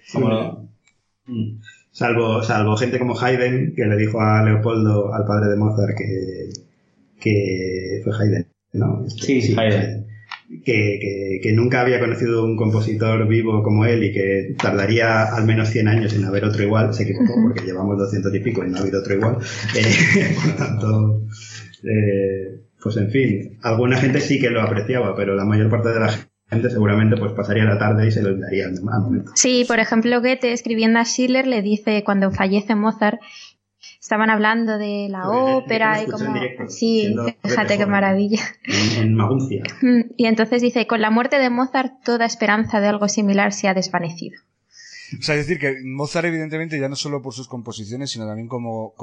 Salvo gente como Haydn, que le dijo a Leopoldo, al padre de Mozart, que fue Haydn, ¿no? Sí, Haydn. Que nunca había conocido un compositor vivo como él y que tardaría al menos 100 años en haber otro igual. Se equivocó porque llevamos 200 y pico y no ha habido otro igual. Por tanto, pues en fin, alguna gente sí que lo apreciaba, pero la mayor parte de la gente seguramente pues pasaría la tarde y se lo olvidaría al momento. Sí, por ejemplo, Goethe, escribiendo a Schiller, le dice, cuando fallece Mozart, estaban hablando de la ópera y como... Directo, sí, fíjate qué maravilla. En Maguncia. Y entonces dice, con la muerte de Mozart toda esperanza de algo similar se ha desvanecido. O sea, es decir que Mozart evidentemente ya no solo por sus composiciones, sino también como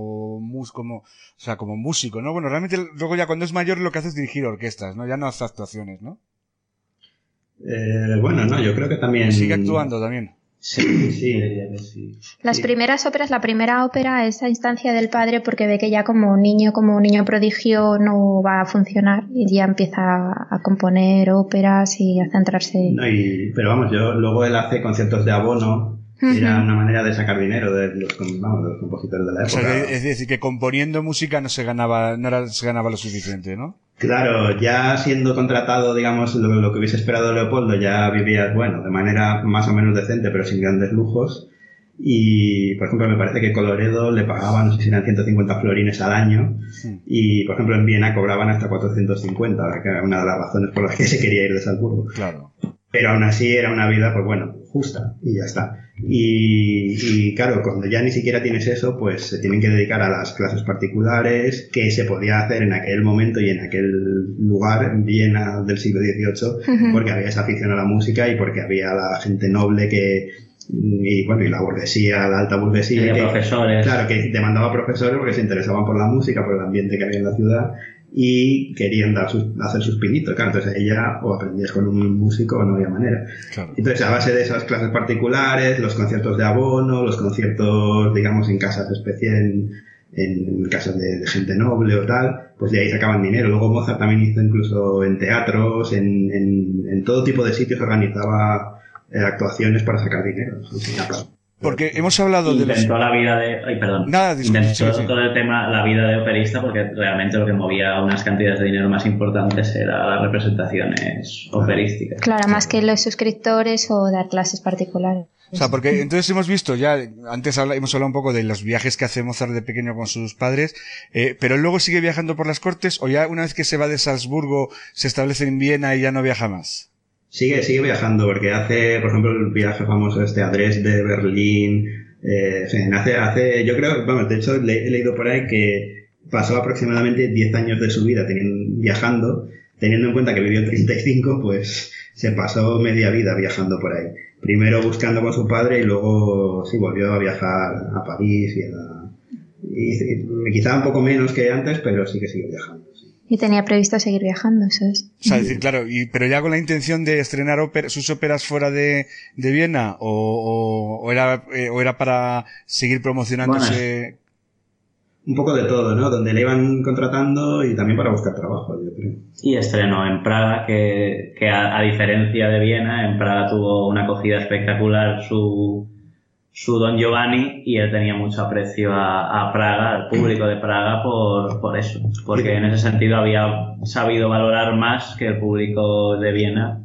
músico, ¿no? Bueno, realmente luego ya cuando es mayor lo que hace es dirigir orquestas, ¿no? Ya no hace actuaciones, ¿no? Bueno, no, yo creo que también... Sigue actuando también. Sí. Las primeras óperas, la primera ópera es a instancia del padre porque ve que ya como un niño prodigio no va a funcionar y ya empieza a componer óperas y a centrarse. No, pero vamos, luego él hace conciertos de abono. Era una manera de sacar dinero de los compositores de la época. O sea, es decir, que componiendo música no se ganaba lo suficiente, ¿no? Claro, ya siendo contratado, digamos, lo que hubiese esperado Leopoldo, ya vivías, bueno, de manera más o menos decente, pero sin grandes lujos. Y, por ejemplo, me parece que Colloredo le pagaban, no sé si eran 150 florines al año. Y, por ejemplo, en Viena cobraban hasta 450, que era una de las razones por las que se quería ir de Salzburgo. Claro. Pero aún así era una vida, pues bueno, justa, y ya está. Y claro, cuando ya ni siquiera tienes eso, pues se tienen que dedicar a las clases particulares, que se podía hacer en aquel momento y en aquel lugar, en Viena del siglo XVIII, porque había esa afición a la música y porque había la gente noble y la burguesía, la alta burguesía. Profesores. Claro, que demandaba profesores porque se interesaban por la música, por el ambiente que había en la ciudad. Y querían hacer sus pinitos, claro, entonces ella o aprendías con un músico o no había manera. Claro. Entonces a base de esas clases particulares, los conciertos de abono, los conciertos, digamos, en casas en casas de gente noble o tal, pues de ahí sacaban dinero. Luego Mozart también hizo incluso en teatros, en todo tipo de sitios organizaba actuaciones para sacar dinero. Porque hemos hablado de Inventó la vida de... Ay, perdón. Inventó todo el tema, la vida de operista, porque realmente lo que movía unas cantidades de dinero más importantes era las representaciones operísticas. Claro, más que los suscriptores o dar clases particulares. O sea, porque entonces hemos visto ya, antes hemos hablado un poco de los viajes que hace Mozart de pequeño con sus padres, pero luego sigue viajando por las cortes, o ya una vez que se va de Salzburgo se establece en Viena y ya no viaja más. Sigue viajando, porque hace, por ejemplo, el viaje famoso a Dresde, Berlín, yo creo, vamos, de hecho he leído por ahí que pasó aproximadamente 10 años de su vida viajando, teniendo en cuenta que vivió 35, pues se pasó media vida viajando por ahí. Primero buscando con su padre y luego sí volvió a viajar a París y quizá un poco menos que antes, pero sí que sigue viajando. Sí. Y tenía previsto seguir viajando, eso es. O sea, decir, claro, pero ya con la intención de estrenar sus óperas fuera de Viena, o era para seguir promocionándose. Bueno, un poco de todo, ¿no? Donde le iban contratando y también para buscar trabajo, yo creo. Y estrenó en Praga, que a diferencia de Viena, en Praga tuvo una acogida espectacular su Don Giovanni, y él tenía mucho aprecio a Praga, al público de Praga, por eso. Porque en ese sentido había sabido valorar más que el público de Viena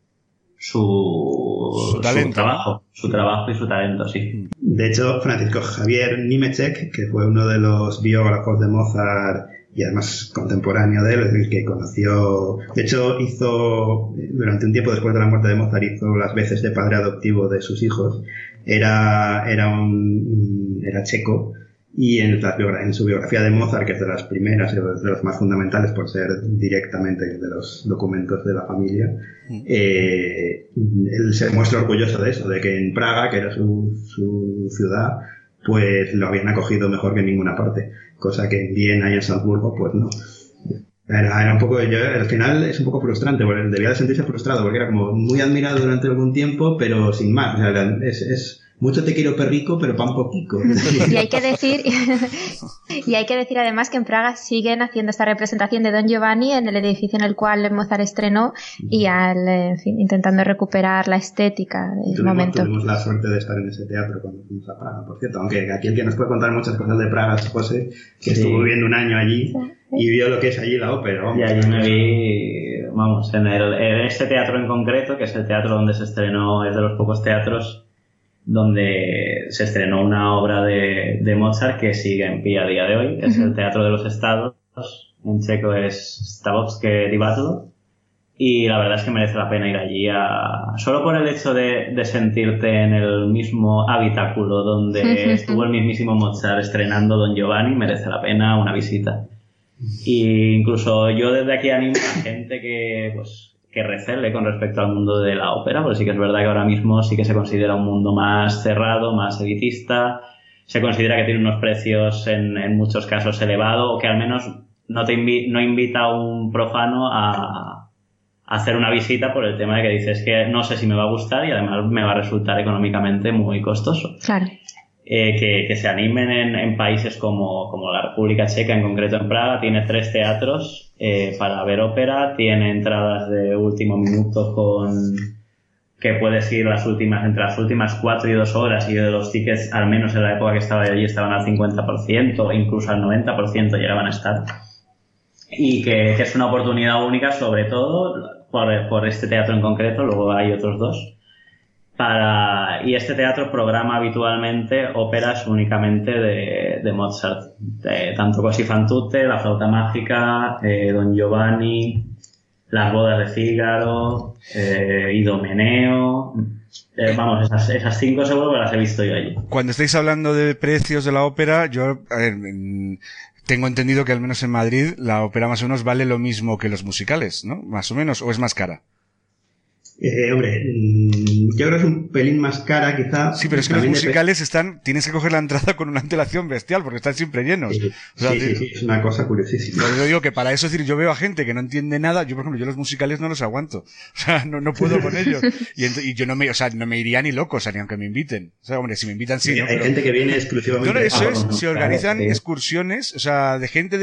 su trabajo y su talento, sí. De hecho, Francisco Javier Němeček, que fue uno de los biógrafos de Mozart y además contemporáneo de él, es decir, que conoció, de hecho hizo, durante un tiempo después de la muerte de Mozart, hizo las veces de padre adoptivo de sus hijos. Era checo, y en su biografía de Mozart, que es de las primeras y de las más fundamentales por ser directamente de los documentos de la familia, él se muestra orgulloso de eso, de que en Praga, que era su ciudad, pues lo habían acogido mejor que en ninguna parte, cosa que en Viena y en Salzburgo pues no. Era un poco, al final es un poco frustrante, porque debía de sentirse frustrado, porque era como muy admirado durante algún tiempo, pero sin más. O sea, es mucho te quiero perrico, pero pan poquico. Y hay que decir además que en Praga siguen haciendo esta representación de Don Giovanni en el edificio en el cual Mozart estrenó, y intentando recuperar la estética del momento. Tuvimos la suerte de estar en ese teatro cuando fuimos a Praga, por cierto, aunque aquí el que nos puede contar muchas cosas de Praga es José, que estuvo viviendo un año allí y vio lo que es allí la ópera. Y allí me vi, en este teatro en concreto, que es el teatro donde se estrenó, es de los pocos teatros donde se estrenó una obra de Mozart que sigue en pie a día de hoy. Es el Teatro de los Estados, en checo es Stavovské divadlo, y la verdad es que merece la pena ir allí solo por el hecho de sentirte en el mismo habitáculo donde estuvo el mismísimo Mozart estrenando Don Giovanni. Merece la pena una visita. Y incluso yo desde aquí animo a la gente que recele con respecto al mundo de la ópera, porque sí que es verdad que ahora mismo sí que se considera un mundo más cerrado, más elitista. Se considera que tiene unos precios en muchos casos elevados, o que al menos no invita a un profano a hacer una visita por el tema de que dices que no sé si me va a gustar y además me va a resultar económicamente muy costoso. Claro. Que se animen en países como la República Checa, en concreto en Praga, tiene 3 teatros para ver ópera, tiene entradas de último minuto que puedes ir entre las últimas 4 y 2 horas, y de los tickets, al menos en la época que estaba allí, estaban al 50%, incluso al 90% llegaban a estar. Y que es una oportunidad única, sobre todo por este teatro en concreto, luego hay otros 2. Y este teatro programa habitualmente óperas únicamente de Mozart, tanto Così fan tutte, La flauta mágica, Don Giovanni, Las bodas de Fígaro, Idomeneo. Vamos, esas 5 seguro que las he visto yo allí. Cuando estáis hablando de precios de la ópera, yo tengo entendido que al menos en Madrid la ópera más o menos vale lo mismo que los musicales, ¿no? Más o menos, ¿o es más cara? Hombre, yo creo que es un pelín más cara, quizá. Sí, pero es que los musicales tienes que coger la entrada con una antelación bestial, porque están siempre llenos. Sí, es una cosa curiosísima. Yo digo que para eso, es decir, yo veo a gente que no entiende nada. Yo, por ejemplo, los musicales no los aguanto. O sea, no puedo con ellos. Y yo no me iría ni loco, o sea, ni aunque me inviten. O sea, hombre, si me invitan, sí, ¿no? Hay gente que viene exclusivamente. No, eso es, se organizan excursiones, o sea, de gente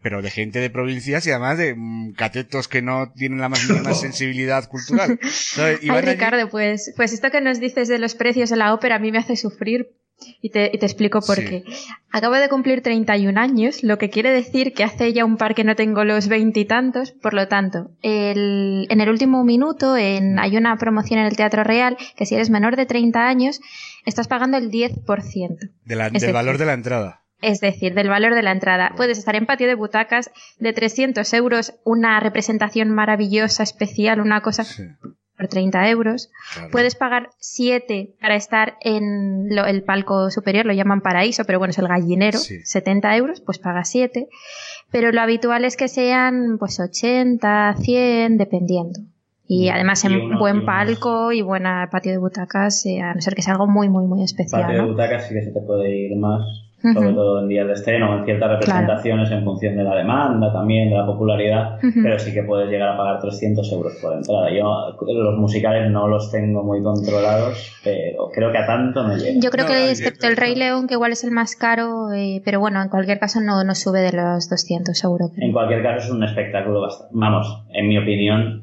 de provincias y además de catetos que no tienen la más mínima sensibilidad cultural. Ay, Ricardo, pues esto que nos dices de los precios de la ópera a mí me hace sufrir y te explico por qué. Acabo de cumplir 31 años, lo que quiere decir que hace ya un par que no tengo los 20 y tantos, por lo tanto, en el último minuto hay una promoción en el Teatro Real que si eres menor de 30 años estás pagando el 10%. Del valor de la entrada. Es decir, del valor de la entrada. Puedes estar en patio de butacas de 300 euros, una representación maravillosa, especial, una cosa... Sí. Por 30 euros. Claro. Puedes pagar 7 para estar en el palco superior, lo llaman paraíso, pero bueno, es el gallinero, 70 euros, pues pagas 7. Pero lo habitual es que sean pues 80, 100, dependiendo. Y además en buen palco y buena patio de butacas, a no ser que sea algo muy, muy, muy especial. Patio de butacas sí que se te puede ir más. Sobre todo en días de estreno, en ciertas representaciones, en función de la demanda también, de la popularidad, pero sí que puedes llegar a pagar 300 euros por entrada. Yo los musicales no los tengo muy controlados, pero creo que a tanto no llega. Yo creo que excepto el Rey León, que igual es el más caro, pero bueno, en cualquier caso no sube de los 200 seguro. En cualquier caso es un espectáculo bastante, vamos, en mi opinión,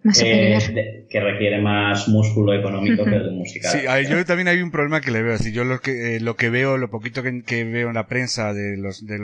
que requiere más músculo económico que el musical. Sí, yo también hay un problema que le veo. Es decir, yo lo que veo, lo poquito que veo en la prensa de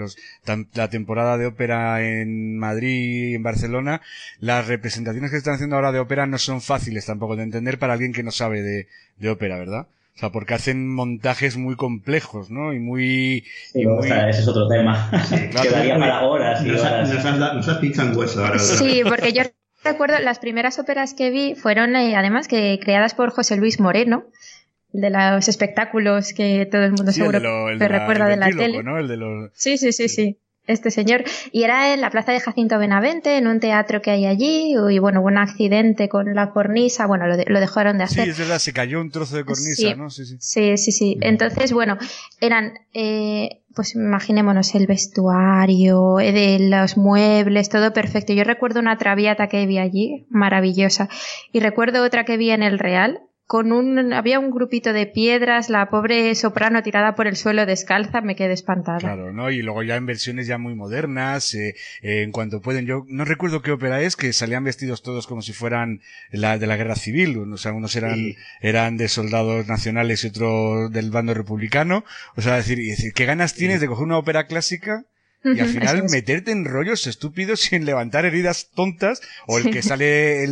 la temporada de ópera en Madrid y en Barcelona, las representaciones que están haciendo ahora de ópera no son fáciles tampoco de entender para alguien que no sabe de ópera, ¿verdad? O sea, porque hacen montajes muy complejos, ¿no? O sea, ese es otro tema. Sí, claro. Quedaría para horas y horas. Nos has pinchado en hueso ahora. Sí, porque yo recuerdo, las primeras óperas que vi fueron además que creadas por José Luis Moreno, de los espectáculos que todo el mundo seguro que recuerda de la tele. ¿No? El de los... Sí. Este señor. Y era en la plaza de Jacinto Benavente, en un teatro que hay allí, y bueno, hubo un accidente con la cornisa, bueno, lo dejaron de hacer. Sí, es verdad, se cayó un trozo de cornisa, ¿no? Sí. Entonces, bueno, eran... pues imaginémonos el vestuario, de los muebles, todo perfecto. Yo recuerdo una Traviata que vi allí, maravillosa, y recuerdo otra que vi en el Real, había un grupito de piedras, la pobre soprano tirada por el suelo descalza, me quedé espantada. Claro, ¿no? Y luego ya en versiones ya muy modernas, en cuanto pueden, yo no recuerdo qué ópera es, que salían vestidos todos como si fueran de la guerra civil, o sea, unos eran de soldados nacionales y otros del bando republicano, o sea, decir, ¿qué ganas tienes de coger una ópera clásica y al final meterte en rollos estúpidos sin levantar heridas tontas, o el que sale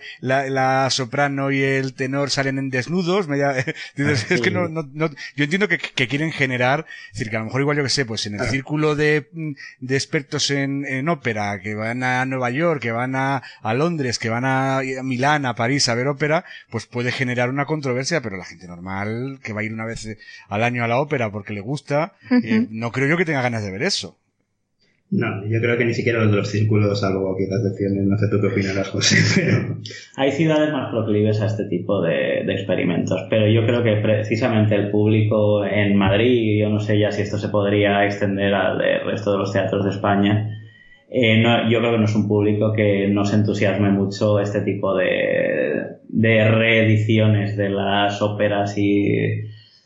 la soprano y el tenor salen en desnudos, es que no, yo entiendo que quieren generar, es decir, que a lo mejor igual yo que sé, pues en el círculo de expertos en ópera, que van a Nueva York, que van a Londres, que van a Milán, a París a ver ópera, pues puede generar una controversia, pero la gente normal que va a ir una vez al año a la ópera porque le gusta, no creo yo que tenga ganas de ver eso. No, yo creo que ni siquiera los de los círculos, salvo quizás excepciones, no sé tú qué opinarás, José, pero... Hay ciudades más proclives a este tipo de experimentos, pero yo creo que precisamente el público en Madrid, yo no sé ya si esto se podría extender al resto de los teatros de España, yo creo que no es un público que nos entusiasme mucho este tipo de reediciones de las óperas y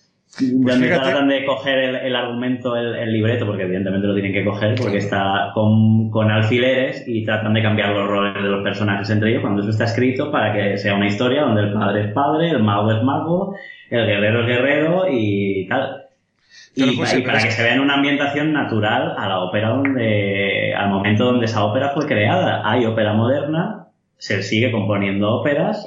donde tratan de coger el argumento, el libreto, porque evidentemente lo tienen que coger porque está con alfileres y tratan de cambiar los roles de los personajes entre ellos cuando eso está escrito para que sea una historia donde el padre es padre, el mago es mago, el guerrero es guerrero y tal. Y para que se vea en una ambientación natural a la ópera al momento donde esa ópera fue creada. Hay ópera moderna, se sigue componiendo óperas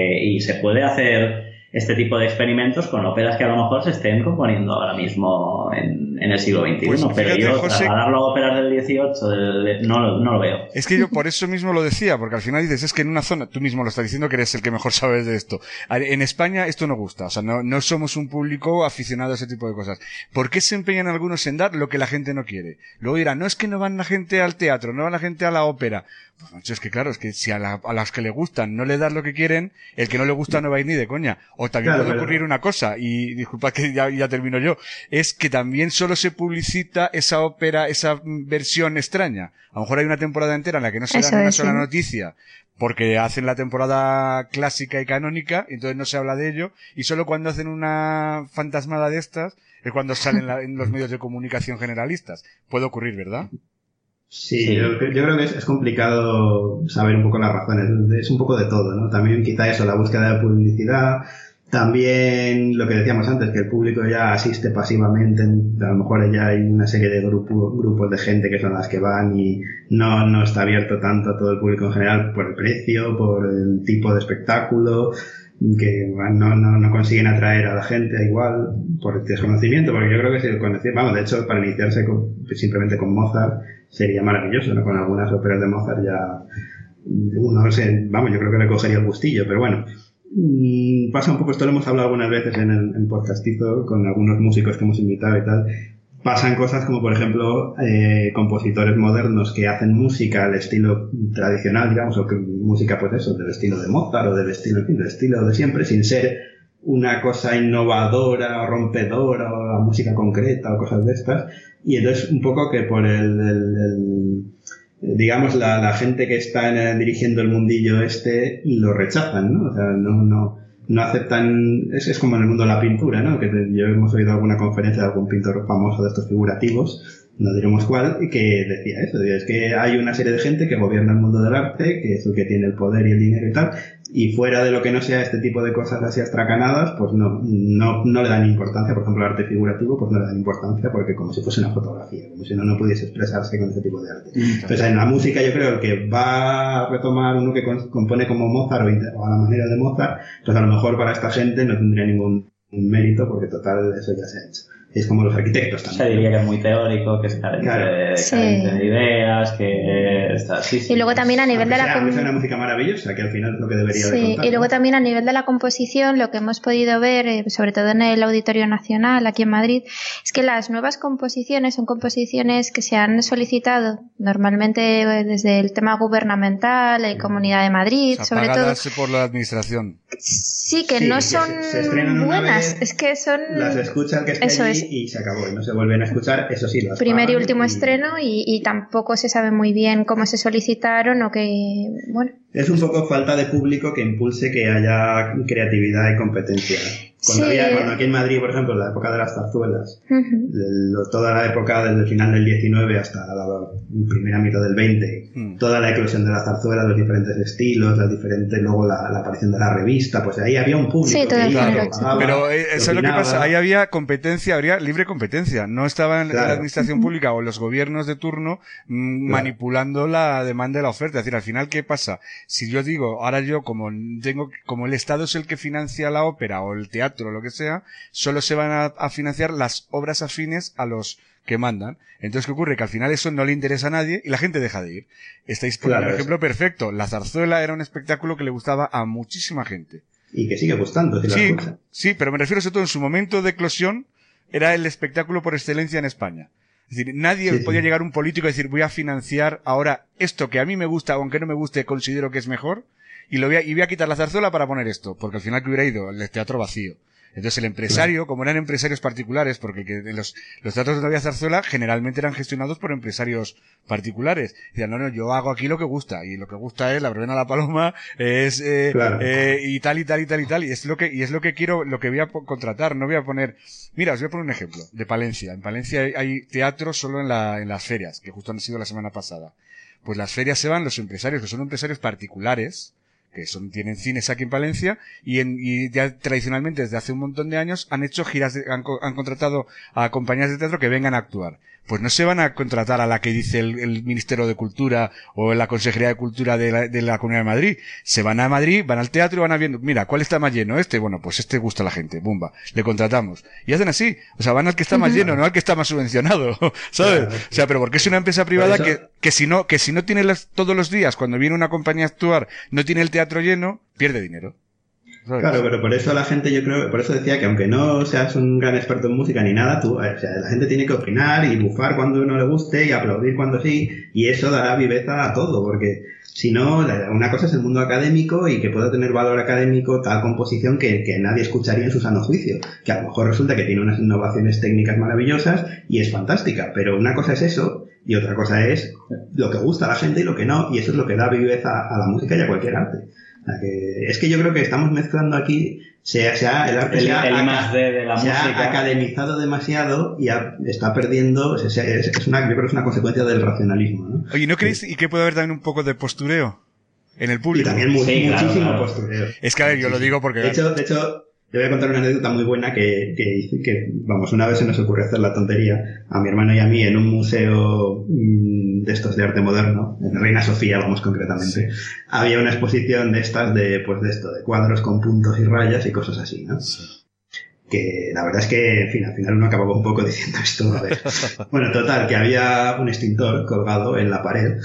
y se puede hacer este tipo de experimentos con óperas que a lo mejor se estén componiendo ahora mismo en el siglo XXI. Pues, pero fíjate, yo trasladarlo a óperas del XVIII no lo veo. Es que yo por eso mismo lo decía, porque al final dices, es que en una zona, tú mismo lo estás diciendo que eres el que mejor sabes de esto. En España esto no gusta, o sea, no somos un público aficionado a ese tipo de cosas. ¿Por qué se empeñan algunos en dar lo que la gente no quiere? Luego dirán, no es que no van la gente al teatro, no van la gente a la ópera. Pues macho, es que claro, es que si a las que le gustan no le das lo que quieren, el que no le gusta no va a ir ni de coña. O también puede ocurrir una cosa, y disculpa que ya termino yo, es que también solo se publicita esa ópera, esa versión extraña. A lo mejor hay una temporada entera en la que no se da una sola noticia, porque hacen la temporada clásica y canónica, entonces no se habla de ello, y solo cuando hacen una fantasmada de estas es cuando salen en los medios de comunicación generalistas. Puede ocurrir, ¿verdad? Sí, yo creo que es complicado saber un poco las razones. Es un poco de todo, ¿no? También quizá eso, la búsqueda de publicidad. También lo que decíamos antes, que el público ya asiste pasivamente. A lo mejor ya hay una serie de grupos de gente que son las que van y no está abierto tanto a todo el público en general por el precio, por el tipo de espectáculo, que no consiguen atraer a la gente igual por el desconocimiento, porque yo creo que si el conocer, de hecho, para iniciarse simplemente con Mozart sería maravilloso, ¿no? Con algunas óperas de Mozart ya yo creo que le cogería el gustillo, pero bueno, pasa un poco, esto lo hemos hablado algunas veces en Podcastizo con algunos músicos que hemos invitado y tal. Pasan cosas como, por ejemplo, compositores modernos que hacen música al estilo tradicional, digamos, o que música, pues eso, del estilo de Mozart o del estilo de siempre, sin ser una cosa innovadora o rompedora o la música concreta o cosas de estas. Y entonces, un poco que por digamos, la gente que está dirigiendo el mundillo lo rechazan, ¿no? O sea, no aceptan, es como en el mundo de la pintura, ¿no? Que yo hemos oído alguna conferencia de algún pintor famoso de estos figurativos, no diremos cuál, que decía eso, es que hay una serie de gente que gobierna el mundo del arte, que es el que tiene el poder y el dinero y tal, y fuera de lo que no sea este tipo de cosas así astracanadas, pues no le dan importancia. Por ejemplo, el arte figurativo, pues no le dan importancia porque como si fuese una fotografía, como si no pudiese expresarse con ese tipo de arte. Entonces, en la música yo creo que va a retomar uno que compone como Mozart o a la manera de Mozart, pues a lo mejor para esta gente no tendría ningún mérito porque total, eso ya se ha hecho. Es como los arquitectos también. Se diría que es muy teórico, que es carente de ideas, que está... Sí, y luego también a nivel de la... Es una música maravillosa, que al final es lo que debería de contar. Y luego también a nivel de la composición, lo que hemos podido ver, sobre todo en el Auditorio Nacional, aquí en Madrid, es que las nuevas composiciones son composiciones que se han solicitado normalmente desde el tema gubernamental, Comunidad de Madrid, sobre todo... por la administración. Sí, que no son se estrenan buenas, vez, es que son... Las escuchan que es allí y se acabó, y no se vuelven a escuchar, eso sí, las primer y último estreno y tampoco se sabe muy bien cómo se solicitaron o que, bueno... Es un poco falta de público que impulse que haya creatividad y competencia. Cuando aquí en Madrid, por ejemplo, la época de las zarzuelas, toda la época desde el final del 19 hasta la primera mitad del 20, toda la eclosión de la zarzuela, los diferentes estilos, luego la aparición de la revista, pues ahí había un público. Sí, todo el género. Pero eso es lo que pasa, ahí había competencia, habría libre competencia, no estaban la administración pública o los gobiernos de turno manipulando la demanda y la oferta. Es decir, al final, ¿qué pasa? Si yo digo, ahora yo como el Estado es el que financia la ópera o el teatro o lo que sea, solo se van a financiar las obras afines a los que mandan. Entonces, ¿qué ocurre? Que al final eso no le interesa a nadie y la gente deja de ir. Estáis poniendo un ejemplo perfecto. La zarzuela era un espectáculo que le gustaba a muchísima gente. Y que sigue gustando. Sí, pero me refiero sobre todo en su momento de eclosión, era el espectáculo por excelencia en España. Es decir, nadie podía llegar a un político y decir, voy a financiar ahora esto que a mí me gusta, aunque no me guste, considero que es mejor, y voy a quitar la zarzuela para poner esto, porque al final que hubiera ido el teatro vacío. Es Entonces el empresario, como eran empresarios particulares, porque los teatros de David Zarzuela generalmente eran gestionados por empresarios particulares. Decían, no, yo hago aquí lo que gusta, y lo que gusta es la verbena a la paloma, es, Claro. y tal, y es lo que quiero, lo que voy a contratar, no voy a poner, mira, os voy a poner un ejemplo, de Palencia. En Palencia hay teatro solo en las ferias, que justo han sido la semana pasada. Pues las ferias se van los empresarios, que son empresarios particulares, que tienen cines aquí en Palencia, y ya tradicionalmente desde hace un montón de años han hecho giras, han contratado a compañías de teatro que vengan a actuar. Pues no se van a contratar a la que dice el Ministerio de Cultura o la Consejería de Cultura de la Comunidad de Madrid. Se van a Madrid, van al teatro y van a viendo, mira, ¿cuál está más lleno? Bueno, pues este gusta a la gente, bumba, le contratamos. Y hacen así, o sea, van al que está más lleno, no al que está más subvencionado, ¿sabes? Claro. O sea, pero porque es una empresa privada que si no tiene todos los días, cuando viene una compañía a actuar, no tiene el teatro lleno, pierde dinero. ¿Sabes? Claro, pero por eso la gente, yo creo, por eso decía que aunque no seas un gran experto en música ni nada, o sea, la gente tiene que opinar y bufar cuando no le guste y aplaudir cuando sí, y eso dará viveza a todo, porque si no, una cosa es el mundo académico y que pueda tener valor académico tal composición que nadie escucharía en su sano juicio, que a lo mejor resulta que tiene unas innovaciones técnicas maravillosas y es fantástica, pero una cosa es eso y otra cosa es lo que gusta a la gente y lo que no, y eso es lo que da viveza a la música y a cualquier arte. Es que yo creo que estamos mezclando aquí, el arte el I+D de la se música ha academizado demasiado y está perdiendo, yo creo que es una consecuencia del racionalismo, ¿no? Oye, ¿no creéis y que puede haber también un poco de postureo en el Y público? también muchísimo claro. postureo. Es que, a ver, yo lo digo porque... De hecho, te voy a contar una anécdota muy buena que vamos, una vez se nos ocurrió hacer la tontería a mi hermano y a mí en un museo de estos de arte moderno, en Reina Sofía, vamos concretamente, había una exposición de estas de cuadros con puntos y rayas y cosas así, ¿no? Sí. Que la verdad es que, en fin, al final uno acababa un poco diciendo esto, a ver. Bueno, total, que había un extintor colgado en la pared.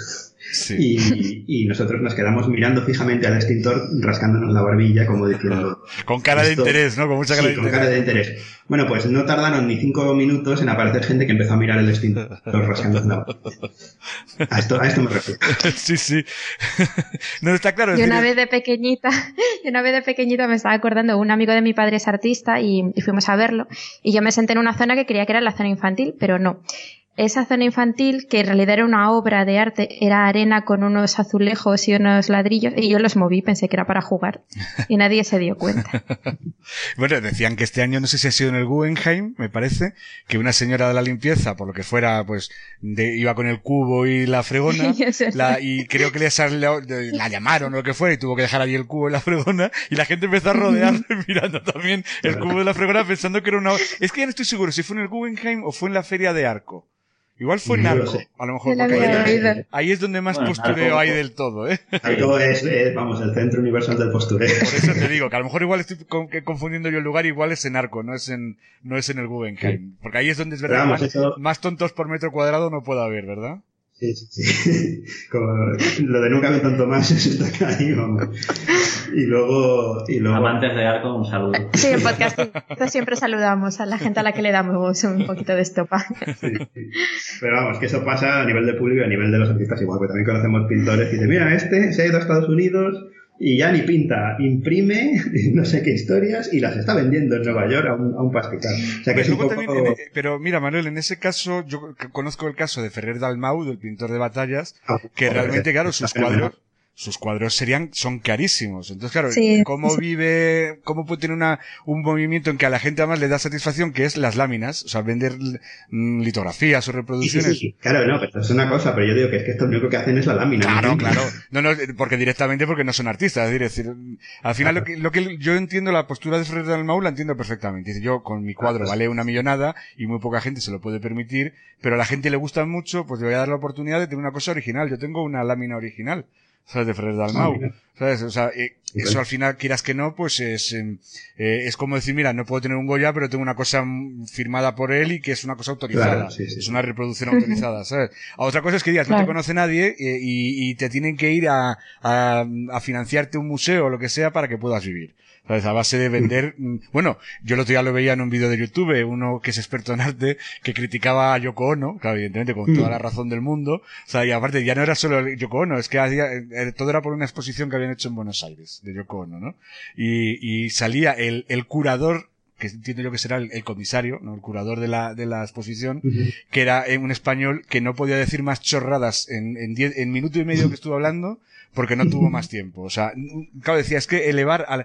Sí. Y nosotros nos quedamos mirando fijamente al extintor, rascándonos la barbilla, como diciendo... Con cara de interés, ¿no? Con mucha cara de interés. Sí, con cara de interés. Bueno, pues no tardaron ni 5 minutos en aparecer gente que empezó a mirar el extintor rascándose la barbilla. A esto me refiero. Sí. No, está claro. Yo una vez de pequeñita me estaba acordando, un amigo de mi padre es artista y fuimos a verlo. Y yo me senté en una zona que creía que era la zona infantil, pero no. Esa zona infantil, que en realidad era una obra de arte, era arena con unos azulejos y unos ladrillos, y yo los moví, pensé que era para jugar, y nadie se dio cuenta. Bueno, decían que este año, no sé si ha sido en el Guggenheim, me parece, que una señora de la limpieza, por lo que fuera, pues, iba con el cubo y la fregona, y creo que la llamaron o lo que fuera, y tuvo que dejar allí el cubo y la fregona, y la gente empezó a rodear mirando también el cubo de la fregona pensando que era una... Es que ya no estoy seguro si fue en el Guggenheim o fue en la Feria de Arco. Igual fue en Arco, a lo mejor, porque ahí es donde más postureo hay del todo, ¿eh? Arco es, vamos, el centro universal del postureo. Por eso te digo, que a lo mejor igual estoy confundiendo yo el lugar, igual es en Arco, no es en el Guggenheim. Porque ahí es donde es verdad, más tontos por metro cuadrado no puede haber, ¿verdad? Sí. Como lo de nunca me tonto más está ahí, vamos. Y luego... Amantes de Arco, un saludo. Sí, en podcast siempre saludamos a la gente a la que le damos un poquito de estopa. Sí. Pero vamos, que eso pasa a nivel de público y a nivel de los artistas igual, porque también conocemos pintores que dicen, mira, se ha ido a Estados Unidos y ya ni pinta, imprime no sé qué historias y las está vendiendo en Nueva York a un pastizal. O sea que es un poco... Pero mira, Manuel, en ese caso, yo conozco el caso de Ferrer Dalmau, del pintor de batallas, que realmente, claro, sus cuadros son carísimos. Entonces, claro, ¿cómo puede tener un movimiento en que a la gente además le da satisfacción, que es las láminas? O sea, vender litografías o reproducciones. Sí. Claro, no, pero es una cosa, pero yo digo que es que esto lo único que hacen es la lámina. Claro. No, porque no son artistas. Es decir, al final lo que yo entiendo, la postura de Ferrer Dalmau la entiendo perfectamente. Dice, yo con mi cuadro vale 1 millonada y muy poca gente se lo puede permitir, pero a la gente le gusta mucho, pues le voy a dar la oportunidad de tener una cosa original. Yo tengo una lámina original, ¿sabes? De Ferrer Dalmau, ¿sabes? O sea, eso al final, quieras que no, pues es como decir, mira, no puedo tener un Goya, pero tengo una cosa firmada por él y que es una cosa autorizada. Claro, sí. Es una reproducción autorizada, ¿sabes? Otra cosa es que digas, no te conoce nadie y te tienen que ir a financiarte un museo o lo que sea para que puedas vivir. ¿Sabes? A base de vender, bueno, yo el otro día lo veía en un vídeo de YouTube, uno que es experto en arte, que criticaba a Yoko Ono, claro, evidentemente con toda la razón del mundo, o sea, y aparte ya no era solo Yoko Ono, es que todo era por una exposición que habían hecho en Buenos Aires, de Yoko Ono, ¿no? Y salía el curador que entiendo yo que será el comisario, ¿no? El curador de la exposición, que era un español que no podía decir más chorradas en minuto y medio que estuvo hablando, porque no tuvo más tiempo. O sea, claro, decía, es que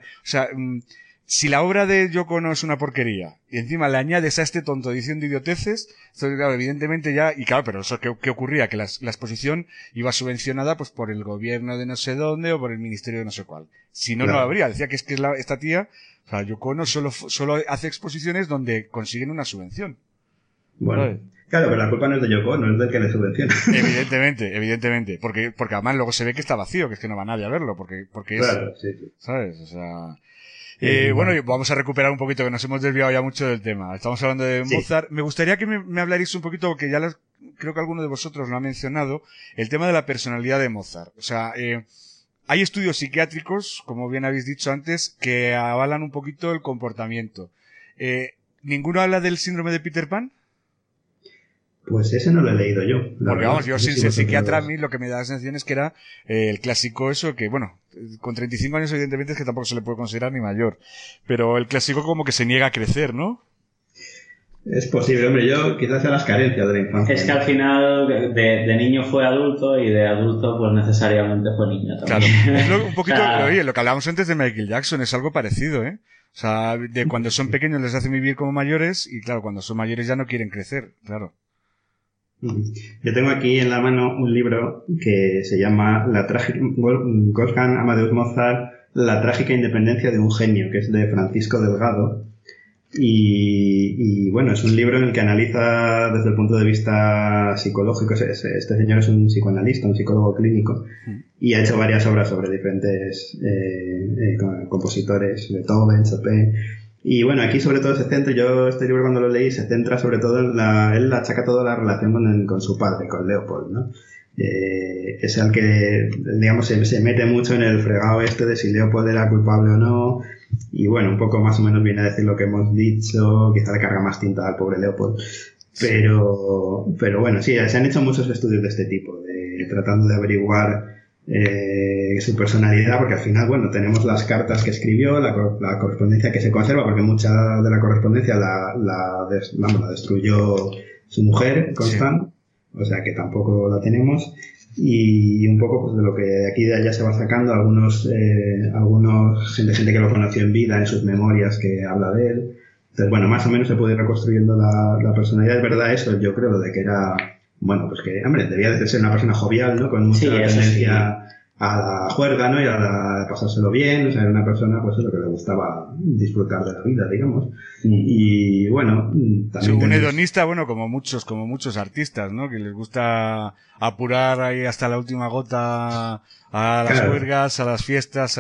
si la obra de Yoko Ono es una porquería y encima le añades a este tonto diciendo idioteces, entonces claro, evidentemente ya, y claro, pero eso ¿qué ocurría? Que la exposición iba subvencionada pues por el gobierno de no sé dónde o por el ministerio de no sé cuál. Si no, claro, no lo habría. Decía que es que esta tía, o sea, Yoko Ono solo hace exposiciones donde consiguen una subvención. Bueno. ¿Sabes? Claro, pero la culpa no es de Yoko Ono, es del que le subvenciona. Evidentemente. Porque además luego se ve que está vacío, que es que no va nadie a verlo, porque claro, es, sí. ¿sabes? O sea, bueno, vamos a recuperar un poquito, que nos hemos desviado ya mucho del tema. Estamos hablando de Mozart. Me gustaría que me hablarais un poquito, que ya creo que alguno de vosotros lo ha mencionado, el tema de la personalidad de Mozart. O sea, hay estudios psiquiátricos, como bien habéis dicho antes, que avalan un poquito el comportamiento. ¿Ninguno habla del síndrome de Peter Pan? Pues ese no lo he leído yo. Porque vamos, yo sin ser psiquiatra, a mí lo que me da la sensación es que era el clásico eso, que bueno, con 35 años evidentemente es que tampoco se le puede considerar ni mayor, pero el clásico como que se niega a crecer, ¿no? Es posible, hombre, yo quizás sea las carencias de la infancia. Es que al final de niño fue adulto y de adulto pues necesariamente fue niño también. Claro, es un poquito, oye, lo que hablábamos antes de Michael Jackson, es algo parecido, ¿eh? O sea, de cuando son pequeños les hacen vivir como mayores y claro, cuando son mayores ya no quieren crecer, claro. Yo tengo aquí en la mano un libro que se llama Wolfgang Amadeus Mozart, La trágica independencia de un genio, que es de Francisco Delgado. Y bueno, es un libro en el que analiza desde el punto de vista psicológico. Este señor es un psicoanalista, un psicólogo clínico, y ha hecho varias obras sobre diferentes compositores, Beethoven, Chopin. Y bueno, aquí sobre todo este libro cuando lo leí se centra sobre todo él achaca toda la relación con su padre, con Leopold, ¿no? Es el que, digamos, se mete mucho en el fregado de si Leopold era culpable o no, y bueno, un poco más o menos viene a decir lo que hemos dicho, quizá le carga más tinta al pobre Leopold, pero bueno, sí, se han hecho muchos estudios de este tipo, tratando de averiguar su personalidad, porque al final, bueno, tenemos las cartas que escribió, la correspondencia que se conserva, porque mucha de la correspondencia la destruyó su mujer, Constant, o sea que tampoco la tenemos, y un poco pues de lo que de aquí y de allá se va sacando, algunos gente que lo conoció en vida, en sus memorias que habla de él. Entonces, bueno, más o menos se puede ir reconstruyendo la personalidad. Es verdad eso, yo creo, de que era, bueno, pues que, hombre, debía de ser una persona jovial, ¿no? Con mucha tendencia a la juerga, ¿no? Y a pasárselo bien, o sea, era una persona, pues eso, que le gustaba disfrutar de la vida, digamos. Y bueno, también un hedonista, bueno, como muchos artistas, ¿no? Que les gusta apurar ahí hasta la última gota a las juergas, a las fiestas,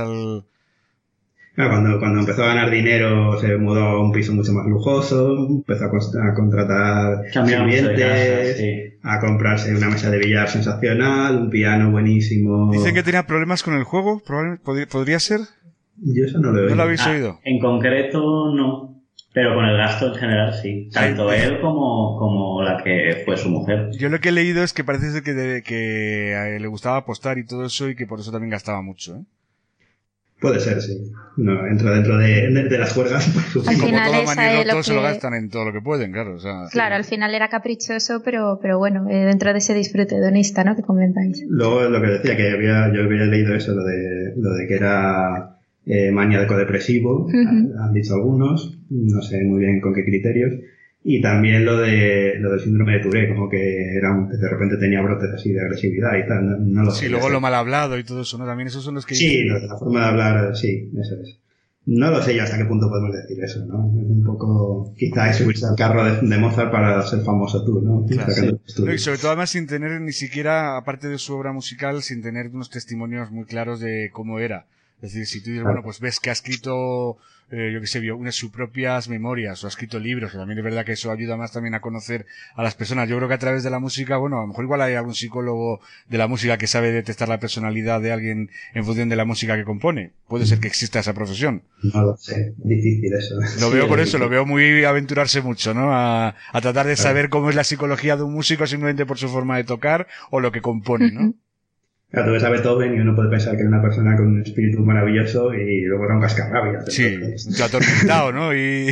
Claro, cuando empezó a ganar dinero se mudó a un piso mucho más lujoso, empezó a contratar sirvientes, a comprarse una mesa de billar sensacional, un piano buenísimo. Dicen que tenía problemas con el juego, ¿podría ser? Yo eso no lo he oído. ¿No lo habéis oído? En concreto no, pero con el gasto en general sí, tanto él como la que fue su mujer. Yo lo que he leído es que parece ser que le gustaba apostar y todo eso y que por eso también gastaba mucho, ¿eh? Puede ser, sí. No, entra dentro de las juergas. Al como final todo manirroto se lo que... gastan en todo lo que pueden, claro. O sea, claro, al final era caprichoso, pero bueno, dentro de ese disfrute hedonista, ¿no? Que comentáis. Luego lo que decía, que yo había leído eso, lo de que era maníaco-depresivo, han dicho algunos, no sé muy bien con qué criterios. Y también lo del síndrome de Tourette, como que de repente tenía brotes así de agresividad y tal, no lo sé. Sí, luego lo mal hablado y todo eso, ¿no? También esos son los que... Sí, la forma de hablar, sí, eso es. No lo sé yo hasta qué punto podemos decir eso, ¿no? Es un poco, quizá es subirse al carro de Mozart para ser famoso tú, ¿no? Claro, sí. No, y sobre todo además sin tener ni siquiera, aparte de su obra musical, sin tener unos testimonios muy claros de cómo era. Es decir, si tú dices, bueno, pues ves que ha escrito, yo qué sé, sus propias memorias, o ha escrito libros, que también es verdad que eso ayuda más también a conocer a las personas. Yo creo que a través de la música, bueno, a lo mejor igual hay algún psicólogo de la música que sabe detectar la personalidad de alguien en función de la música que compone. Puede ser que exista esa profesión. No lo sé, difícil eso. Lo veo por eso, lo veo muy aventurarse mucho, ¿no? A tratar de saber cómo es la psicología de un músico simplemente por su forma de tocar o lo que compone, ¿no? Claro, tú ves a Beethoven y uno puede pensar que era una persona con un espíritu maravilloso y luego era un cascarrabias. Sí, atormentado, ¿no? Y...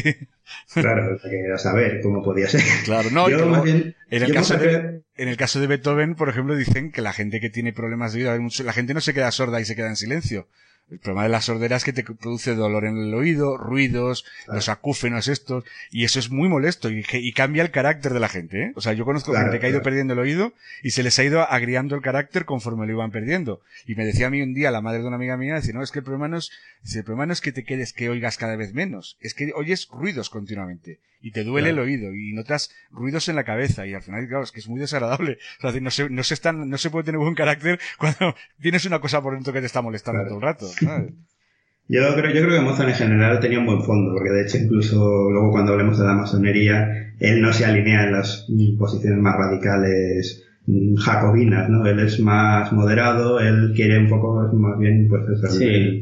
Claro, que a saber cómo podía ser. Claro, no, Yo, más bien, en el caso de Beethoven, por ejemplo, dicen que la gente que tiene problemas de oído, la gente no se queda sorda y se queda en silencio. El problema de la sordera es que te produce dolor en el oído, ruidos, los acúfenos estos, y eso es muy molesto y cambia el carácter de la gente, ¿eh? O sea, yo conozco gente que ha ido perdiendo el oído y se les ha ido agriando el carácter conforme lo iban perdiendo. Y me decía a mí un día la madre de una amiga mía, dice, no, es que el problema no es que te quedes, que oigas cada vez menos, es que oyes ruidos continuamente y te duele el oído y notas ruidos en la cabeza y al final, claro, es que es muy desagradable. O sea, no se puede tener buen carácter cuando tienes una cosa por dentro que te está molestando todo el rato, ¿sabes? Yo creo que Mozart en general tenía un buen fondo, porque de hecho incluso luego cuando hablemos de la masonería, él no se alinea en las posiciones más radicales jacobinas, ¿no? Él es más moderado, él quiere un poco más bien pues eso,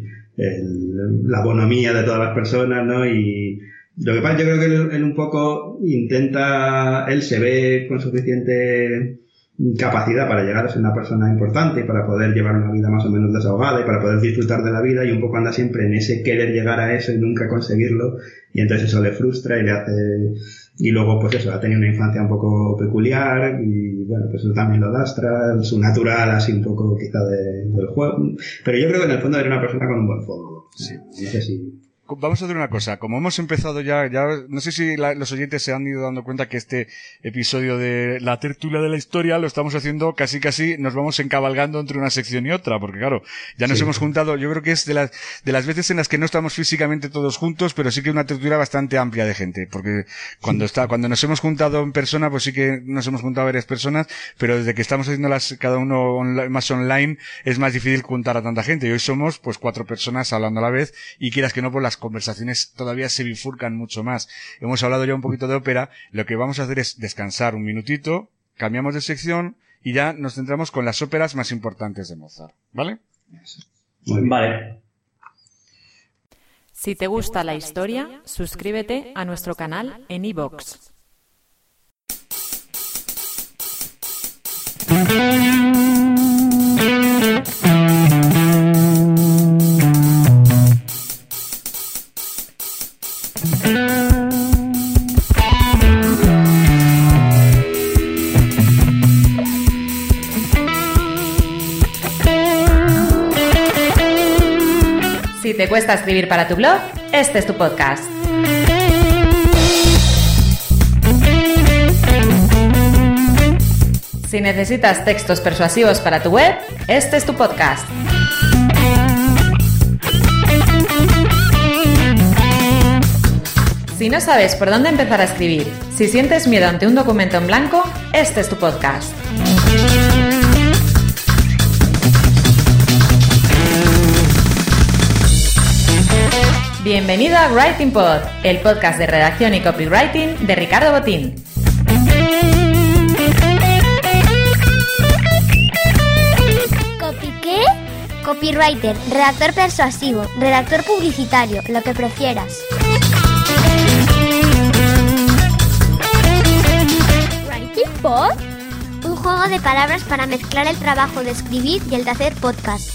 la bonomía de todas las personas, ¿no? Y lo que pasa, yo creo que él un poco él se ve con suficiente capacidad para llegar a ser una persona importante y para poder llevar una vida más o menos desahogada y para poder disfrutar de la vida, y un poco anda siempre en ese querer llegar a eso y nunca conseguirlo, y entonces eso le frustra y le hace, y luego pues eso, ha tenido una infancia un poco peculiar y bueno, pues eso también lo lastra, su natural así un poco quizá del juego, pero yo creo que en el fondo era una persona con un buen fondo. Sí. No sé si... Vamos a hacer una cosa, como hemos empezado ya no sé si los oyentes se han ido dando cuenta que este episodio de la tertulia de la historia lo estamos haciendo casi nos vamos encabalgando entre una sección y otra, porque claro, ya nos hemos juntado, yo creo que es de las veces en las que no estamos físicamente todos juntos, pero sí que una tertulia bastante amplia de gente, porque cuando nos hemos juntado en persona, pues sí que nos hemos juntado varias personas, pero desde que estamos haciendo cada uno más online, es más difícil juntar a tanta gente, y hoy somos pues 4 personas hablando a la vez, y quieras que no, pues las conversaciones todavía se bifurcan mucho más. Hemos hablado ya un poquito de ópera, lo que vamos a hacer es descansar un minutito, cambiamos de sección y ya nos centramos con las óperas más importantes de Mozart, ¿vale? Vale. Si te gusta la historia, suscríbete a nuestro canal en iVoox. Si te cuesta escribir para tu blog, este es tu podcast. Si necesitas textos persuasivos para tu web, este es tu podcast. Si no sabes por dónde empezar a escribir, si sientes miedo ante un documento en blanco, este es tu podcast. Bienvenido a Writing Pod, el podcast de redacción y copywriting de Ricardo Botín. ¿Copy qué? Copywriter, redactor persuasivo, redactor publicitario, lo que prefieras. ¿Writing Pod? Un juego de palabras para mezclar el trabajo de escribir y el de hacer podcast.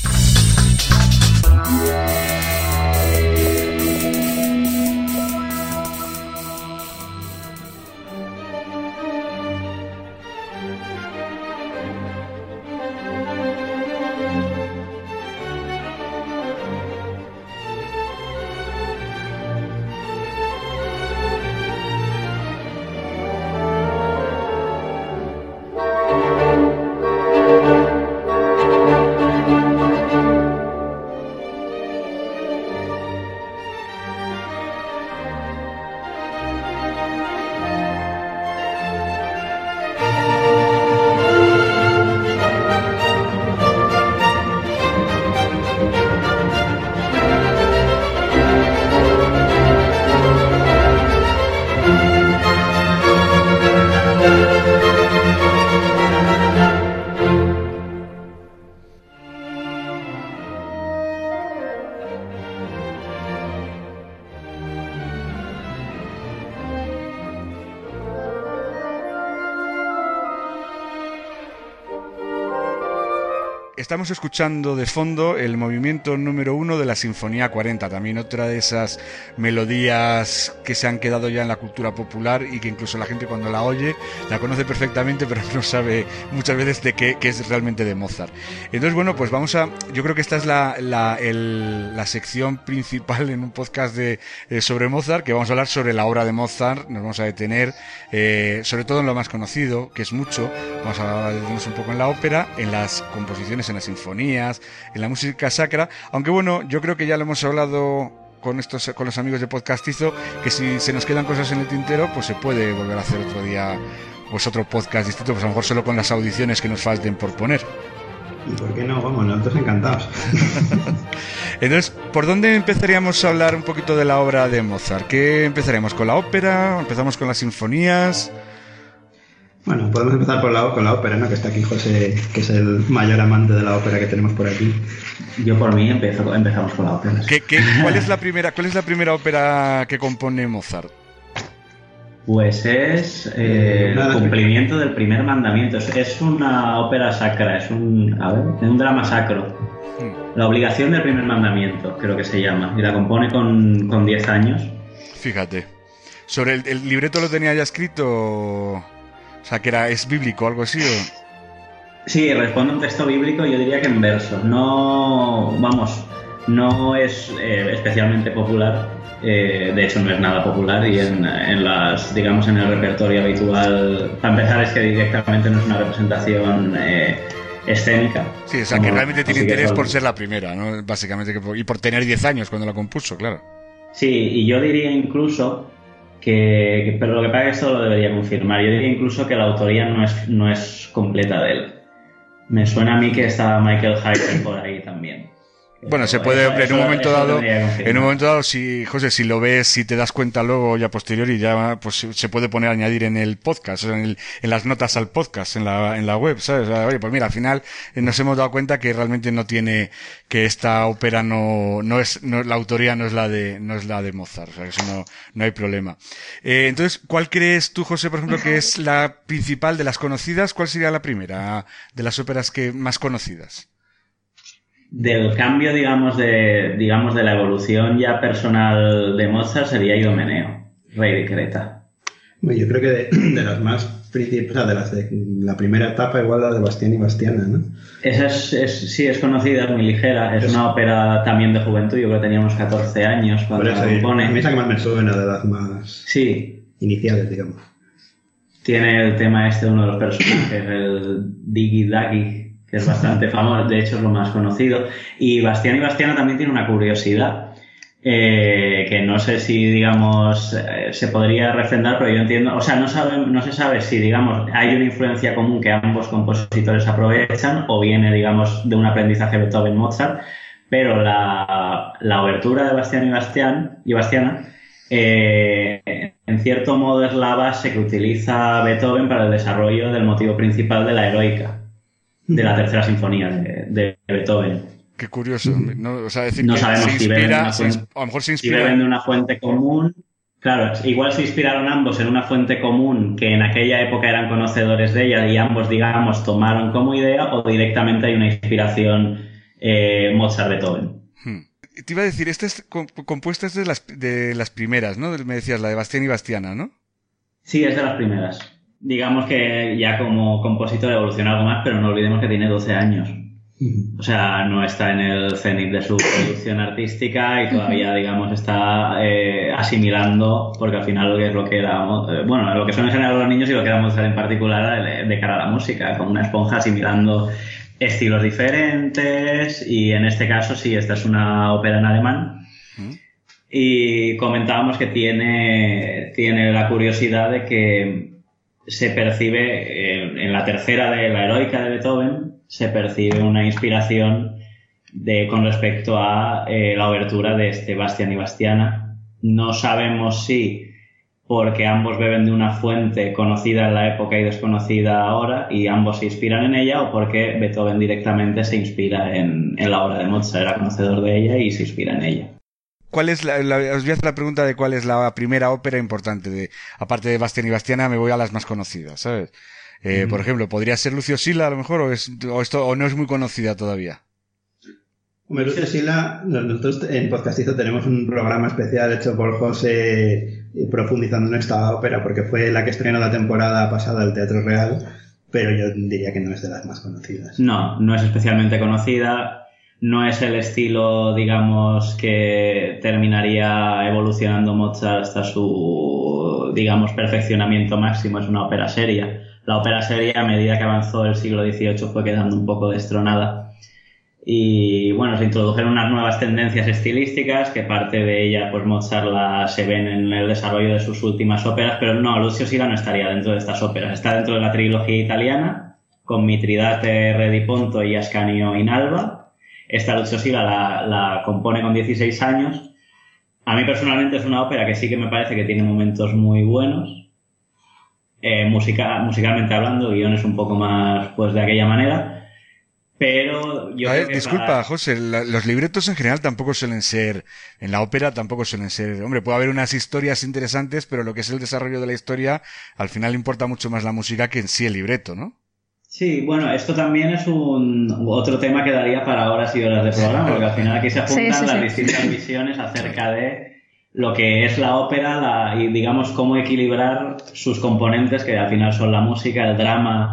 Estamos escuchando de fondo el movimiento número 1 de la Sinfonía 40, también otra de esas melodías que se han quedado ya en la cultura popular y que incluso la gente cuando la oye la conoce perfectamente, pero no sabe muchas veces de qué es realmente de Mozart. Entonces, bueno, pues yo creo que esta es la sección principal en un podcast sobre Mozart, que vamos a hablar sobre la obra de Mozart, nos vamos a detener sobre todo en lo más conocido, que es mucho, vamos a detenernos un poco en la ópera, en las composiciones, en las sinfonías, en la música sacra, aunque bueno, yo creo que ya lo hemos hablado con los amigos de Podcastizo, que si se nos quedan cosas en el tintero, pues se puede volver a hacer otro día pues otro podcast distinto, pues a lo mejor solo con las audiciones que nos falten por poner. ¿Y por qué no? Vamos, nosotros encantados. Entonces, ¿por dónde empezaríamos a hablar un poquito de la obra de Mozart? ¿Qué empezaríamos? ¿Con la ópera? ¿Empezamos con las sinfonías? Bueno, podemos empezar con la ópera, ¿no? Que está aquí José, que es el mayor amante de la ópera que tenemos por aquí. Yo por mí empezamos con la ópera. ¿Cuál es la primera ópera que compone Mozart? Pues es el cumplimiento del primer mandamiento. Es una ópera sacra, es un drama sacro. La obligación del primer mandamiento, creo que se llama. Y la compone con 10 años. Fíjate. ¿Sobre el libreto lo tenía ya escrito? O sea, que es bíblico, algo así, ¿o? Sí, responde a un texto bíblico, yo diría que en verso. No es especialmente popular. De hecho, no es nada popular y en el repertorio habitual, para empezar, es que directamente no es una representación escénica. Sí, o sea, que realmente tiene interés por ser la primera, ¿no? Básicamente, y por tener 10 años cuando la compuso, claro. Sí, y yo diría incluso pero lo que pasa es que esto lo debería confirmar, yo diría incluso que la autoría no es completa de él. Me suena a mí que estaba Michael Haydn por ahí también. Bueno, se puede, en un momento dado, si lo ves, si te das cuenta luego ya posteriori, ya pues se puede añadir en el podcast, o sea, en las notas al podcast, en la web, ¿sabes? O sea, oye, pues mira, al final nos hemos dado cuenta que realmente que esta ópera la autoría no es la de Mozart, o sea, eso no hay problema. Entonces, ¿cuál crees tú, José, por ejemplo, que es la principal de las conocidas? ¿Cuál sería la primera de las óperas más conocidas? Del cambio, digamos de la evolución ya personal de Mozart sería Idomeneo, rey de Creta. Bueno, yo creo que de las más principales, de la primera etapa, igual la de Bastián y Bastiana, ¿no? Esa sí, es conocida, es muy ligera, es una ópera también de juventud, yo creo que teníamos 14 años cuando la compone. A mí es la que más me suena, de las más iniciales, digamos. Tiene el tema de uno de los personajes, el Diggy Daggy, que es bastante famoso, de hecho es lo más conocido. Y Bastián y Bastiana también tiene una curiosidad, que no sé si, digamos, se podría refrendar, pero yo entiendo, o sea, no se sabe si, digamos, hay una influencia común que ambos compositores aprovechan o viene, digamos, de un aprendizaje Beethoven-Mozart, pero la obertura de Bastián y Bastiana, en cierto modo es la base que utiliza Beethoven para el desarrollo del motivo principal de la Heroica, de la tercera sinfonía de Beethoven. Qué curioso, ¿no? O sea, decir no que sabemos se inspira, a lo mejor se inspira. Si beben de una fuente común. Claro, igual se inspiraron ambos en una fuente común que en aquella época eran conocedores de ella y ambos, digamos, tomaron como idea, o directamente hay una inspiración Mozart-Beethoven. Te iba a decir, esta es compuesta de las primeras, ¿no? Me decías, la de Bastián y Bastiana, ¿no? Sí, es de las primeras. Digamos que ya como compositor evoluciona algo más, pero no olvidemos que tiene 12 años. O sea, no está en el cenit de su producción artística y todavía, digamos, está asimilando, porque al final es lo que era, lo que son en general los niños y lo que era Mozart en particular de cara a la música, como una esponja asimilando estilos diferentes, y en este caso sí, esta es una ópera en alemán. Y comentábamos que tiene la curiosidad de que se percibe en la tercera de la Heroica de Beethoven, se percibe una inspiración con respecto a la obertura de Bastián y Bastiana. No sabemos si porque ambos beben de una fuente conocida en la época y desconocida ahora y ambos se inspiran en ella, o porque Beethoven directamente se inspira en la obra de Mozart, era conocedor de ella y se inspira en ella. ¿Cuál es os voy a hacer la pregunta de cuál es la primera ópera importante? Aparte de Bastián y Bastiana, me voy a las más conocidas, ¿sabes? Por ejemplo, ¿podría ser Lucio Sila a lo mejor o no es muy conocida todavía? Hombre, Lucio Sila, nosotros en Podcastizo tenemos un programa especial hecho por José profundizando en esta ópera porque fue la que estrenó la temporada pasada el Teatro Real, pero yo diría que no es de las más conocidas. No es especialmente conocida, no es el estilo, digamos, que terminaría evolucionando Mozart hasta su, digamos, perfeccionamiento máximo, es una ópera seria. La ópera seria, a medida que avanzó el siglo XVIII, fue quedando un poco destronada. Y bueno, se introdujeron unas nuevas tendencias estilísticas que parte de ellas, pues Mozart se ven en el desarrollo de sus últimas óperas, pero no, Lucio Sila no estaría dentro de estas óperas, está dentro de la trilogía italiana con Mitridate, Re di Ponto y Ascanio in Alba. Esta Lucio Sila la compone con 16 años. A mí personalmente es una ópera que sí que me parece que tiene momentos muy buenos, musicalmente hablando, guiones un poco más pues de aquella manera. Pero yo creo que disculpa, José, los libretos en general tampoco suelen ser, en la ópera tampoco suelen ser, hombre, puede haber unas historias interesantes, pero lo que es el desarrollo de la historia, al final importa mucho más la música que en sí el libreto, ¿no? Sí, bueno, esto también es otro tema que daría para horas y horas de programa, porque al final aquí se juntan las distintas visiones acerca de lo que es la ópera y digamos cómo equilibrar sus componentes, que al final son la música, el drama.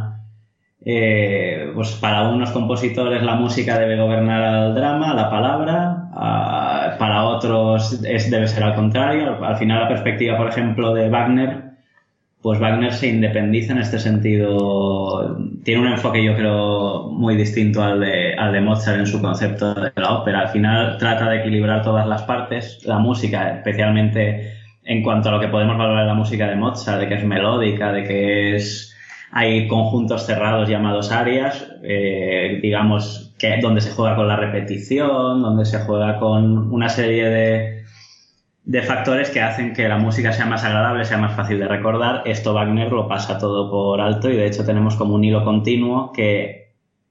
Pues para unos compositores la música debe gobernar al drama, a la palabra, para otros debe ser al contrario. Al final la perspectiva, por ejemplo, de Wagner, pues Wagner se independiza en este sentido, tiene un enfoque yo creo muy distinto al de Mozart en su concepto de la ópera. Al final trata de equilibrar todas las partes, la música, especialmente en cuanto a lo que podemos valorar de la música de Mozart, de que es melódica, de que hay conjuntos cerrados llamados arias, digamos, donde se juega con la repetición, donde se juega con una serie de factores que hacen que la música sea más agradable, sea más fácil de recordar. Esto Wagner lo pasa todo por alto y de hecho tenemos como un hilo continuo que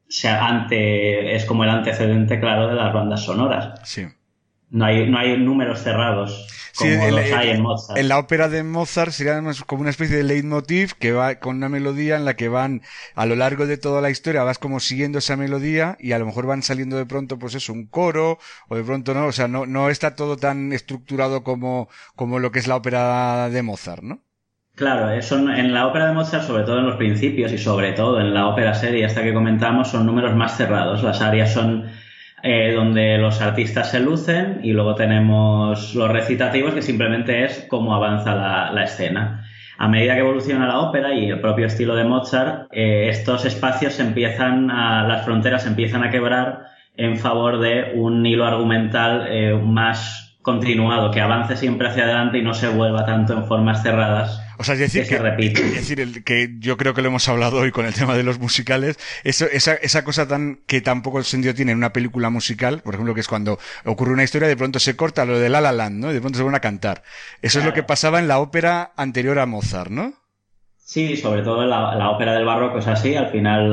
es como el antecedente claro de las bandas sonoras. Sí. No hay números cerrados como los hay en Mozart. En la ópera de Mozart sería como una especie de leitmotiv que va con una melodía en la que van a lo largo de toda la historia, vas como siguiendo esa melodía y a lo mejor van saliendo de pronto pues eso, un coro o de pronto no, o sea, no está todo tan estructurado como lo que es la ópera de Mozart, ¿no? Claro, eso en la ópera de Mozart, sobre todo en los principios y sobre todo en la ópera seria esta que comentamos, son números más cerrados. Las arias son donde los artistas se lucen y luego tenemos los recitativos que simplemente es cómo avanza la escena. A medida que evoluciona la ópera y el propio estilo de Mozart, estos espacios las fronteras se empiezan a quebrar en favor de un hilo argumental más continuado, que avance siempre hacia adelante y no se vuelva tanto en formas cerradas. O sea, es decir, que yo creo que lo hemos hablado hoy con el tema de los musicales, esa cosa que tan poco sentido tiene en una película musical, por ejemplo, que es cuando ocurre una historia, de pronto se corta lo de La La Land, ¿no? Y de pronto se van a cantar. Eso es lo que pasaba en la ópera anterior a Mozart, ¿no? Sí, sobre todo en la ópera del barroco es así, al final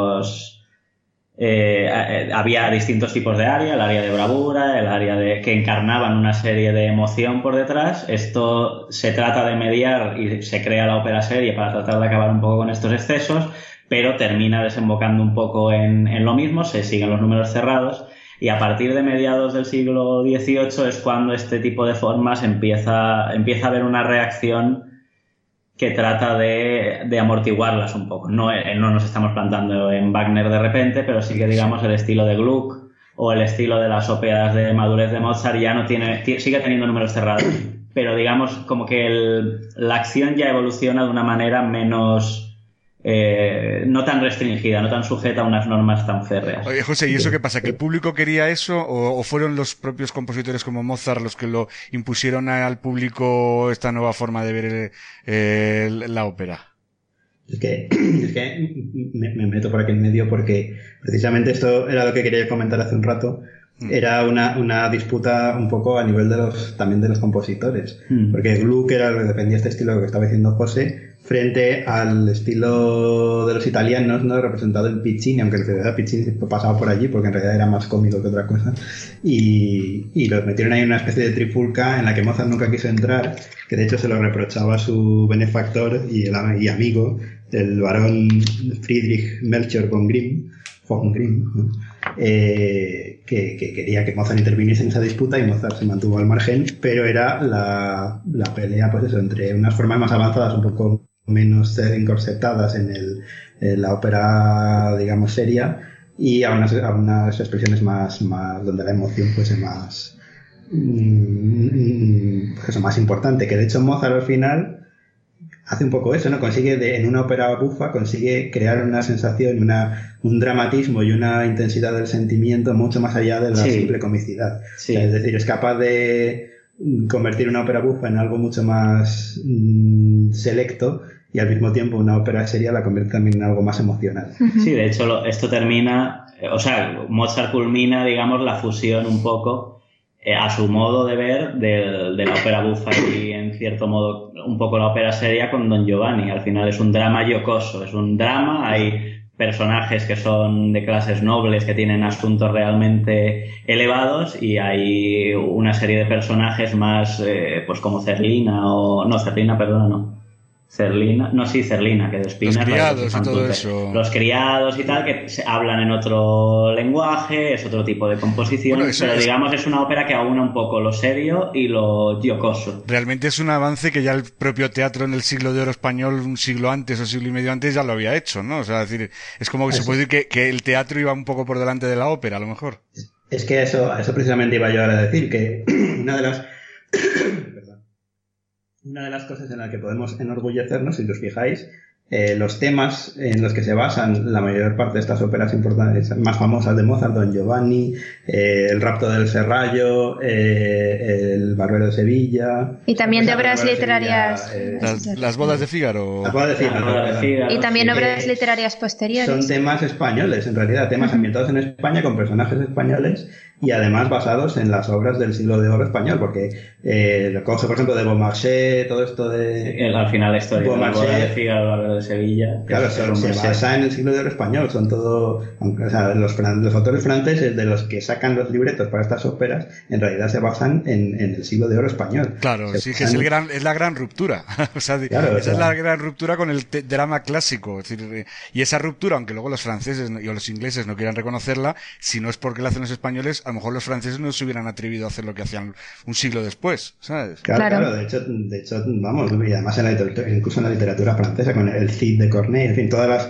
había distintos tipos de aria, el aria de bravura, el aria que encarnaban una serie de emoción por detrás. Esto se trata de mediar y se crea la ópera seria para tratar de acabar un poco con estos excesos, pero termina desembocando un poco en lo mismo, se siguen los números cerrados y a partir de mediados del siglo XVIII es cuando este tipo de formas empieza a haber una reacción que trata de amortiguarlas un poco. No nos estamos plantando en Wagner de repente, pero sí que digamos el estilo de Gluck o el estilo de las óperas de madurez de Mozart ya no sigue teniendo números cerrados, pero digamos como que la acción ya evoluciona de una manera menos no tan restringida, no tan sujeta a unas normas tan férreas. Oye, José, ¿y eso qué pasa? ¿Que el público quería eso o fueron los propios compositores como Mozart los que lo impusieron al público esta nueva forma de ver la ópera? Es que me meto por aquí en medio porque precisamente esto era lo que quería comentar hace un rato. Era una disputa un poco a nivel también de los compositores. Porque Gluck dependía de este estilo que estaba diciendo José, frente al estilo de los italianos, ¿no? Representado en Piccini, aunque en realidad Piccini pasaba por allí porque en realidad era más cómico que otra cosa, y los metieron ahí en una especie de trifulca en la que Mozart nunca quiso entrar, que de hecho se lo reprochaba a su benefactor y amigo, el barón Friedrich Melchior von Grimm, ¿no? Que quería que Mozart interviniese en esa disputa, y Mozart se mantuvo al margen, pero era la pelea, pues eso, entre unas formas más avanzadas, un poco menos encorsetadas en la ópera, digamos, seria, y a unas expresiones más donde la emoción fuese más más importante, que de hecho Mozart al final hace un poco eso, ¿no? Consigue en una ópera bufa, consigue crear una sensación, un dramatismo y una intensidad del sentimiento mucho más allá de la simple comicidad. Sí. Es decir, es capaz de convertir una ópera bufa en algo mucho más selecto, y al mismo tiempo una ópera seria la convierte también en algo más emocional. Sí, de hecho esto termina, Mozart culmina, digamos, la fusión un poco a su modo de ver de la ópera bufa y en cierto modo un poco la ópera seria con Don Giovanni. Al final es un drama jocoso, es un drama, hay personajes que son de clases nobles que tienen asuntos realmente elevados, y hay una serie de personajes más pues como Cerlina Cerlina, que de Espinas, los criados y todo eso. Los criados y tal, que hablan en otro lenguaje, es otro tipo de composición, bueno, pero digamos es una ópera que aúna un poco lo serio y lo jocoso. Realmente es un avance que ya el propio teatro en el siglo de oro español, un siglo antes o siglo y medio antes, ya lo había hecho, ¿no? O sea, es decir, es como que se puede decir que el teatro iba un poco por delante de la ópera, a lo mejor. Es que eso precisamente iba yo ahora a decir, que una de las cosas en las que podemos enorgullecernos, si os fijáis, los temas en los que se basan la mayor parte de estas óperas importantes, más famosas de Mozart, Don Giovanni, el rapto del Serrallo, el Barbero de Sevilla... Y también de obras literarias... las bodas de Fígaro. Las bodas de Fígaro. Y también obras literarias posteriores. Son temas españoles, en realidad, temas ambientados en España con personajes españoles, y además basados en las obras del siglo de oro español, porque el caso, por ejemplo, de Beaumarchais, todo esto de... Al final la historia de la boda de Fígaro, el Barbero de Sevilla... Claro, se basa en el siglo de oro español, son todo... O sea, los autores franceses de los que sacan los libretos para estas óperas, en realidad se basan en el siglo de oro español. Claro, sí, que es la gran ruptura. O sea, claro, esa es la gran ruptura con el drama clásico. Es decir, y esa ruptura, aunque luego los franceses y los ingleses no quieran reconocerla, si no es porque la hacen los españoles, a lo mejor los franceses no se hubieran atrevido a hacer lo que hacían un siglo después, ¿sabes? Claro, de hecho, vamos, y además incluso en la literatura francesa, con el Cid de Corneille, en fin,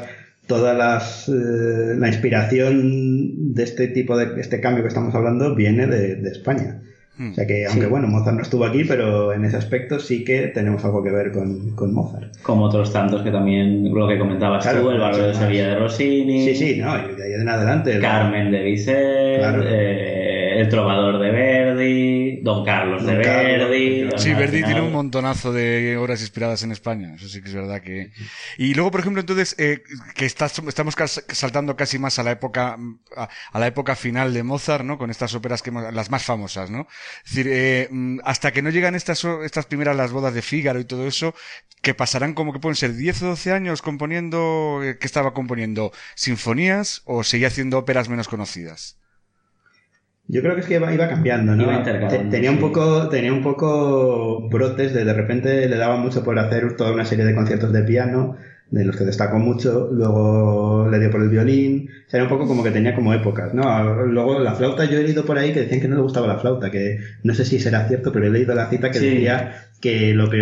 la inspiración de este tipo este cambio que estamos hablando viene de España. O sea que, aunque bueno, Mozart no estuvo aquí, pero en ese aspecto sí que tenemos algo que ver con Mozart. Como otros tantos que también, lo que comentabas tú, el Barbero de Sevilla de Rossini. Sí, no, y de ahí en adelante. Carmen de Bizet, el Trovador de Verdi, Don Carlos de Verdi. Sí, Verdi tiene un montonazo de obras inspiradas en España, eso sí que es verdad que... Y luego, por ejemplo, entonces, que estamos saltando casi más a la época final de Mozart, ¿no? Con estas óperas las más famosas, ¿no? Es decir, hasta que no llegan estas primeras, las bodas de Fígaro y todo eso, que pasarán como que pueden ser 10 o 12 años componiendo, que estaba componiendo sinfonías, o seguía haciendo óperas menos conocidas. Yo creo que es que iba cambiando, ¿no? Tenía un poco brotes de repente le daba mucho por hacer toda una serie de conciertos de piano, de los que destacó mucho, luego le dio por el violín, o sea, era un poco como que tenía como épocas, ¿no? Luego la flauta, yo he leído por ahí que decían que no le gustaba la flauta, que no sé si será cierto, pero he leído la cita que decía que lo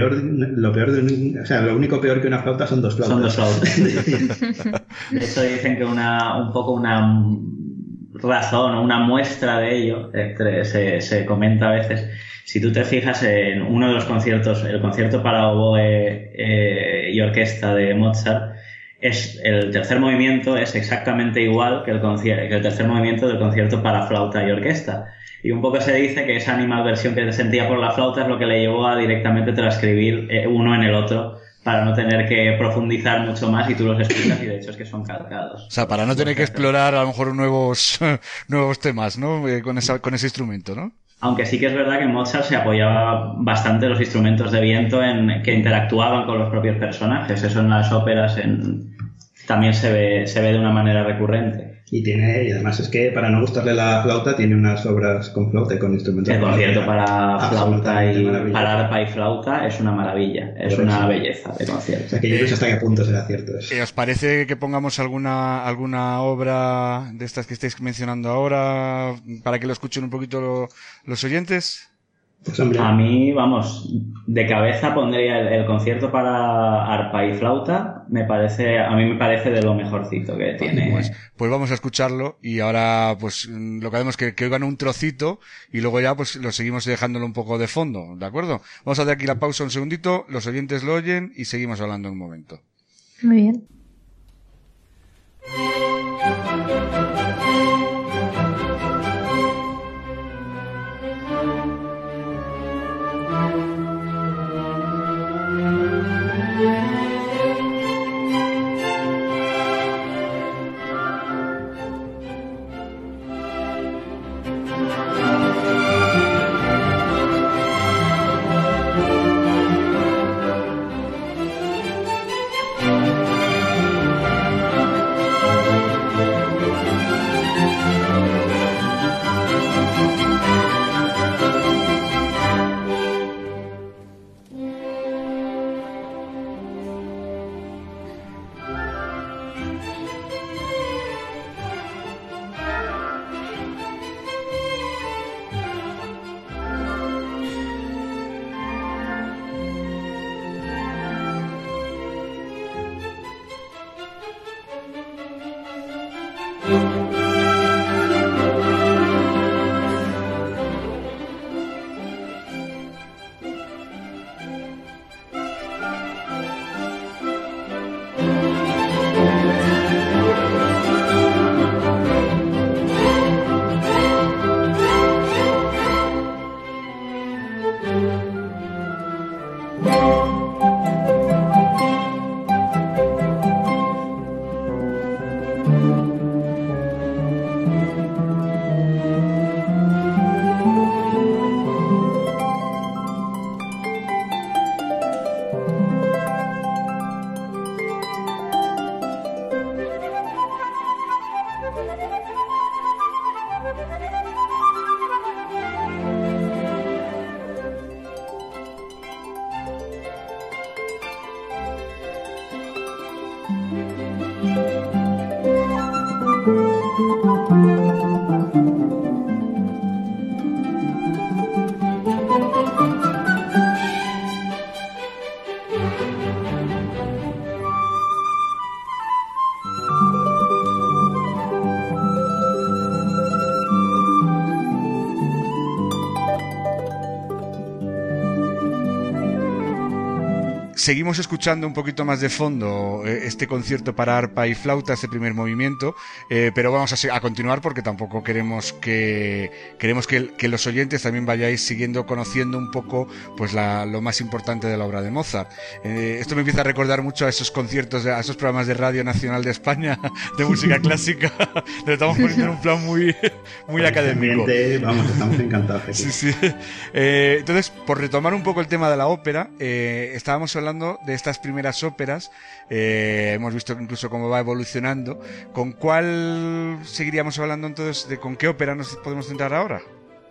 único peor que una flauta son dos flautas. De hecho dicen que un poco una razón o una muestra de ello se comenta a veces. Si tú te fijas en uno de los conciertos, el concierto para oboe y orquesta de Mozart, el tercer movimiento es exactamente igual que el tercer movimiento del concierto para flauta y orquesta. Y un poco se dice que esa animadversión que sentía por la flauta es lo que le llevó a directamente transcribir uno en el otro, para no tener que profundizar mucho más, y tú los explicas y de hecho es que son calcados. O sea, para no tener que explorar a lo mejor nuevos temas, ¿no? Con ese instrumento, ¿no? Aunque sí que es verdad que Mozart se apoyaba bastante en los instrumentos de viento que interactuaban con los propios personajes. Eso en las óperas también se ve de una manera recurrente. Y además es que para no gustarle la flauta tiene unas obras con flauta y con instrumentos. El concierto para arpa y flauta es una maravilla, es una belleza de concierto. O sea que yo no sé hasta qué punto será cierto eso. ¿Os parece que pongamos alguna obra de estas que estáis mencionando ahora para que lo escuchen un poquito los oyentes? Pues, hombre, a mí, vamos, de cabeza pondría el concierto para arpa y flauta. A mí me parece de lo mejorcito que tiene. Pues vamos a escucharlo y ahora pues lo que haremos es que oigan un trocito y luego ya pues lo seguimos dejándolo un poco de fondo, ¿de acuerdo? Vamos a hacer aquí la pausa un segundito, los oyentes lo oyen y seguimos hablando en un momento. Muy bien. Seguimos escuchando un poquito más de fondo este concierto para arpa y flauta, este primer movimiento, pero vamos a continuar porque tampoco queremos que los oyentes también vayáis siguiendo, conociendo un poco pues lo más importante de la obra de Mozart. Esto me empieza a recordar mucho a esos conciertos, a esos programas de Radio Nacional de España de música clásica. Lo estamos poniendo en un plan muy académico. Vamos, estamos encantados. Sí. Entonces, por retomar un poco el tema de la ópera, estábamos hablando de estas primeras óperas, hemos visto incluso cómo va evolucionando. ¿Con cuál seguiríamos hablando entonces? ¿Con qué ópera nos podemos centrar ahora?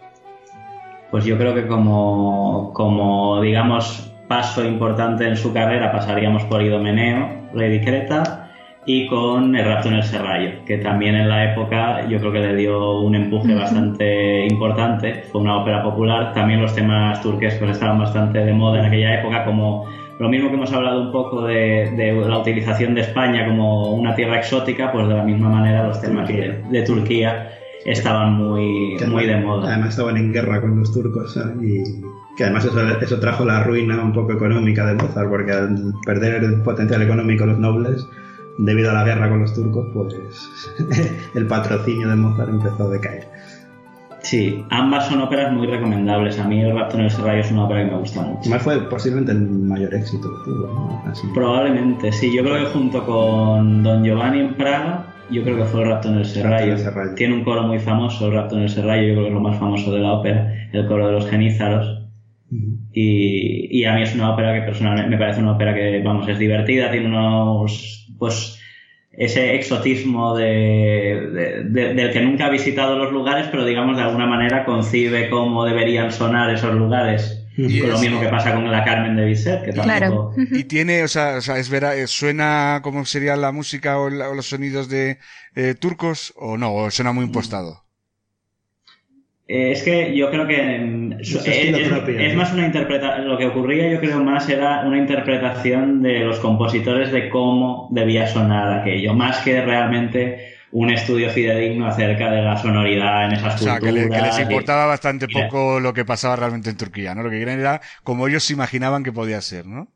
Pues yo creo que como digamos paso importante en su carrera pasaríamos por Idomeneo, Rey di Creta, y con El rapto en el Serrallo, que también en la época yo creo que le dio un empuje bastante importante. Fue una ópera popular. También los temas turquescos estaban bastante de moda en aquella época, como lo mismo que hemos hablado un poco de la utilización de España como una tierra exótica, pues de la misma manera los temas de Turquía estaban muy de moda. Además estaban en guerra con los turcos, ¿sabes? Y que además eso trajo la ruina un poco económica de Mozart, porque al perder el potencial económico los nobles, debido a la guerra con los turcos, pues el patrocinio de Mozart empezó a decaer. Sí, ambas son óperas muy recomendables. A mí El rapto en el Serrallo es una ópera que me gusta mucho. Además fue posiblemente el mayor éxito que tuvo, ¿no? Así. Probablemente, sí. Yo creo que junto con Don Giovanni en Praga Yo creo que fue el Rapto en el Serrallo. Tiene un coro muy famoso, el Rapto en el Serrallo, yo creo que es lo más famoso de la ópera, el coro de los Genízaros. Y a mí es una ópera que personalmente me parece una ópera que, vamos, es divertida, tiene unos, pues, ese exotismo del que nunca ha visitado los lugares, pero digamos de alguna manera concibe cómo deberían sonar esos lugares. Con lo mismo que pasa con la Carmen de Bizet, que tampoco... Claro. Y tiene, o sea, es verdad, suena como sería la música o los sonidos de turcos, o no, o suena muy impostado. Es que yo creo que es más una interpretación. Lo que ocurría, yo creo, más era una interpretación de los compositores de cómo debía sonar aquello, más que realmente un estudio fidedigno acerca de la sonoridad en esas culturas. O sea, que les importaba bastante poco lo que pasaba realmente en Turquía, ¿no? Lo que querían era como ellos se imaginaban que podía ser, ¿no?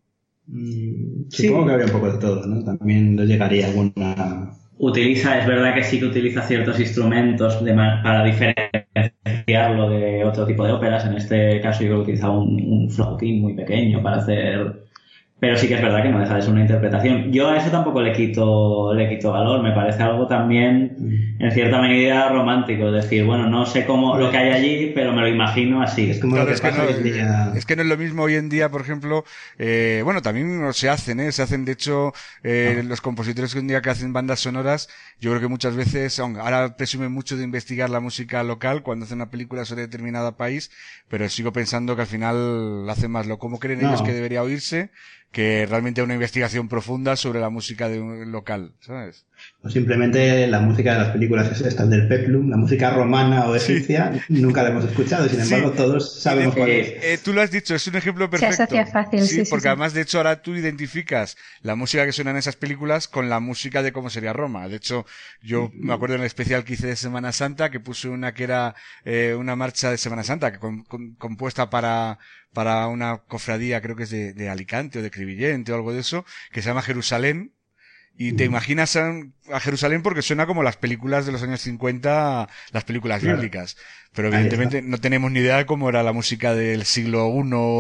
Supongo que habría un poco de todo, ¿no? También les llegaría alguna... Es verdad que sí que utiliza ciertos instrumentos para diferenciarlo de otro tipo de óperas. En este caso yo creo que utiliza un flautín muy pequeño para hacer... Pero sí que es verdad que no deja de ser una interpretación. Yo a eso tampoco le quito valor. Me parece algo también, en cierta medida, romántico. Es decir, bueno, no sé cómo lo que hay allí, pero me lo imagino así. Es como claro, lo que pasa hoy en día. Es que no es lo mismo hoy en día, por ejemplo, bueno, también se hacen, de hecho, los compositores que un día que hacen bandas sonoras, yo creo que muchas veces, ahora presumen mucho de investigar la música local cuando hacen una película sobre determinado país, pero sigo pensando que al final hacen más lo como creen ellos que debería oírse, que realmente una investigación profunda sobre la música de un local, ¿sabes? O simplemente la música de las películas es esta, del peplum, la música romana o egipcia, nunca la hemos escuchado, sin embargo todos sabemos cuál es. Tú lo has dicho, es un ejemplo perfecto. Se asocia fácil, sí, porque además, de hecho, ahora tú identificas la música que suena en esas películas con la música de cómo sería Roma. De hecho, yo me acuerdo en el especial que hice de Semana Santa, que puse una que era una marcha de Semana Santa, que compuesta para una cofradía, creo que es de Alicante o de Crevillente o algo de eso, que se llama Jerusalén. Y te imaginas a Jerusalén porque suena como las películas de los años 50, las películas bíblicas. Pero evidentemente no tenemos ni idea de cómo era la música del siglo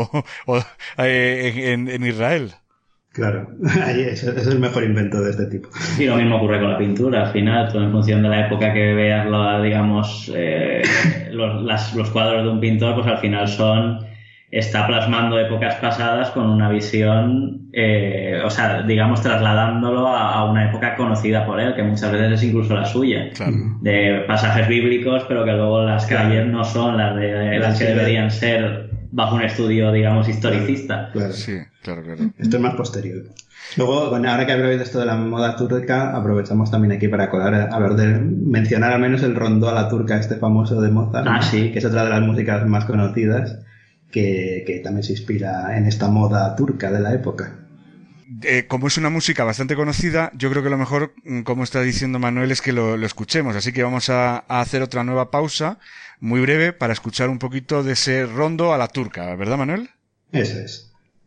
I en Israel. Claro, eso es el mejor invento de este tipo. Y lo mismo ocurre con la pintura. Al final, tú en función de la época que veas, digamos, los cuadros de un pintor, pues al final está plasmando épocas pasadas con una visión, o sea, digamos, trasladándolo a una época conocida por él, que muchas veces es incluso la suya. Claro. De pasajes bíblicos, pero que luego las calles no son las que deberían ser bajo un estudio, digamos, historicista. Claro. Sí, claro. Esto es más posterior. Luego, bueno, ahora que habláis de esto de la moda turca, aprovechamos también aquí para mencionar al menos el rondó a la turca, este famoso de Mozart, que es otra de las músicas más conocidas, que también se inspira en esta moda turca de la época. Como es una música bastante conocida, yo creo que lo mejor, como está diciendo Manuel, es que lo escuchemos. Así que vamos a hacer otra nueva pausa, muy breve, para escuchar un poquito de ese rondo a la turca, ¿verdad, Manuel? Eso es.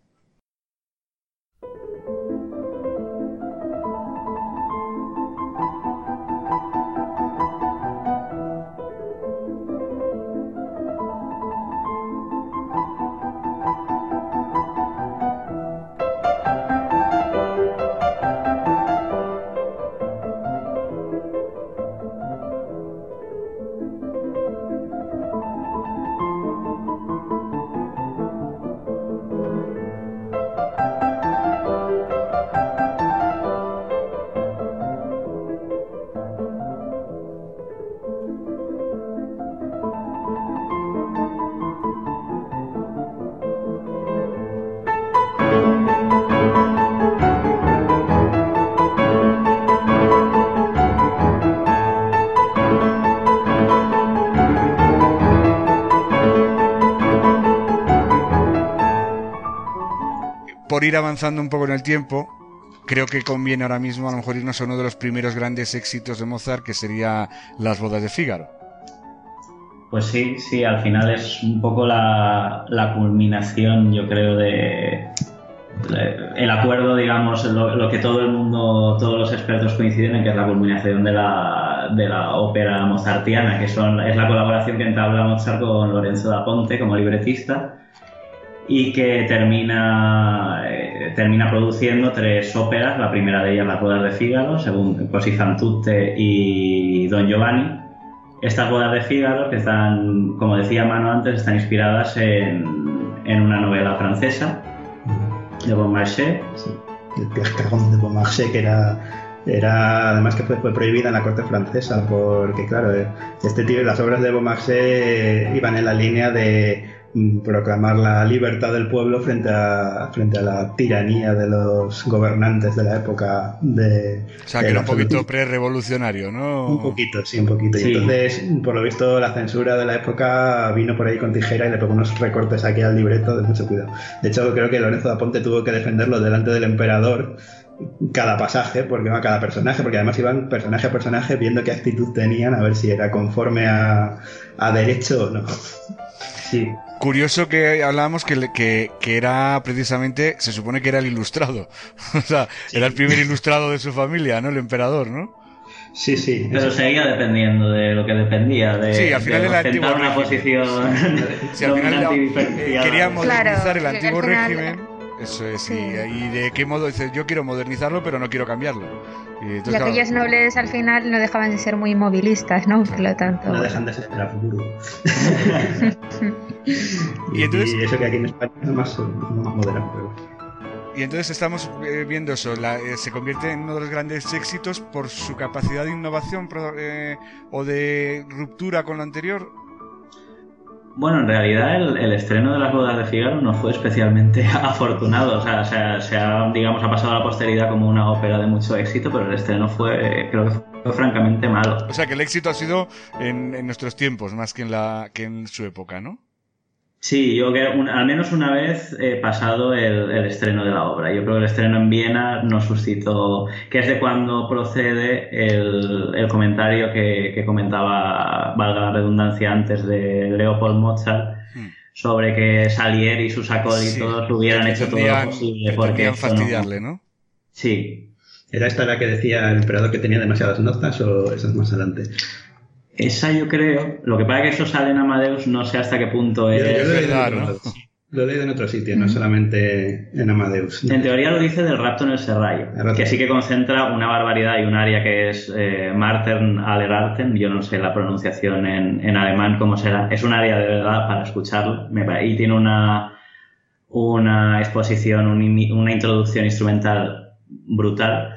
Por ir avanzando un poco en el tiempo, creo que conviene ahora mismo a lo mejor irnos a uno de los primeros grandes éxitos de Mozart, que sería Las bodas de Fígaro. Pues sí, al final es un poco la culminación, yo creo, el acuerdo, digamos, lo que todo el mundo, todos los expertos coinciden en que es la culminación de la ópera mozartiana, que es la colaboración que entabla Mozart con Lorenzo da Ponte como libretista. y que termina produciendo 3 óperas. La primera de ellas, Las bodas de Fígaro, según Così fan tutte y Don Giovanni. Estas bodas de Fígaro, que están, como decía Manu antes, están inspiradas en una novela francesa de Beaumarchais. Sí. El Piascarón de Beaumarchais, que era además que fue prohibida en la corte francesa, porque claro, las obras de Beaumarchais iban en la línea de proclamar la libertad del pueblo frente a la tiranía de los gobernantes de la época de... O sea, que era un poquito pre-revolucionario, ¿no? Un poquito, sí, un poquito. Sí. Y entonces, por lo visto, la censura de la época vino por ahí con tijera y le pegó unos recortes aquí al libreto de mucho cuidado. De hecho, creo que Lorenzo da Ponte tuvo que defenderlo delante del emperador cada pasaje, cada personaje, porque además iban personaje a personaje viendo qué actitud tenían, a ver si era conforme a derecho o no. Sí. Curioso que hablábamos que era precisamente, se supone que era el ilustrado. O sea, sí. Era el primer ilustrado de su familia, ¿no? El emperador, ¿no? Sí, sí. Pero seguía dependiendo de lo que dependía, sí, al final de ostentar una posición sí, al final quería modernizar el antiguo régimen. Eso es, sí. Y de qué modo, dices, yo quiero modernizarlo, pero no quiero cambiarlo. Y aquellos nobles al final no dejaban de ser muy movilistas, ¿no? Por lo tanto... No dejan de ser Habsburgo. y entonces... eso que aquí en España es más moderado, pero... Y entonces estamos viendo eso, se convierte en uno de los grandes éxitos por su capacidad de innovación o de ruptura con lo anterior. Bueno, en realidad el estreno de Las bodas de Fígaro no fue especialmente afortunado. O sea, se ha pasado a la posteridad como una ópera de mucho éxito, pero el estreno creo que fue francamente malo. O sea, que el éxito ha sido en nuestros tiempos, más que en su época, ¿no? Sí, yo creo al menos una vez pasado el estreno de la obra. Yo creo que el estreno en Viena nos suscitó, que es de cuando procede el comentario que comentaba, valga la redundancia, antes de Leopold Mozart, sobre que Salieri y sus acólitos hubieran hecho todo lo posible porque fastidiarle, ¿no? Sí. ¿Era esta la que decía el emperador que tenía demasiadas notas o esa es más adelante? Esa yo creo. Lo que pasa es que eso sale en Amadeus, no sé hasta qué punto es. Yo lo he leído en otro sitio, no solamente en Amadeus. En teoría lo dice del rapto en el Serrallo, que sí que concentra una barbaridad y un aria que es Martern aller Arten, yo no sé la pronunciación en alemán cómo será. Es un aria de verdad para escucharlo. Y tiene una exposición, una introducción instrumental brutal.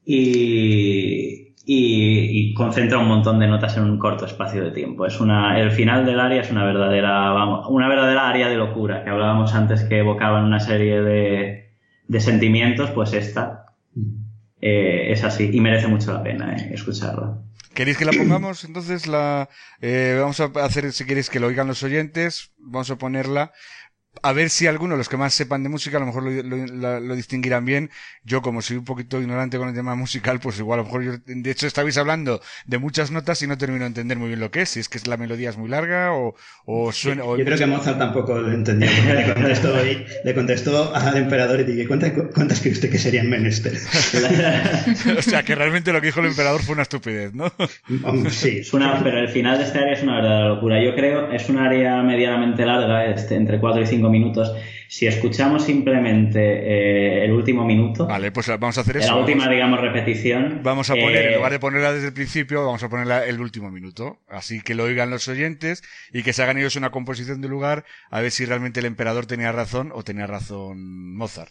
Y concentra un montón de notas en un corto espacio de tiempo. El final del aria es una verdadera aria de locura, que hablábamos antes que evocaban una serie de sentimientos, pues esta es así y merece mucho la pena escucharla. ¿Queréis que la pongamos? Entonces vamos a hacer, si queréis que lo oigan los oyentes, vamos a ponerla. A ver si algunos, los que más sepan de música, a lo mejor lo distinguirán bien. Yo, como soy un poquito ignorante con el tema musical, pues igual a lo mejor de hecho estabais hablando de muchas notas y no termino de entender muy bien lo que es. Si es que la melodía es muy larga o suena... Yo creo que Mozart tampoco lo entendía, porque le contestó al emperador y dije, ¿cuántas cree usted que serían menester? O sea, que realmente lo que dijo el emperador fue una estupidez, ¿no? Sí. Pero el final de este área es una verdadera locura. Yo creo, es un área medianamente larga, entre 4 y 5 minutos. Si escuchamos simplemente el último minuto, vale, pues vamos a hacer eso. La última, repetición. Vamos a poner, en lugar de ponerla desde el principio, vamos a ponerla el último minuto. Así que lo oigan los oyentes y que se hagan ellos una composición de lugar a ver si realmente el emperador tenía razón o tenía razón Mozart.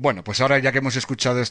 Bueno, pues ahora ya que hemos escuchado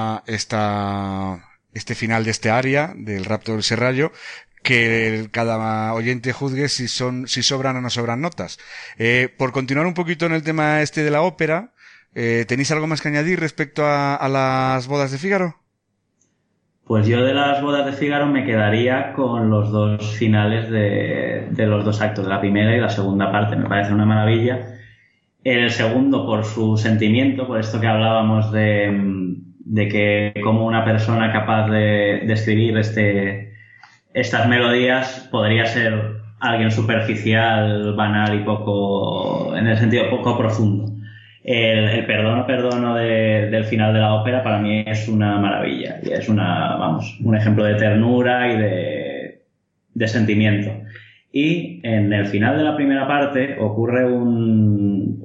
este final de este aria del rapto del serrallo, que cada oyente juzgue si sobran o no sobran notas. Por continuar un poquito en el tema de la ópera, ¿tenéis algo más que añadir respecto a las bodas de Fígaro? Pues yo de las bodas de Fígaro me quedaría con los dos finales de los dos actos, de la primera y la segunda parte. Me parece una maravilla. El segundo por su sentimiento, por esto que hablábamos de que como una persona capaz de escribir estas melodías podría ser alguien superficial, banal y poco, en el sentido poco profundo. El perdono del final de la ópera para mí es una maravilla y es un ejemplo de ternura y de sentimiento. Y en el final de la primera parte ocurre un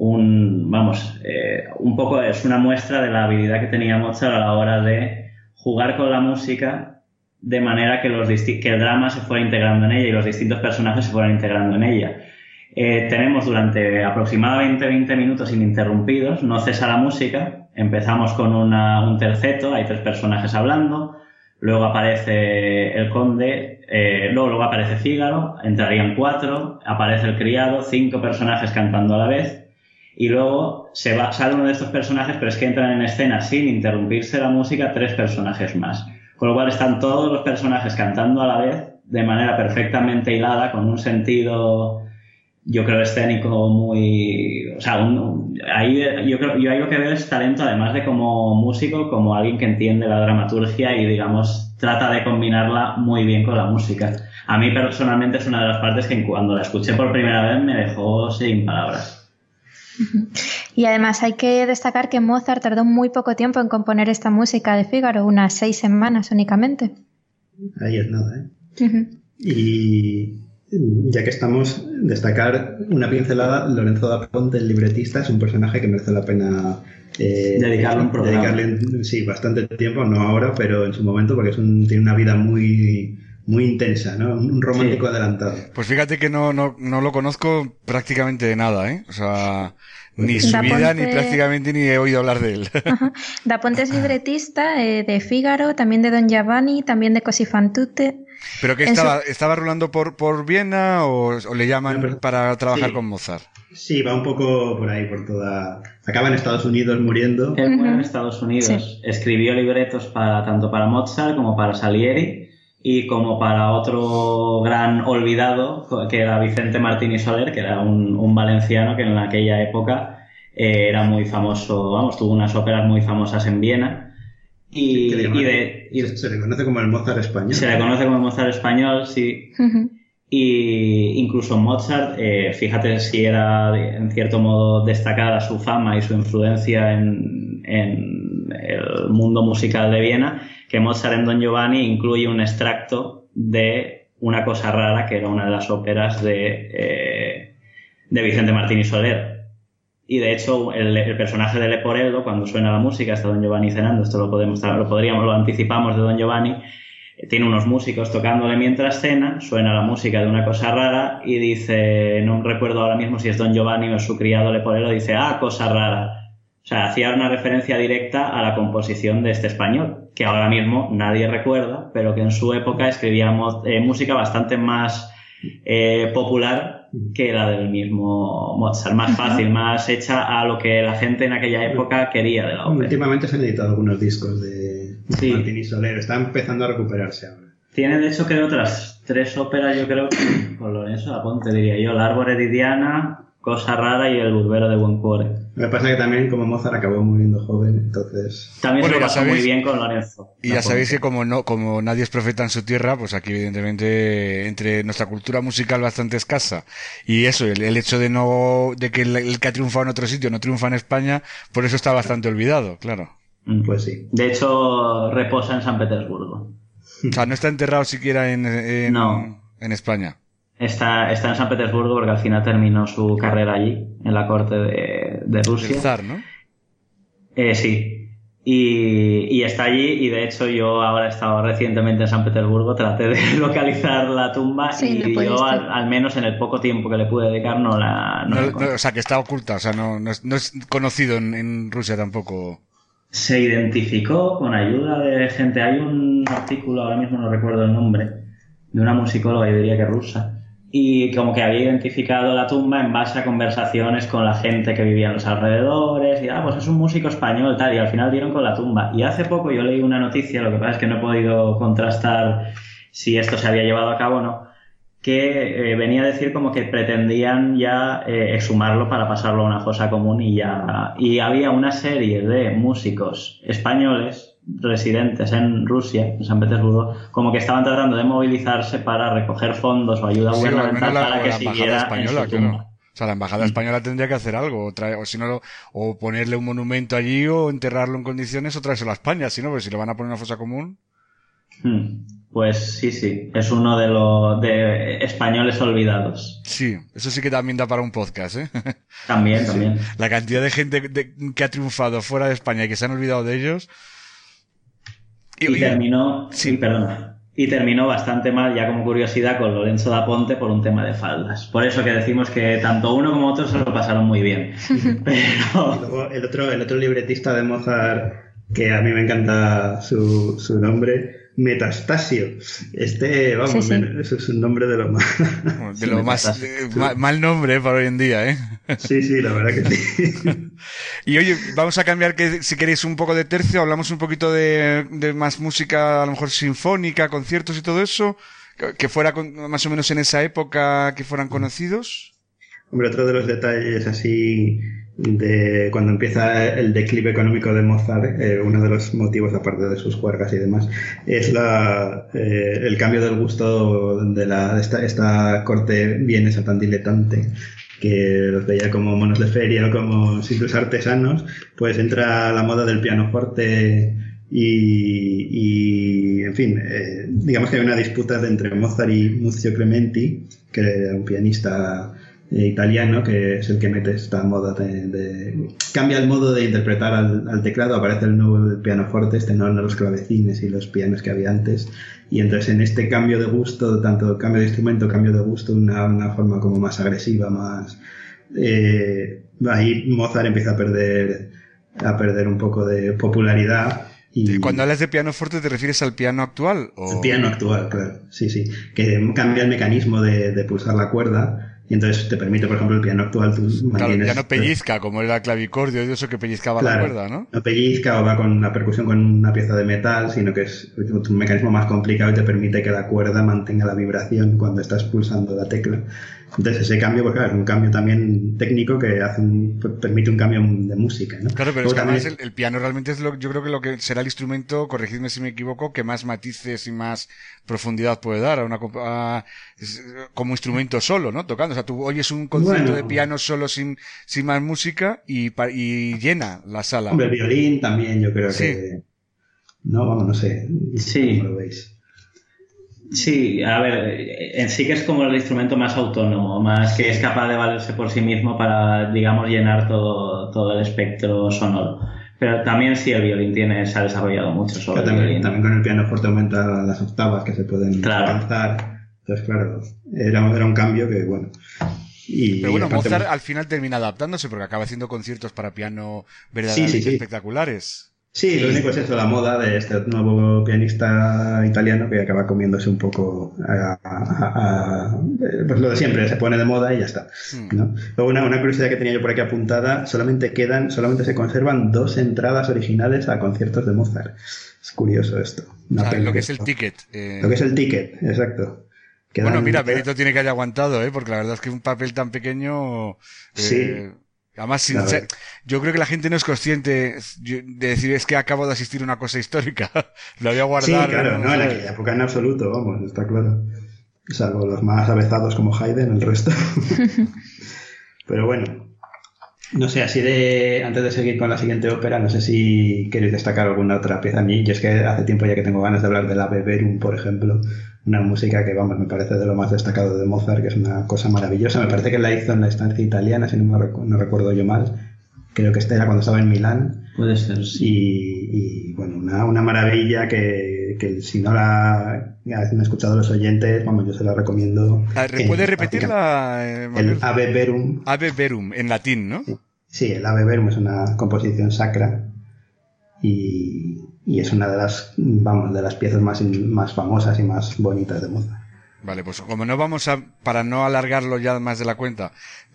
poco, es una muestra de la habilidad que tenía Mozart a la hora de jugar con la música de manera que el drama se fuera integrando en ella y los distintos personajes se fueran integrando en ella. Tenemos durante aproximadamente 20 minutos ininterrumpidos, no cesa la música, empezamos con un terceto, hay 3 personajes hablando, luego aparece el conde, luego aparece Fígaro, entrarían 4, aparece el criado, 5 personajes cantando a la vez, y luego sale uno de estos personajes, pero es que entran en escena sin interrumpirse la música 3 personajes más, con lo cual están todos los personajes cantando a la vez de manera perfectamente hilada, con un sentido, yo creo, escénico muy... O sea, yo ahí lo que veo es talento, además de como músico, como alguien que entiende la dramaturgia y, digamos, trata de combinarla muy bien con la música. A mí personalmente es una de las partes que cuando la escuché por primera vez me dejó sin palabras. Y además hay que destacar que Mozart tardó muy poco tiempo en componer esta música de Fígaro, unas 6 semanas únicamente. Ahí es nada, ¿eh? Y ya que estamos, destacar una pincelada. Lorenzo da Ponte, el libretista, es un personaje que merece la pena dedicarle un programa. Sí, bastante tiempo, no ahora, pero en su momento, porque tiene una vida muy intensa, ¿no? Un romántico adelantado. Pues fíjate que no lo conozco prácticamente de nada, ¿eh? O sea, ni su vida, ni prácticamente ni he oído hablar de él. Ajá. Da Ponte es libretista de Fígaro, también de Don Giovanni, también de Così fan tutte. ¿Pero que estaba rulando por Viena o le llaman para trabajar con Mozart? Sí, va un poco por ahí, por toda... Acaba en Estados Unidos muriendo. Él muere en Estados Unidos. Sí. Escribió libretos tanto para Mozart como para Salieri y como para otro gran olvidado, que era Vicente Martini Soler, que era un valenciano que en aquella época era muy famoso, tuvo unas óperas muy famosas en Viena. Se le conoce como el Mozart español. Se le conoce como el Mozart español, sí. Uh-huh. Y incluso Mozart, fíjate si era en cierto modo destacada su fama y su influencia en el mundo musical de Viena, que Mozart en Don Giovanni incluye un extracto de Una cosa rara, que era una de las óperas de Vicente Martini Soler. Y de hecho el personaje de Leporello, cuando suena la música, está Don Giovanni cenando, esto lo anticipamos de Don Giovanni, tiene unos músicos tocándole mientras cena, suena la música de Una cosa rara y dice, no recuerdo ahora mismo si es Don Giovanni o su criado Leporello, dice, cosa rara. O sea, hacía una referencia directa a la composición de este español, que ahora mismo nadie recuerda, pero que en su época escribía música bastante más popular que la del mismo Mozart, más fácil, más hecha a lo que la gente en aquella época quería de la ópera. Últimamente se han editado algunos discos de Martini Soler, está empezando a recuperarse ahora. Tiene de hecho creo otras 3 óperas, yo creo, con Lorenzo da Ponte diría yo, La Árbore di Diana, Cosa rara y El Burbero de Buen Cuore. Me pasa que también como Mozart acabó muriendo joven, entonces... También se lo pasó muy bien con Lorenzo. Y ya sabéis que como nadie es profeta en su tierra, pues aquí evidentemente entre nuestra cultura musical bastante escasa y eso, el hecho de que el que ha triunfado en otro sitio no triunfa en España, por eso está bastante olvidado, claro. Pues sí. De hecho, reposa en San Petersburgo. O sea, no está enterrado siquiera en España. Está en San Petersburgo porque al final terminó su carrera allí, en la corte de Rusia. El zar, ¿no? Sí. Y está allí, y de hecho yo ahora he estado recientemente en San Petersburgo, traté de localizar la tumba y yo al menos en el poco tiempo que le pude dedicar no, o sea, que está oculta, o sea, no es conocido en Rusia tampoco. se identificó con ayuda de gente. Hay un artículo, ahora mismo no recuerdo el nombre, de una musicóloga, yo diría que rusa, y como que había identificado la tumba en base a conversaciones con la gente que vivía en los alrededores, y pues es un músico español, tal, y al final dieron con la tumba. Y hace poco yo leí una noticia, lo que pasa es que no he podido contrastar si esto se había llevado a cabo o no, que venía a decir como que pretendían ya exhumarlo para pasarlo a una fosa común y había una serie de músicos españoles residentes en Rusia, en San Petersburgo, como que estaban tratando de movilizarse para recoger fondos o ayuda gubernamental para que siguiera española, en su tumba. Claro. O sea, la embajada española tendría que hacer algo, o si no, o ponerle un monumento allí, o enterrarlo en condiciones, o traérselo a España, si no, pues si lo van a poner en una fosa común. Pues sí, es uno de los españoles olvidados. Sí, eso sí que también da para un podcast, ¿eh? También. La cantidad de gente que ha triunfado fuera de España y que se han olvidado de ellos. Y terminó bastante mal, ya como curiosidad, con Lorenzo da Ponte por un tema de faldas. Por eso que decimos que tanto uno como otro se lo pasaron muy bien. Pero... El otro libretista de Mozart, que a mí me encanta su nombre, Metastasio. Vamos, sí. Eso es un nombre de lo más... De lo más... mal nombre para hoy en día, ¿eh? Sí, la verdad que sí. Y oye, vamos a cambiar, que si queréis, un poco de tercio, hablamos un poquito de más música, a lo mejor sinfónica, conciertos y todo eso, que fuera más o menos en esa época que fueran conocidos. Hombre, otro de los detalles así de cuando empieza el declive económico de Mozart, uno de los motivos, aparte de sus juergas y demás, es el cambio del gusto de esta corte vienesa tan diletante, que los veía como monos de feria o como simples artesanos. Pues entra la moda del pianoforte y en fin, digamos que hay una disputa entre Mozart y Muzio Clementi, que era un pianista italiano, que es el que mete esta moda cambia el modo de interpretar al teclado. Aparece el nuevo pianoforte, no los clavecines y los pianos que había antes, y entonces en este cambio de gusto, tanto cambio de instrumento, cambio de gusto, una forma como más agresiva, más ahí Mozart empieza a perder un poco de popularidad. Y cuando hablas de pianoforte, ¿te refieres al piano actual? ¿O? El piano actual, claro, sí, que cambia el mecanismo de pulsar la cuerda. Y entonces te permite, por ejemplo, el piano actual, claro, ya no pellizca, como era el clavicordio y eso que pellizcaba la cuerda, ¿no? No pellizca o va con la percusión con una pieza de metal, sino que es un mecanismo más complicado y te permite que la cuerda mantenga la vibración cuando estás pulsando la tecla. Entonces ese cambio, pues claro, es un cambio también técnico que permite un cambio de música, ¿no? Claro, pero es que además el piano realmente es yo creo que lo que será el instrumento, corregidme si me equivoco, que más matices y más profundidad puede dar como instrumento solo, ¿no? Tocando. O sea, tú oyes un concierto de piano solo sin más música y llena la sala. Hombre, el violín también, yo creo que... No sé. Sí. ¿Cómo lo veis? Sí, a ver, en sí que es como el instrumento más autónomo, más que es capaz de valerse por sí mismo para, digamos, llenar todo el espectro sonoro. Pero también sí, el violín se ha desarrollado mucho sobre el violín. También con el pianoforte aumenta las octavas que se pueden alcanzar. Entonces, claro, era un cambio que, bueno... Pero bueno, Mozart al final termina adaptándose porque acaba haciendo conciertos para piano verdaderamente espectaculares. Sí, lo único es eso, la moda de este nuevo pianista italiano que acaba comiéndose un poco pues lo de siempre, se pone de moda y ya está, ¿no? Luego una curiosidad que tenía yo por aquí apuntada, solamente se conservan 2 entradas originales a conciertos de Mozart. Es curioso esto. Lo que es el ticket. Lo que es el ticket, exacto. Bueno, mira, Benito tiene que haber aguantado, porque la verdad es que un papel tan pequeño... Sí. Además, yo creo que la gente no es consciente de decir, es que acabo de asistir a una cosa histórica. Lo voy a guardar. Sí, claro, no, en aquella época en absoluto, vamos, está claro. Salvo los más avezados como Haydn, el resto. Pero bueno, no sé, antes de seguir con la siguiente ópera, no sé si queréis destacar alguna otra pieza. A mí, yo es que hace tiempo ya que tengo ganas de hablar del Ave Verum, por ejemplo. Una música que, vamos, me parece de lo más destacado de Mozart, que es una cosa maravillosa. Me parece que la hizo en la estancia italiana, si no recuerdo yo mal. Creo que era cuando estaba en Milán. Puede ser, sí. Y bueno, una maravilla que si no la han escuchado los oyentes, vamos, yo se la recomiendo. ¿Puede repetirla? El Ave Verum. Ave Verum, en latín, ¿no? Sí, el Ave Verum es una composición sacra. y es una de las piezas más famosas y más bonitas de Mozart. Vale, pues como no vamos para no alargarlo ya más de la cuenta,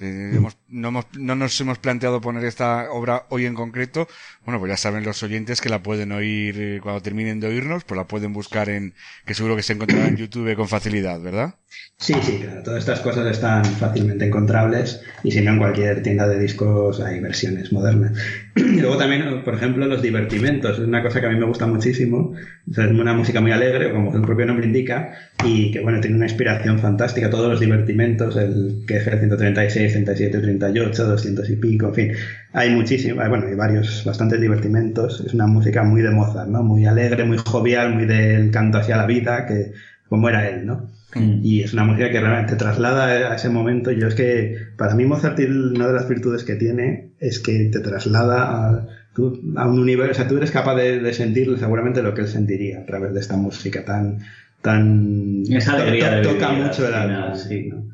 no nos hemos planteado poner esta obra hoy en concreto. Bueno, pues ya saben los oyentes que la pueden oír cuando terminen de oírnos, pues la pueden buscar que seguro que se encontrará en YouTube con facilidad, ¿verdad? Sí, claro. Todas estas cosas están fácilmente encontrables y si no, en cualquier tienda de discos hay versiones modernas. Y luego también, por ejemplo, los divertimentos. Es una cosa que a mí me gusta muchísimo. Es una música muy alegre, como el propio nombre indica, y que, bueno, tiene una inspiración fantástica. Todos los divertimentos, el QG 136, 37, 38, 200 y pico, en fin. Hay muchísimos, hay bastantes divertimentos. Es una música muy de Mozart, ¿no? Muy alegre, muy jovial, muy del canto hacia la vida, que como era él, ¿no? Y es una música que realmente te traslada a ese momento. Yo es que, para mí Mozart, una de las virtudes que tiene es que te traslada a un universo. O sea, tú eres capaz de sentir seguramente lo que él sentiría a través de esta música tan esa alegría toca mucho el alma, sí, ¿no?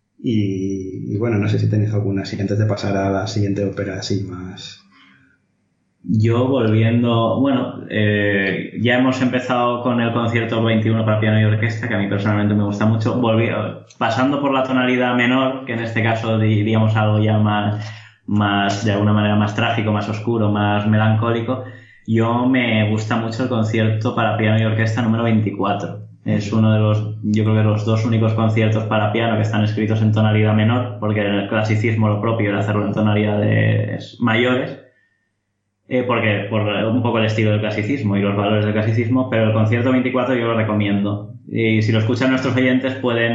Y bueno, no sé si tenéis alguna así antes de pasar a la siguiente ópera así más. Yo volviendo, ya hemos empezado con el concierto 21 para piano y orquesta, que a mí personalmente me gusta mucho, pasando por la tonalidad menor, que en este caso diríamos algo ya más de alguna manera más trágico, más oscuro, más melancólico. Yo me gusta mucho el concierto para piano y orquesta número 24. Es uno de yo creo que los dos únicos conciertos para piano que están escritos en tonalidad menor, porque en el clasicismo lo propio era hacerlo en tonalidades mayores. Porque por un poco el estilo del clasicismo y los valores del clasicismo, pero el concierto 24 yo lo recomiendo. Y si lo escuchan nuestros oyentes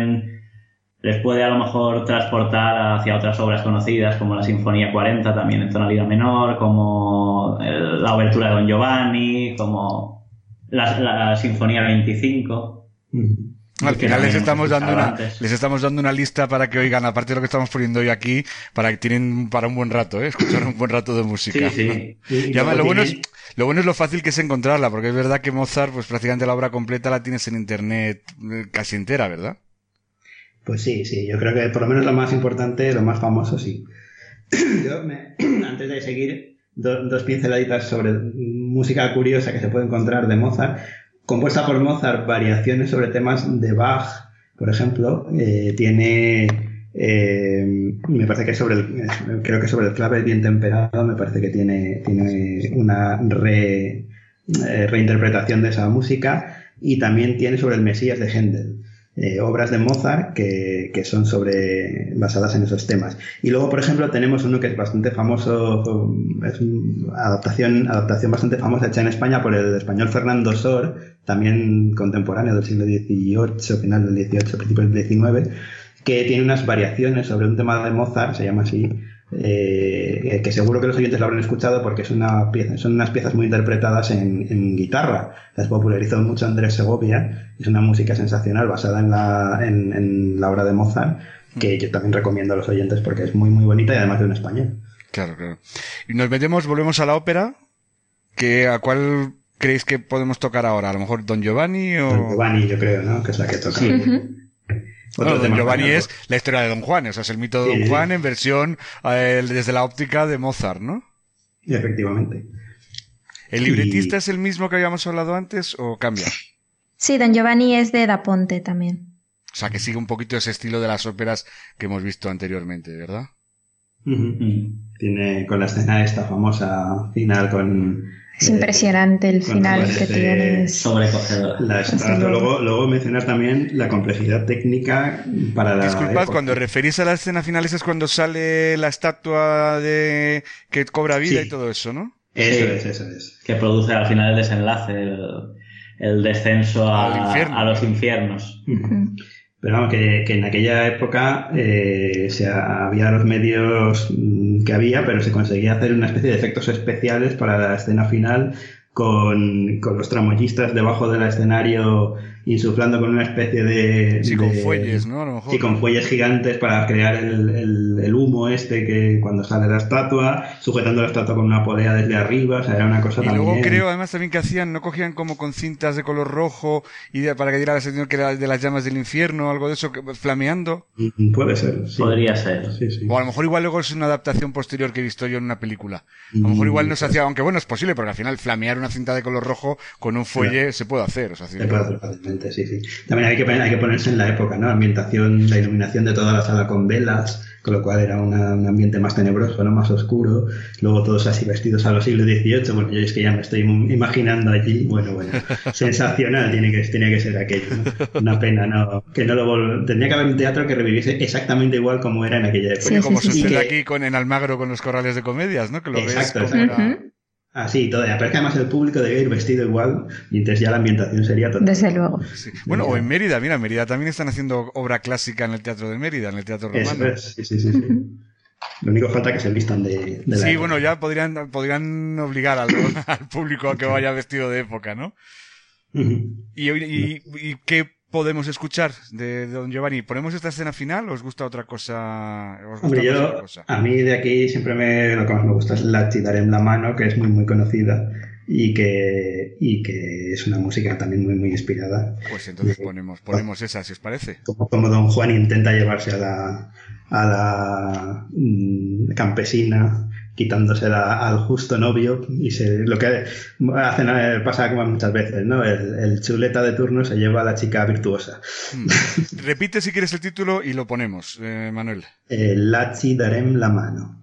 les puede a lo mejor transportar hacia otras obras conocidas como la Sinfonía 40, también en tonalidad menor, como la Obertura de Don Giovanni, como la Sinfonía 25. Al final les estamos dando una lista para que oigan, aparte de lo que estamos poniendo hoy aquí, para que tienen para un buen rato, escuchar un buen rato de música. Sí. Y además, lo bueno es lo fácil que es encontrarla, porque es verdad que Mozart, pues prácticamente la obra completa la tienes en internet casi entera, ¿verdad? Pues sí, yo creo que por lo menos lo más importante, lo más famoso, sí. Antes de seguir, dos pinceladitas sobre música curiosa que se puede encontrar de Mozart. Compuesta por Mozart, variaciones sobre temas de Bach, por ejemplo, tiene, me parece que creo que sobre el clave bien temperado, me parece que tiene una reinterpretación de esa música, y también tiene sobre el Mesías de Händel. Obras de Mozart que son basadas en esos temas. Y luego, por ejemplo, tenemos uno que es bastante famoso, es una adaptación bastante famosa hecha en España por el español Fernando Sor, también contemporáneo del siglo XVIII, final del XVIII, principios del XIX, que tiene unas variaciones sobre un tema de Mozart, se llama así, que seguro que los oyentes lo habrán escuchado porque son unas piezas muy interpretadas en guitarra. Las popularizó mucho Andrés Segovia. Es una música sensacional basada en la obra de Mozart, que yo también recomiendo a los oyentes porque es muy muy bonita y además de un español. Claro. Y volvemos a la ópera. ¿A cuál creéis que podemos tocar ahora? ¿A lo mejor Don Giovanni o...? Don Giovanni, yo creo, ¿no? Que es la que toca. Sí. Don Giovanni es la historia de Don Juan, o sea, es el mito de Don Juan en versión desde la óptica de Mozart, ¿no? Efectivamente. ¿El libretista es el mismo que habíamos hablado antes o cambia? Sí, Don Giovanni es de Da Ponte también. O sea, que sigue un poquito ese estilo de las óperas que hemos visto anteriormente, ¿verdad? Tiene con la escena esta famosa final con... Es impresionante el final que tiene. Sobrecogedor. Luego mencionar también la complejidad técnica para la... Disculpad, cuando referís a la escena final, es cuando sale la estatua que cobra vida y todo eso, ¿no? Eso es. Que produce al final el desenlace, el descenso a los infiernos. Pero vamos, que en aquella época había los medios que había, pero se conseguía hacer una especie de efectos especiales para la escena final con los tramoyistas debajo del escenario insuflando con una especie de... Sí, con fuelles, ¿no? A lo mejor. Sí, con fuelles gigantes para crear el humo que cuando sale la estatua, sujetando la estatua con una polea desde arriba, o sea, era una cosa y también... luego creo, además, también que hacían, no cogían como con cintas de color rojo para que diera la sensación que era de las llamas del infierno, algo de eso, flameando. Puede ser, sí. Podría ser. Sí, sí. O a lo mejor igual luego es una adaptación posterior que he visto yo en una película. A lo mejor igual no se hacía, aunque bueno, es posible, porque al final flamear una cinta de color rojo con un fuelle se puede hacer. O sea, se puede hacer fácilmente, sí, sí. También hay que ponerse en la época, ¿no? Ambientación, la iluminación de toda la sala con velas, con lo cual era un ambiente más tenebroso, ¿no? Más oscuro. Luego todos así vestidos a los siglos XVIII. Bueno, yo es que ya me estoy imaginando allí. Bueno, sensacional tenía que ser aquello, ¿no? Una pena, ¿no? Que no lo tendría que haber un teatro que reviviese exactamente igual como era en aquella época. Sí, como sí, sucede aquí en Almagro con los corrales de comedias, ¿no? Que lo exacto, ves como exacto. Así, todavía. Pero es que además el público debe ir vestido igual y entonces ya la ambientación sería total. Desde luego. Sí. Bueno, o en Mérida, mira, en Mérida también están haciendo obra clásica en el Teatro de Mérida, en el Teatro Romano. Eso es, sí. Lo único que falta es que se vistan de la Sí, época. bueno, ya podrían obligar al público a que vaya vestido de época, ¿no? ¿Y qué podemos escuchar de Don Giovanni? ¿Ponemos esta escena final o os gusta otra cosa? Hombre, a mí de aquí siempre lo que más me gusta es La Chidarem la mano, que es muy muy conocida y que es una música también muy muy inspirada. Pues entonces ponemos esa, si os parece. Como Don Juan intenta llevarse a la campesina, quitándosela al justo novio, y lo que hacen pasa como muchas veces, ¿no? El chuleta de turno se lleva a la chica virtuosa. Repite si quieres el título y lo ponemos, Manuel. La Chidarem la mano.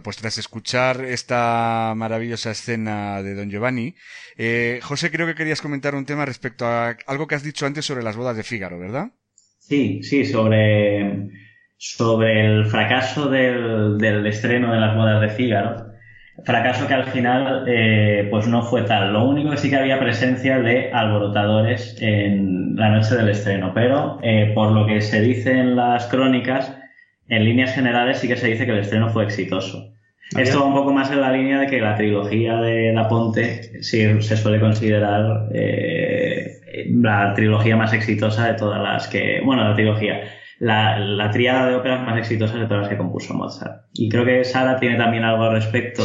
pues tras escuchar esta maravillosa escena de Don Giovanni, José, creo que querías comentar un tema respecto a algo que has dicho antes sobre las bodas de Fígaro, ¿verdad? Sí, sobre el fracaso del estreno de las bodas de Fígaro. Fracaso que al final pues no fue tal. Lo único que sí que había presencia de alborotadores en la noche del estreno, pero por lo que se dice en las crónicas, en líneas generales sí que se dice que el estreno fue exitoso. Esto va un poco más en la línea de que la trilogía de Da Ponte sí se suele considerar la trilogía más exitosa de todas las que... Bueno, la trilogía... La tríada de óperas más exitosas de todas las que compuso Mozart. Y creo que Sara tiene también algo al respecto.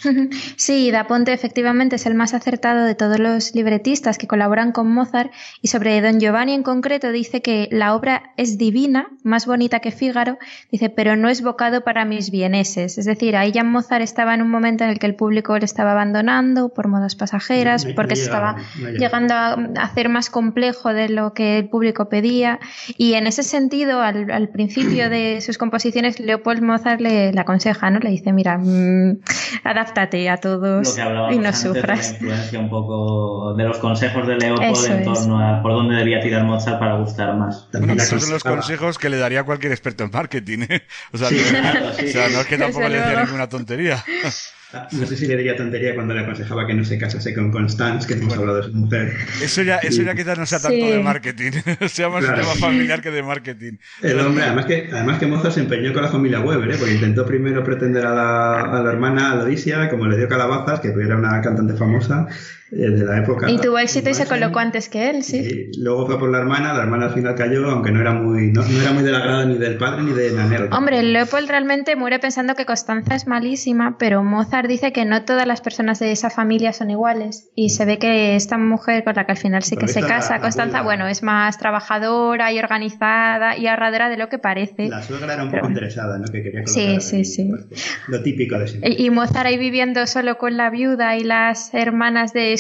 Sí, Da Ponte efectivamente es el más acertado de todos los libretistas que colaboran con Mozart, y sobre Don Giovanni en concreto dice que la obra es divina, más bonita que Fígaro, dice, pero no es bocado para mis vieneses. Es decir, ahí ya Mozart estaba en un momento en el que el público le estaba abandonando por modas pasajeras, porque se estaba llegando a hacer más complejo de lo que el público pedía, y en ese sentido, al principio de sus composiciones, Leopold Mozart le aconseja, ¿no? Le dice, mira, adáptate a todos y no sufras. La influencia un poco de los consejos de Leopold en torno a por dónde debía tirar Mozart para gustar más. Bueno, esos son los consejos que le daría cualquier experto en marketing, ¿eh? O sea, no es que tampoco le decía ninguna tontería. No sé si le diría tontería cuando le aconsejaba que no se casase con Constance, que hemos hablado de su mujer. Eso ya quizás no sea tanto de marketing, sea más un tema familiar que de marketing. El hombre, además que Mozart se empeñó con la familia Weber, porque intentó primero pretender a la hermana Aloysia, como le dio calabazas, que era una cantante famosa de la época. Y tuvo éxito y se colocó antes que él, sí. Y luego fue por la hermana al final cayó, aunque no era muy del agrado ni del padre ni de Nannerl. Hombre, Leopold realmente muere pensando que Constanza es malísima, pero Mozart dice que no todas las personas de esa familia son iguales, y se ve que esta mujer con la que al final sí que se casa, Constanza, bueno, es más trabajadora y organizada y ahorradora de lo que parece. La suegra era un poco interesada, ¿no? Que quería sí. Lo típico de siempre. Y Mozart ahí viviendo solo con la viuda y las hermanas de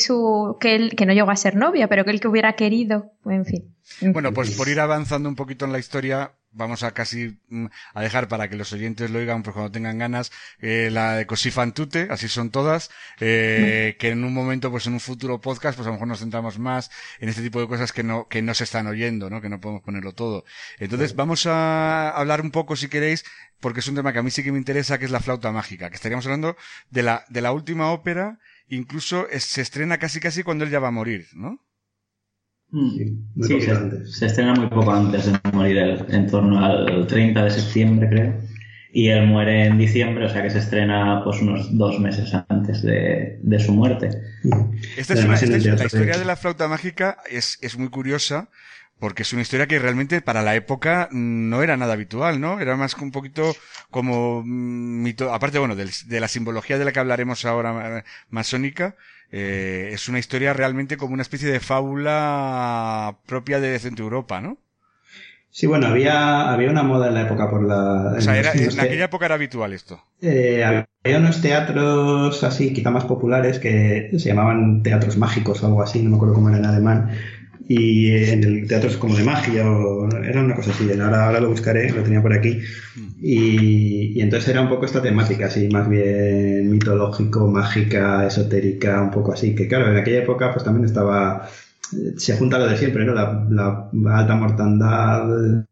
que no llegó a ser novia, pero que él que hubiera querido, en fin. Bueno, pues por ir avanzando un poquito en la historia, vamos a casi a dejar para que los oyentes lo oigan pues cuando tengan ganas, la de Così fan tutte, así son todas, que en un momento, pues en un futuro podcast, pues a lo mejor nos centramos más en este tipo de cosas que no se están oyendo, ¿no? Que no podemos ponerlo todo. Entonces vamos a hablar un poco, si queréis, porque es un tema que a mí sí que me interesa, que es la flauta mágica, que estaríamos hablando de la última ópera. Incluso se estrena casi cuando él ya va a morir, ¿no? Sí, se estrena muy poco antes de morir él, en torno al 30 de septiembre, creo. Y él muere en diciembre, o sea que se estrena pues unos 2 meses antes de su muerte. La historia de la flauta mágica es muy curiosa, porque es una historia que realmente para la época no era nada habitual, ¿no? Era más un poquito como mito, aparte, bueno, de la simbología de la que hablaremos ahora masónica, es una historia realmente como una especie de fábula propia de Centro Europa, ¿no? Sí, bueno, había una moda en la época por la... O sea, en aquella época era habitual esto. Había unos teatros así, quizá más populares, que se llamaban teatros mágicos o algo así, no me acuerdo cómo era en alemán. Y en el teatro es como de magia, o era una cosa así, ahora lo buscaré, lo tenía por aquí. Y entonces era un poco esta temática, así, más bien mitológico, mágica, esotérica, un poco así. Que claro, en aquella época pues también se junta lo de siempre, ¿no? La alta mortandad,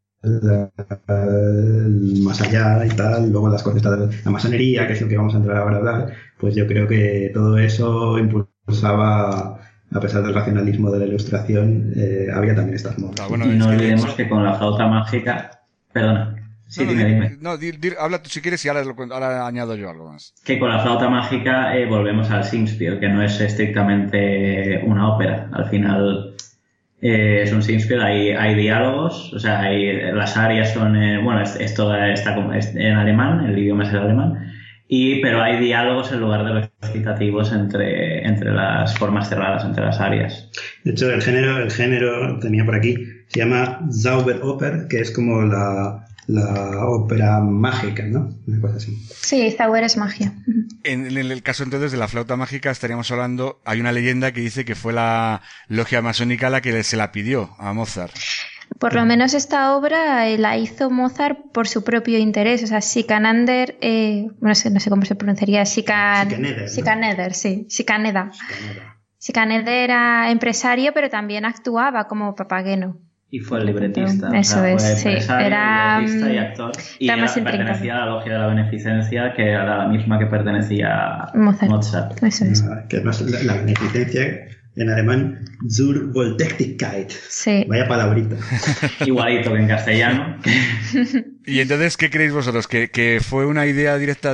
más allá y tal, luego las cosas de la masonería, que es lo que vamos a entrar ahora a hablar. Pues yo creo que todo eso impulsaba... A pesar del racionalismo de la Ilustración, había también estas modas. Y no olvidemos que con la flauta mágica... Perdona. Sí, dime. No, habla tú si quieres y ahora añado yo algo más. Que con la flauta mágica volvemos al Singspiel, que no es estrictamente una ópera. Al final es un Singspiel, hay diálogos, o sea, las arias son... es toda está en alemán, el idioma es el alemán. Pero hay diálogos en lugar de los recitativos entre las formas cerradas, entre las arias. De hecho, el género tenía por aquí, se llama Zauberoper, que es como la ópera mágica, ¿no? Una cosa así. Sí, Zauber es magia. En el caso entonces de la flauta mágica estaríamos hablando, hay una leyenda que dice que fue la logia masónica la que se la pidió a Mozart. Por lo menos esta obra la hizo Mozart por su propio interés. O sea, Schikaneder, no sé cómo se pronunciaría, Schikaneder, sí, Schikaneder. Schikaneder era empresario, pero también actuaba como Papageno. Y fue el libretista. Eso es, fue empresario, era libretista y actor. Y pertenecía a la logia de la beneficencia, que era la misma que pertenecía a Mozart. Eso es. Que además la beneficencia en alemán, zur Wohltätigkeit. Sí. Vaya palabrita. Igualito que en castellano. Y entonces, ¿qué creéis vosotros? ¿Que fue una idea directa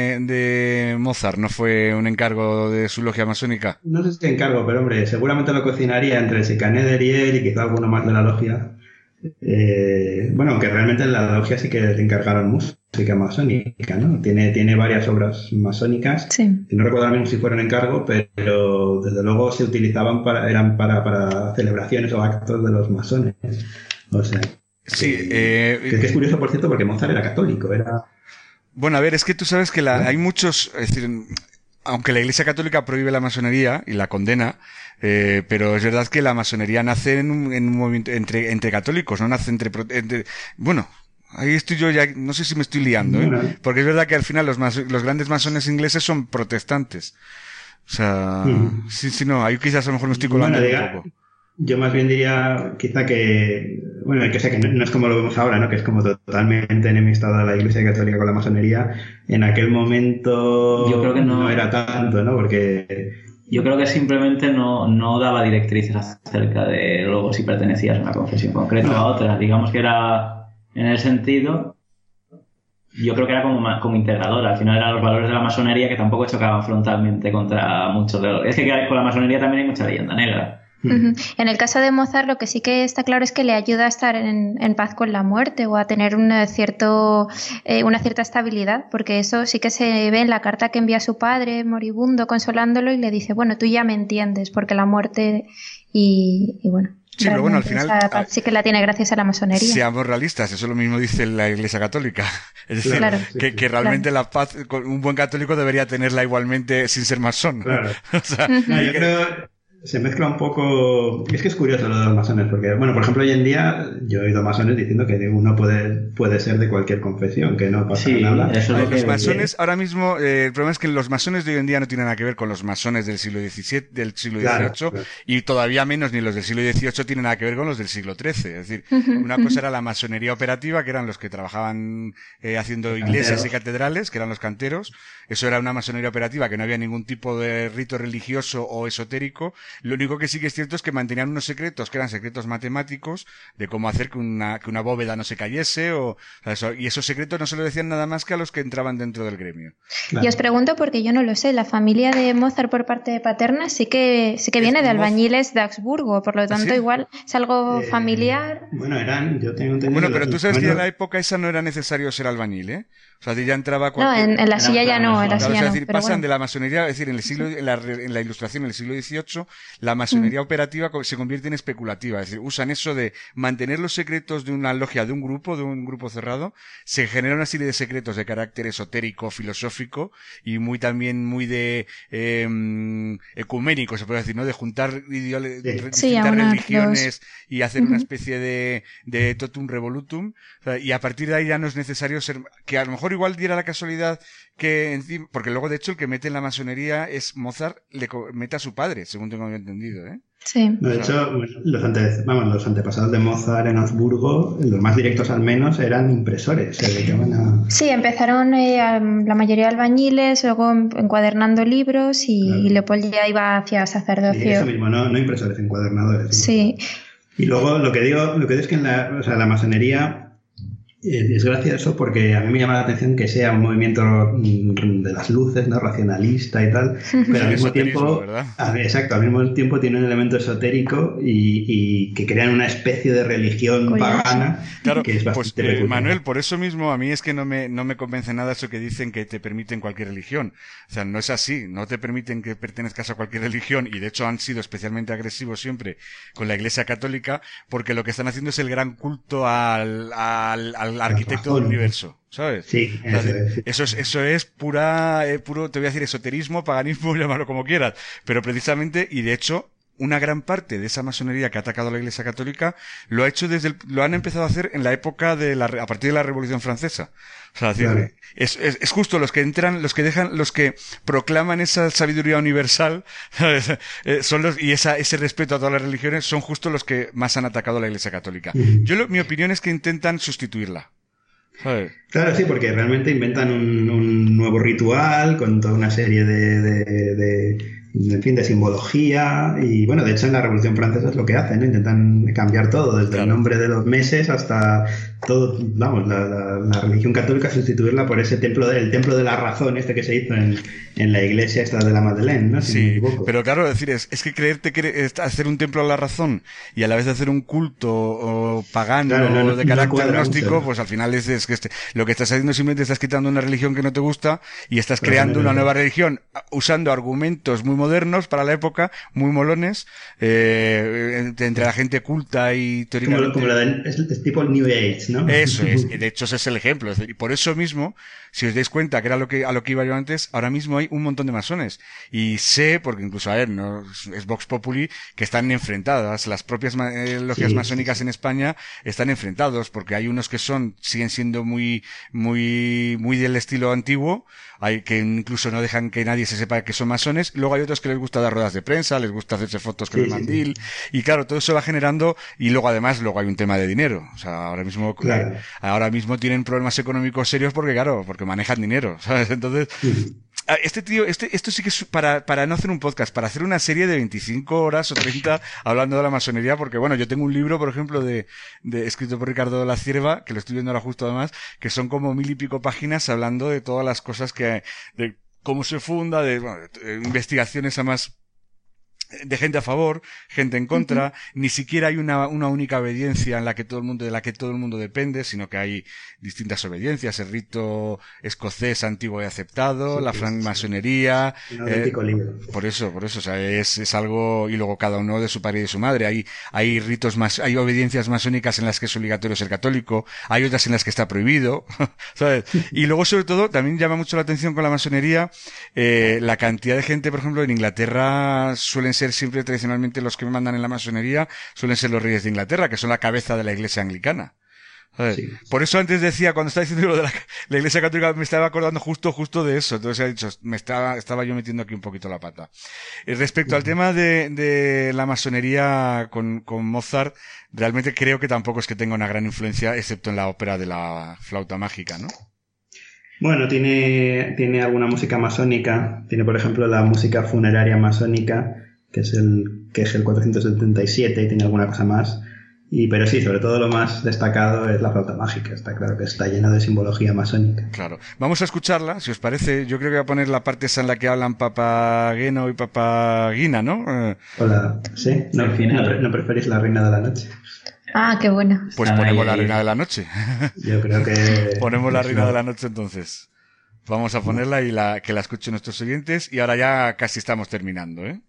de Mozart? ¿No fue un encargo de su logia masónica? No sé si encargo, pero hombre, seguramente lo cocinaría entre Schikaneder y él y quizá alguno más de la logia. Bueno, aunque realmente en la logia sí que le encargaron música masónica, ¿no? Tiene varias obras masónicas. Sí. No recuerdo ahora mismo si fueron encargo, pero desde luego se utilizaban eran para celebraciones o actos de los masones. O sea, sí, que es curioso, por cierto, porque Mozart era católico, Bueno, a ver, es que tú sabes que hay muchos, es decir, aunque la Iglesia Católica prohíbe la masonería y la condena, pero es verdad que la masonería nace en un movimiento entre católicos, no nace entre bueno, ahí estoy yo ya, no sé si me estoy liando, porque es verdad que al final los grandes masones ingleses son protestantes. O sea, sí, no, ahí quizás a lo mejor me estoy colando un poco. Yo más bien diría quizá que, bueno, que sé que no es como lo vemos ahora, ¿no? Que es como totalmente enemistada la Iglesia Católica con la masonería. En aquel momento yo creo que no era tanto, ¿no? Porque yo creo que simplemente no daba directrices acerca de luego si pertenecías a una confesión concreta o a otra. Digamos que era, en el sentido, yo creo que era como integradora. Al final eran los valores de la masonería que tampoco chocaban frontalmente contra muchos de los... Es que con la masonería también hay mucha leyenda negra. En el caso de Mozart, lo que sí que está claro es que le ayuda a estar en paz con la muerte o a tener una cierta estabilidad, porque eso sí que se ve en la carta que envía a su padre moribundo consolándolo y le dice, bueno, tú ya me entiendes, porque la muerte y bueno. Sí, pero bueno, al final... Esa paz sí que la tiene gracias a la masonería. Seamos realistas, eso lo mismo dice la Iglesia Católica. Es decir, claro, que realmente la paz, un buen católico debería tenerla igualmente sin ser masón. Claro. O sea, yo creo... Se mezcla un poco... Es que es curioso lo de los masones, porque, bueno, por ejemplo, hoy en día yo he oído masones diciendo que uno puede ser de cualquier confesión, que no pasa nada. Eso es los masones, ahora mismo, el problema es que los masones de hoy en día no tienen nada que ver con los masones del siglo XVII, del siglo XVIII, claro. Y todavía menos ni los del siglo XVIII tienen nada que ver con los del siglo XIII. Es decir, una cosa era la masonería operativa, que eran los que trabajaban haciendo iglesias y catedrales, que eran los canteros. Eso era una masonería operativa, que no había ningún tipo de rito religioso o esotérico. Lo único que sí que es cierto es que mantenían unos secretos, que eran secretos matemáticos, de cómo hacer que una bóveda no se cayese, y esos secretos no se lo decían nada más que a los que entraban dentro del gremio. Claro. Y os pregunto, porque yo no lo sé, la familia de Mozart por parte paterna sí que viene de albañiles de Augsburgo, por lo tanto igual es algo familiar. Bueno, yo tengo entendido... Bueno, pero tú sabes que en la época esa no era necesario ser albañil, ¿eh? O sea, ya entraba cualquier... No, en la silla ya no, en la silla no. Es decir, pasan de la masonería, es decir, en la Ilustración, en el siglo XVIII, la masonería operativa se convierte en especulativa. Es decir, usan eso de mantener los secretos de una logia, de un grupo cerrado. Se genera una serie de secretos de carácter esotérico, filosófico y muy de ecuménico, se puede decir, ¿no? De juntar distintas religiones y hacer una especie de totum revolutum. O sea, y a partir de ahí ya no es necesario ser, que a lo mejor igual diera la casualidad que encima, porque luego de hecho el que mete en la masonería es Mozart, le mete a su padre, según tengo entendido, ¿eh? Sí. De hecho, los antepasados de Mozart en Augsburgo, los más directos al menos, eran impresores, se dedicaban a... Sí, empezaron la mayoría albañiles, luego encuadernando libros y Leopold ya iba hacia sacerdocio. Sí, eso mismo, no impresores, encuadernadores. Sí. Y luego lo que digo es que en la masonería es gracioso porque a mí me llama la atención que sea un movimiento de las luces, ¿no? Racionalista y tal, pero al mismo tiempo, al mismo tiempo tiene un elemento esotérico y que crean una especie de religión pagana, claro, que es bastante pues, Manuel, por eso mismo a mí es que no me convence nada eso que dicen que te permiten cualquier religión. O sea, no es así, no te permiten que pertenezcas a cualquier religión y de hecho han sido especialmente agresivos siempre con la Iglesia Católica porque lo que están haciendo es el gran culto al arquitecto del universo, ¿sabes? Sí, eso es puro, te voy a decir esoterismo, paganismo, llámalo como quieras, pero precisamente, y de hecho, una gran parte de esa masonería que ha atacado a la Iglesia Católica lo ha hecho lo han empezado a hacer en la época a partir de la Revolución Francesa. O sea, Claro. es justo los que entran, los que proclaman esa sabiduría universal, ¿sabes? Y ese respeto a todas las religiones son justo los que más han atacado a la Iglesia Católica. Mi opinión es que intentan sustituirla. ¿Sabes? Claro, sí, porque realmente inventan un nuevo ritual con toda una serie en fin, de simbología. Y bueno, de hecho en la Revolución Francesa es lo que hacen, ¿no? Intentan cambiar todo, desde el nombre de los meses hasta todo, vamos, la religión católica, sustituirla por ese templo de la razón que se hizo en la iglesia esta de la Madeleine, ¿no? Si no me Sí, equivoco. pero claro, es que creerte que hacer un templo a la razón y a la vez hacer un culto pagano Claro, de no carácter cuadra gnóstico, mucho. pues al final es que lo que estás haciendo simplemente estás quitando una religión que no te gusta y estás Pero creando una general. nueva religión usando argumentos muy modernos para la época, muy molones, entre la gente culta y teóricamente... Como es tipo el New Age, ¿no? Eso es, de hecho ese es el ejemplo. Es decir, y por eso mismo, si os dais cuenta que era a lo que iba yo antes, ahora mismo hay un montón de masones. Y sé, porque incluso, no es Vox Populi, que están enfrentadas. Las propias logias Sí, masónicas en España están enfrentados, porque hay unos que siguen siendo muy del estilo antiguo, hay que incluso no dejan que nadie se sepa que son masones. Luego hay otros que les gusta dar ruedas de prensa, les gusta hacerse fotos con el mandil. Y claro, todo eso va generando, y luego además, hay un tema de dinero. O sea, ahora mismo tienen problemas económicos serios porque manejan dinero, ¿sabes? Entonces, esto sí que es para no hacer un podcast, para hacer una serie de 25 horas o 30 hablando de la masonería, porque bueno, yo tengo un libro, por ejemplo, escrito por Ricardo de la Cierva, que lo estoy viendo ahora justo además, que son como 1000 y pico páginas hablando de todas las cosas de cómo se funda, de investigaciones además de gente a favor, gente en contra, ni siquiera hay una única obediencia de la que todo el mundo depende, sino que hay distintas obediencias, el rito escocés antiguo y aceptado, la francmasonería, Un auténtico libro. por eso, o sea, es algo, y luego cada uno de su padre y de su madre, hay hay obediencias masónicas en las que es obligatorio ser católico, hay otras en las que está prohibido, ¿sabes? Y luego sobre todo, también llama mucho la atención con la masonería, la cantidad de gente, por ejemplo, en Inglaterra suelen ser siempre tradicionalmente los que mandan en la masonería, suelen ser los reyes de Inglaterra, que son la cabeza de la iglesia anglicana. Sí. Por eso antes decía, cuando estaba diciendo lo de la Iglesia Católica, me estaba acordando justo de eso. Entonces he dicho, estaba yo metiendo aquí un poquito la pata. Respecto al tema de la masonería con Mozart, realmente creo que tampoco es que tenga una gran influencia, excepto en la ópera de la flauta mágica, ¿no? Bueno, tiene alguna música masónica. Tiene, por ejemplo, la música funeraria masónica, que es el 477, y tiene alguna cosa más. Pero sí, sobre todo lo más destacado es la flauta mágica. Está claro que está llena de simbología masónica. Claro. Vamos a escucharla, si os parece. Yo creo que voy a poner la parte esa en la que hablan Papageno y Papagina, ¿no? Hola. ¿Sí? ¿No preferís la Reina de la Noche? Ah, qué bueno. Pues ponemos la Reina de la Noche. Yo creo que... Ponemos la Reina de la Noche entonces. Vamos a ponerla y que la escuchen nuestros oyentes. Y ahora ya casi estamos terminando, ¿eh?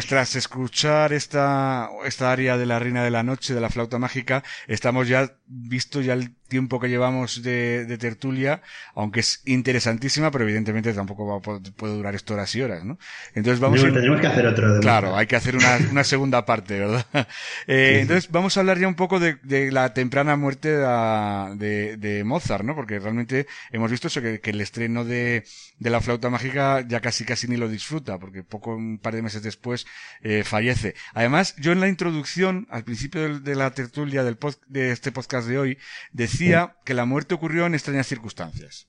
pues tras escuchar esta aria de la Reina de la Noche, de la flauta mágica, estamos ya, visto ya el tiempo que llevamos de tertulia, aunque es interesantísima, pero evidentemente tampoco puede durar esto horas y horas, ¿no? Entonces tendremos que hacer otro. Claro, hay que hacer una segunda parte, ¿verdad? Entonces vamos a hablar ya un poco de la temprana muerte de Mozart, ¿no? Porque realmente hemos visto eso, que el estreno de la flauta mágica ya casi ni lo disfruta, porque un par de meses después fallece. Además, yo en la introducción, al principio de la tertulia de este podcast de hoy, decía que la muerte ocurrió en extrañas circunstancias.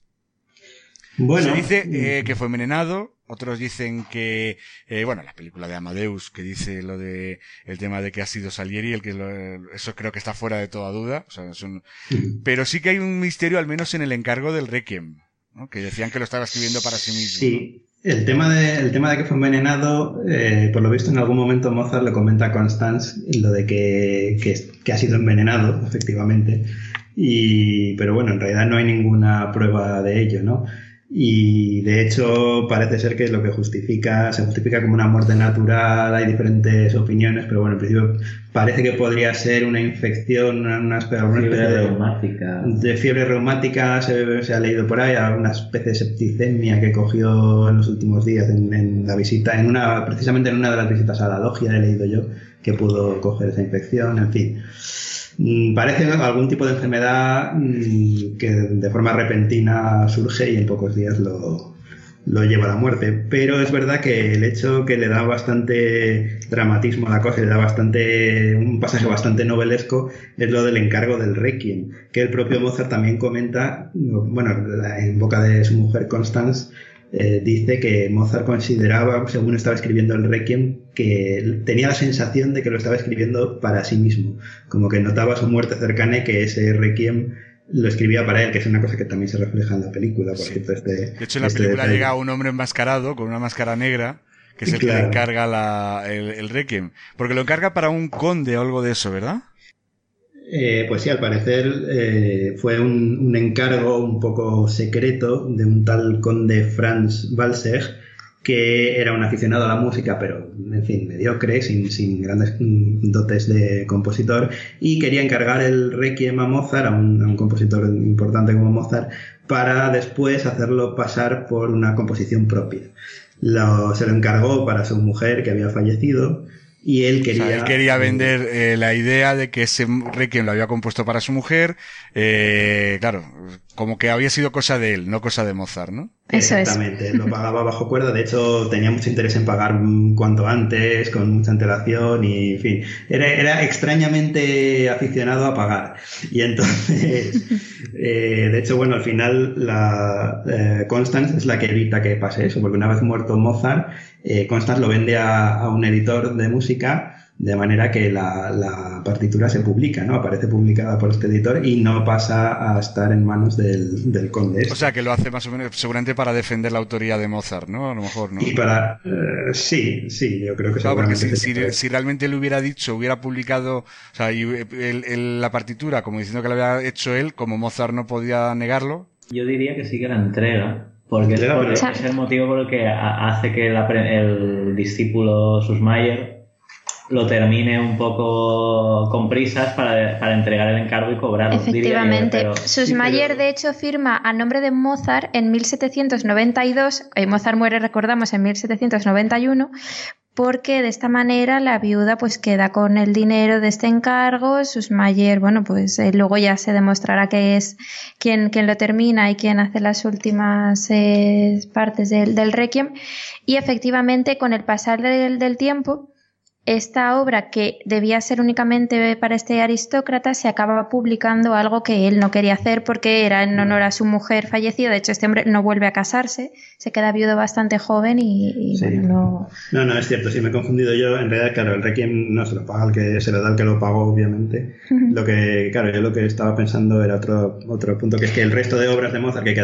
Bueno. Se dice que fue envenenado, otros dicen que, la película de Amadeus, que dice lo de el tema de que ha sido Salieri, eso creo que está fuera de toda duda, o sea, pero sí que hay un misterio, al menos en el encargo del Requiem, ¿no? Que decían que lo estaba escribiendo para sí mismo. Sí. ¿No? El tema de que fue envenenado, por lo visto en algún momento Mozart le comenta a Constance lo de que ha sido envenenado, efectivamente, pero bueno, en realidad no hay ninguna prueba de ello, ¿no? Y de hecho parece ser que lo que se justifica como una muerte natural. Hay diferentes opiniones, pero bueno, en principio parece que podría ser una infección, una fiebre reumática. De fiebre reumática, se ha leído por ahí, una especie de septicemia que cogió en los últimos días en la visita, precisamente en una de las visitas a la logia, he leído yo, que pudo coger esa infección, en fin. Parece algún tipo de enfermedad que de forma repentina surge y en pocos días lo lleva a la muerte. Pero es verdad que el hecho que le da bastante dramatismo a la cosa, le da un pasaje bastante novelesco, es lo del encargo del Requiem, que el propio Mozart también comenta, en boca de su mujer Constance, dice que Mozart consideraba, según estaba escribiendo el Requiem, que tenía la sensación de que lo estaba escribiendo para sí mismo, como que notaba su muerte cercana y que ese Requiem lo escribía para él, que es una cosa que también se refleja en la película, por cierto. De hecho, en la película llega un hombre enmascarado con una máscara negra, que es el que le encarga el Requiem, porque lo encarga para un conde o algo de eso, ¿verdad? Pues sí, al parecer fue un encargo un poco secreto de un tal conde Franz Walsegg, que era un aficionado a la música, pero en fin, mediocre, sin grandes dotes de compositor, y quería encargar el Requiem a Mozart, a un compositor importante como Mozart, para después hacerlo pasar por una composición propia. Se lo encargó para su mujer, que había fallecido, y él quería vender la idea de que ese Requiem lo había compuesto para su mujer, claro, como que había sido cosa de él, no cosa de Mozart, ¿no? Exactamente, lo pagaba bajo cuerda, de hecho tenía mucho interés en pagar cuanto antes, con mucha antelación, y en fin, era extrañamente aficionado a pagar. Y entonces, de hecho, bueno, al final Constance es la que evita que pase eso, porque una vez muerto Mozart, Constance lo vende a un editor de música, de manera que la partitura se publica, ¿no? Aparece publicada por este editor y no pasa a estar en manos del conde. O sea, que lo hace más o menos seguramente para defender la autoría de Mozart, ¿no? A lo mejor, ¿no? Y sí, yo creo que claro, porque si realmente le hubiera publicado, o sea, la partitura, como diciendo que la había hecho él, como Mozart no podía negarlo. Yo diría que sí que la entrega. Porque es el motivo por el que hace que el discípulo Sussmayer lo termine un poco con prisas para entregar el encargo y cobrarlo. Efectivamente. Sussmayer, de hecho, firma a nombre de Mozart en 1792. Mozart muere, recordamos, en 1791. Porque de esta manera la viuda pues queda con el dinero de este encargo. Sussmayer, pues luego ya se demostrará que es quien lo termina y quien hace las últimas partes del Requiem. Y efectivamente, con el pasar del tiempo, esta obra, que debía ser únicamente para este aristócrata, se acaba publicando algo que él no quería hacer porque era en honor a su mujer fallecida. De hecho, este hombre no vuelve a casarse, se queda viudo bastante joven y sí. No, es cierto, sí me he confundido yo. En realidad, claro, el Requiem no se lo paga se lo da al que lo pagó, obviamente. Lo que estaba pensando era otro punto, que es que el resto de obras de Mozart que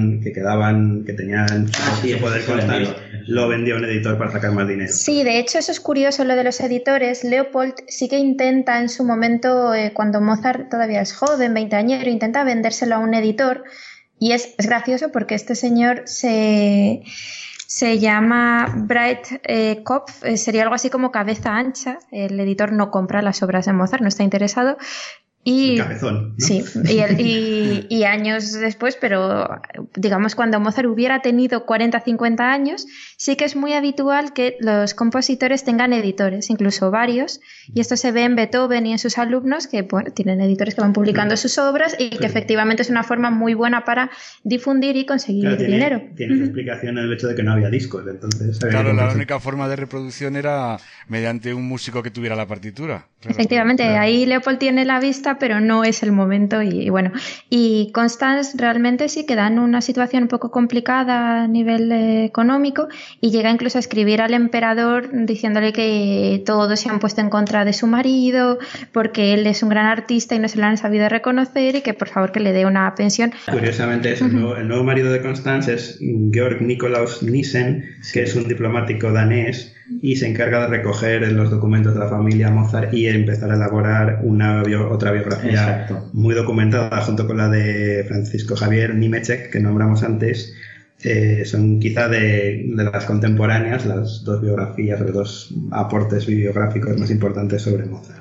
tenían su poder constante, lo vendió un editor para sacar más dinero. Sí, de hecho, eso es curioso, lo de los editores. Leopold sí que intenta en su momento, cuando Mozart todavía es joven, 20añero, intenta vendérselo a un editor, y es gracioso porque este señor Se llama Bright Kopf, sería algo así como cabeza ancha. El editor no compra las obras de Mozart, no está interesado. Y, cabezón, ¿no? Sí, y años después, pero digamos cuando Mozart hubiera tenido 40, 50 años, sí que es muy habitual que los compositores tengan editores, incluso varios, y esto se ve en Beethoven y en sus alumnos, que bueno, tienen editores que van publicando sus obras y que efectivamente es una forma muy buena para difundir y conseguir dinero. Tiene su explicación en el hecho de que no había discos, entonces... Claro, la única forma de reproducción era mediante un músico que tuviera la partitura. Claro, efectivamente, claro. Ahí Leopold tiene la vista, pero no es el momento y bueno. Y Constance realmente sí queda en una situación un poco complicada a nivel económico y llega incluso a escribir al emperador diciéndole que todos se han puesto en contra de su marido porque él es un gran artista y no se lo han sabido reconocer y que por favor que le dé una pensión. Curiosamente el nuevo marido de Constance es Georg Nikolaus Nissen, que es un diplomático danés y se encarga de recoger los documentos de la familia Mozart y empezar a elaborar otra biografía muy documentada junto con la de Francisco Javier Nimetschek, que nombramos antes. Son quizá de las contemporáneas las dos biografías, los dos aportes bibliográficos más importantes sobre Mozart.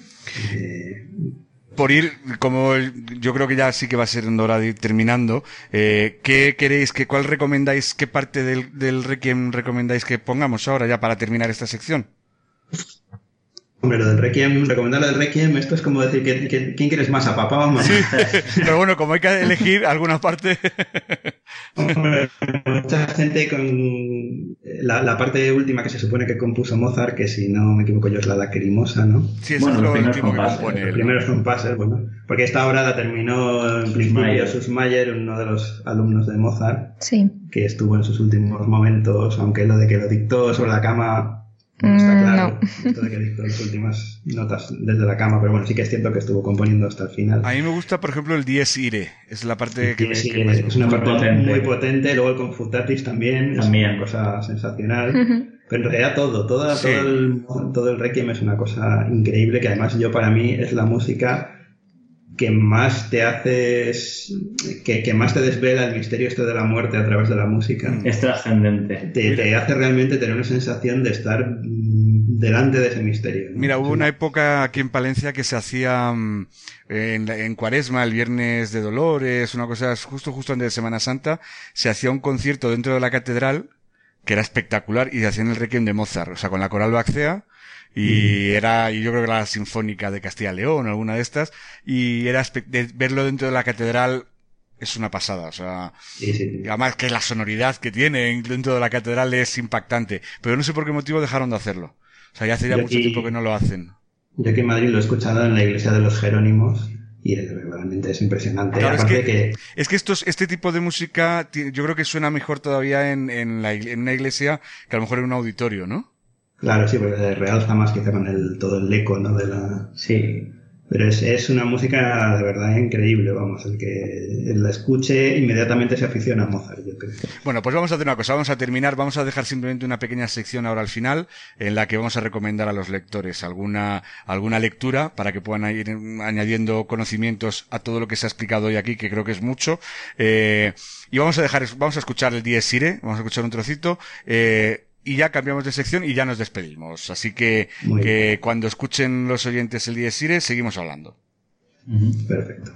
Por ir, como yo creo que ya sí que va a ser hora de ir terminando, ¿qué queréis, cuál recomendáis, qué parte del Requiem recomendáis que pongamos ahora ya para terminar esta sección? Hombre, lo del Requiem, recomendar lo del Requiem, esto es como decir, ¿quién quieres más, a papá o a mamá? Sí, pero bueno, como hay que elegir alguna parte... Hombre, mucha gente con la parte última que se supone que compuso Mozart, que si no me equivoco yo es la Lacrimosa, ¿no? Sí, eso es lo último que compone. El primero es un Passer, bueno, porque esta obra la terminó en principio Sussmayer, uno de los alumnos de Mozart, sí, que estuvo en sus últimos momentos, aunque lo de que lo dictó sobre la cama no está claro, no. Esto de que dictó las últimas notas desde la cama, pero bueno, sí que es cierto que estuvo componiendo hasta el final. A mí me gusta, por ejemplo, el Dies Irae, es la parte que más es una parte muy potente, luego el Confutatis también. Es una cosa sensacional. Pero en realidad todo el Requiem es una cosa increíble, que además para mí es la música que más te haces, que más te desvela el misterio de la muerte a través de la música. Es trascendente. Te hace realmente tener una sensación de estar delante de ese misterio, ¿no? Mira, hubo una época aquí en Palencia que se hacía en Cuaresma, el Viernes de Dolores, una cosa justo antes de Semana Santa, se hacía un concierto dentro de la catedral que era espectacular y hacían el Requiem de Mozart, o sea, con la coral Bacea. Y yo creo que era la Sinfónica de Castilla y León o alguna de estas, y era verlo dentro de la catedral es una pasada, o sea, sí. Además que la sonoridad que tiene dentro de la catedral es impactante, pero no sé por qué motivo dejaron de hacerlo, o sea, ya hace mucho tiempo que no lo hacen. Yo aquí en Madrid lo he escuchado en la iglesia de los Jerónimos y realmente es impresionante. Claro, aparte es que este tipo de música yo creo que suena mejor todavía en una iglesia que a lo mejor en un auditorio, ¿no? Claro, sí, porque realza más quizá con todo el eco, ¿no? Sí. Pero es una música de verdad increíble, vamos, el que la escuche inmediatamente se aficiona a Mozart, yo creo. Bueno, pues vamos a hacer una cosa, vamos a terminar, vamos a dejar simplemente una pequeña sección ahora al final, en la que vamos a recomendar a los lectores alguna lectura para que puedan ir añadiendo conocimientos a todo lo que se ha explicado hoy aquí, que creo que es mucho, y vamos a escuchar el Dies Irae, vamos a escuchar un trocito, y ya cambiamos de sección y ya nos despedimos. Así que cuando escuchen los oyentes el Dies Irae, seguimos hablando. Perfecto.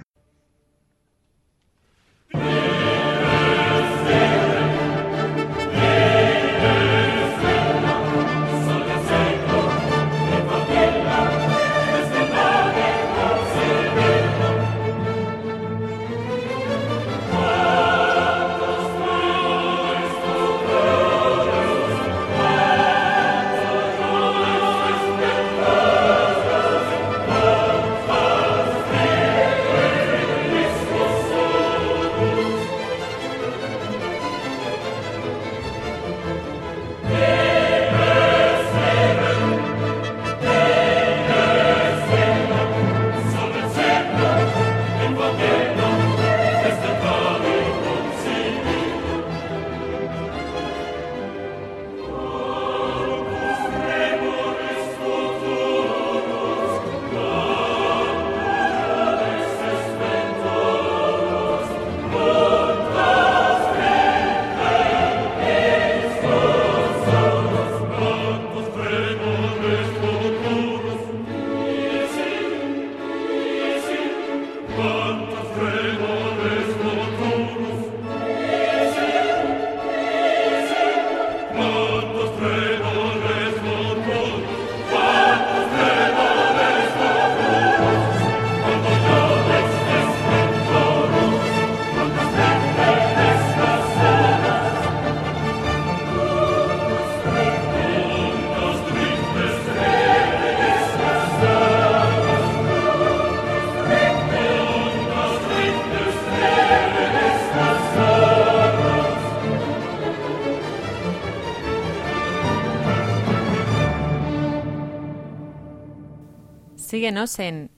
Síguenos en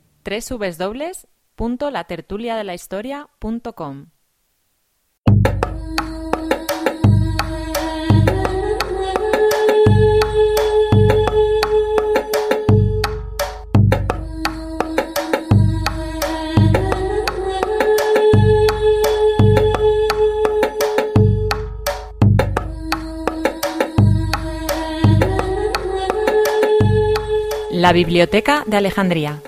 www.latertuliadelahistoria.com. La Biblioteca de Alejandría.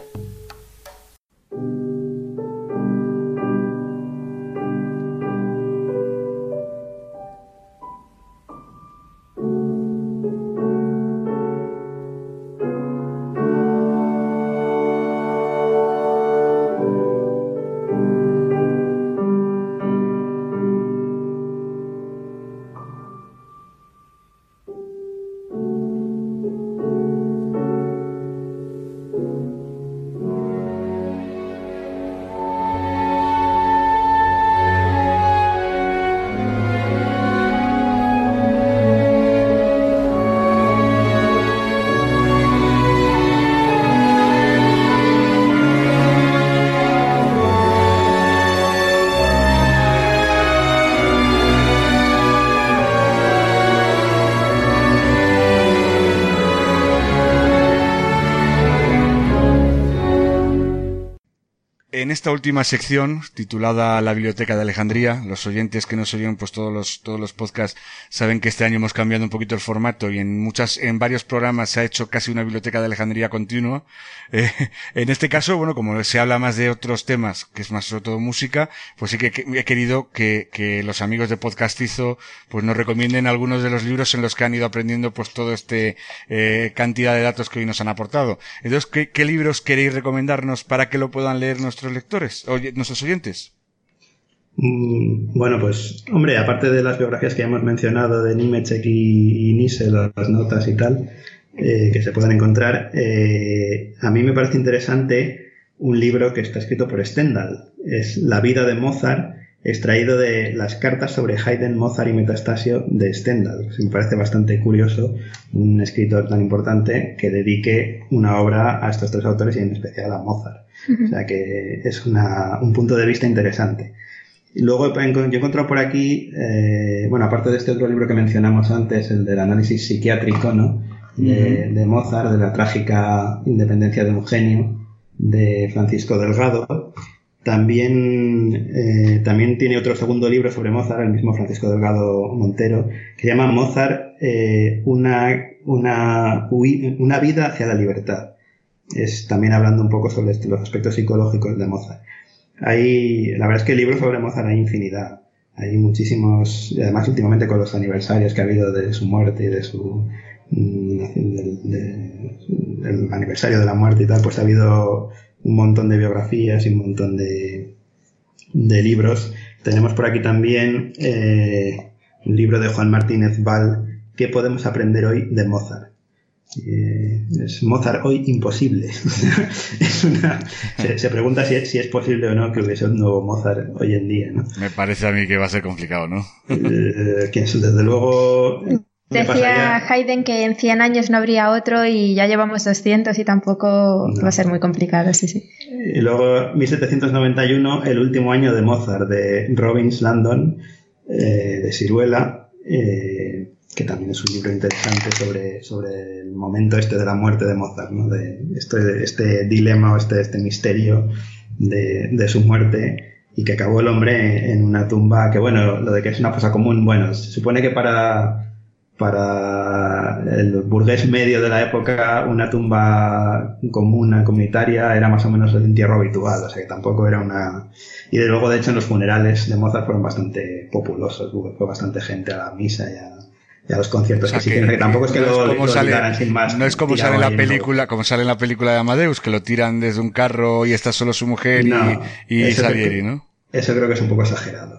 En esta última sección, titulada La Biblioteca de Alejandría, los oyentes que nos oyen, pues todos los podcasts saben que este año hemos cambiado un poquito el formato y en varios programas se ha hecho casi una Biblioteca de Alejandría continua. En este caso, bueno, como se habla más de otros temas, que es más sobre todo música, pues sí que he querido que los amigos de Podcastizo pues nos recomienden algunos de los libros en los que han ido aprendiendo pues todo cantidad de datos que hoy nos han aportado. Entonces, ¿qué libros queréis recomendarnos para que lo puedan leer nuestros lectores, nuestros oyentes? Bueno, pues, hombre, aparte de las biografías que hemos mencionado de Nietzsche y Nietzsche, las notas y tal, que se puedan encontrar, a mí me parece interesante un libro que está escrito por Stendhal. Es La vida de Mozart, extraído de las cartas sobre Haydn, Mozart y Metastasio de Stendhal. Me parece bastante curioso un escritor tan importante que dedique una obra a estos tres autores y en especial a Mozart. O sea que es un punto de vista interesante. Y luego yo he encontrado por aquí, bueno, aparte de este otro libro que mencionamos antes, el del análisis psiquiátrico, ¿no? De Mozart, de la trágica independencia de un genio, de Francisco Delgado. También tiene otro segundo libro sobre Mozart, el mismo Francisco Delgado Montero, que se llama Mozart, una vida hacia la libertad. Es también hablando un poco sobre los aspectos psicológicos de Mozart. La verdad es que libros sobre Mozart hay infinidad. Hay muchísimos, y además últimamente con los aniversarios que ha habido de su muerte y de del aniversario de la muerte y tal, pues ha habido un montón de biografías y un montón de libros. Tenemos por aquí también un libro de Juan Martínez Val, ¿Qué podemos aprender hoy de Mozart? Es Mozart hoy imposible. Se pregunta si es posible o no que hubiese un nuevo Mozart hoy en día, ¿no? Me parece a mí que va a ser complicado, ¿no? Desde luego... Decía Haydn que en 100 años no habría otro y ya llevamos 200 y tampoco va a ser muy complicado, sí. Y luego 1791, el último año de Mozart, de Robbins Landon, de Siruela, que también es un libro interesante sobre el momento de la muerte de Mozart, ¿no? De este dilema o este misterio de su muerte, y que acabó el hombre en una tumba que, bueno, lo de que es una fosa común, bueno, se supone que para el burgués medio de la época, una tumba comuna, comunitaria, era más o menos el entierro habitual, o sea que tampoco era una... Y de luego, de hecho, en los funerales de Mozart fueron bastante populosos, fue bastante gente a la misa y a los conciertos, o sea, que tampoco es que lo tiraran sin más. No es como sale en la película, como sale en la película de Amadeus, que lo tiran desde un carro y está solo su mujer y Salieri, ¿no? Eso creo que es un poco exagerado.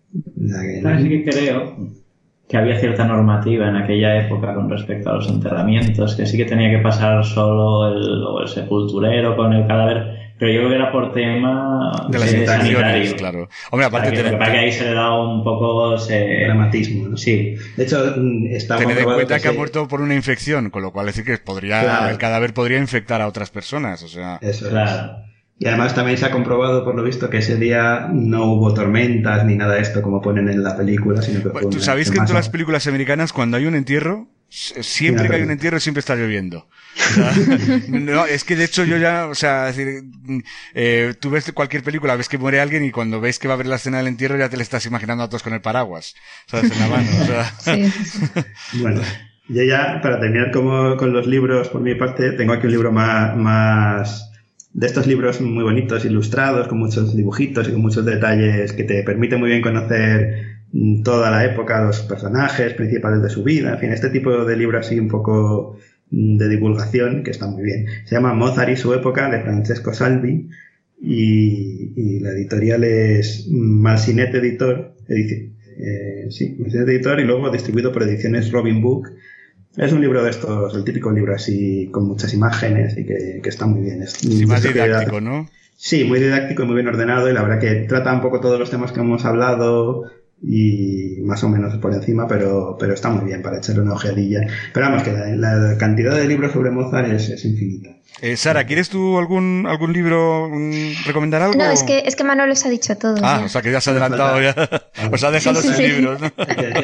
Sí que creo que había cierta normativa en aquella época con respecto a los enterramientos, que sí que tenía que pasar solo el sepulturero con el cadáver, pero yo creo que era por tema de las sanitarios, claro. Hombre, aparte para que ahí se le da un poco dramatismo, ¿no? Sí. De hecho, está tened en cuenta que ha muerto por una infección, con lo cual decir que el cadáver podría infectar a otras personas, o sea. Eso claro. Y además también se ha comprobado, por lo visto, que ese día no hubo tormentas ni nada de esto como ponen en la película, sino que ¿Tú sabéis que en todas las películas americanas, cuando hay un entierro, siempre que hay un entierro siempre está lloviendo? O sea, no, es que de hecho yo ya, o sea, es decir, tú ves cualquier película, ves que muere alguien y cuando ves que va a haber la escena del entierro ya te le estás imaginando a todos con el paraguas, ¿sabes? En la mano, o sea. Sí. Bueno, yo ya, para terminar con los libros, por mi parte, tengo aquí un libro más de estos libros muy bonitos, ilustrados, con muchos dibujitos y con muchos detalles que te permiten muy bien conocer toda la época, los personajes principales de su vida, en fin, este tipo de libro así un poco de divulgación que está muy bien. Se llama Mozart y su época, de Francesco Salvi, y la editorial es Malsinet Editor, Malsinet Editor, y luego distribuido por Ediciones Robin Book. Es un libro de estos, el típico libro así con muchas imágenes y que está muy bien. Más didáctico, ¿no? Sí, muy didáctico y muy bien ordenado, y la verdad que trata un poco todos los temas que hemos hablado y más o menos por encima, pero está muy bien para echarle una ojeadilla. Pero vamos, que la cantidad de libros sobre Mozart es infinita. Sara, ¿quieres tú algún libro recomendar algo? No, es que Manuel os ha dicho todo. Ah, ya. O sea que ya se ha adelantado ya. Os ha dejado sus libros, ¿no?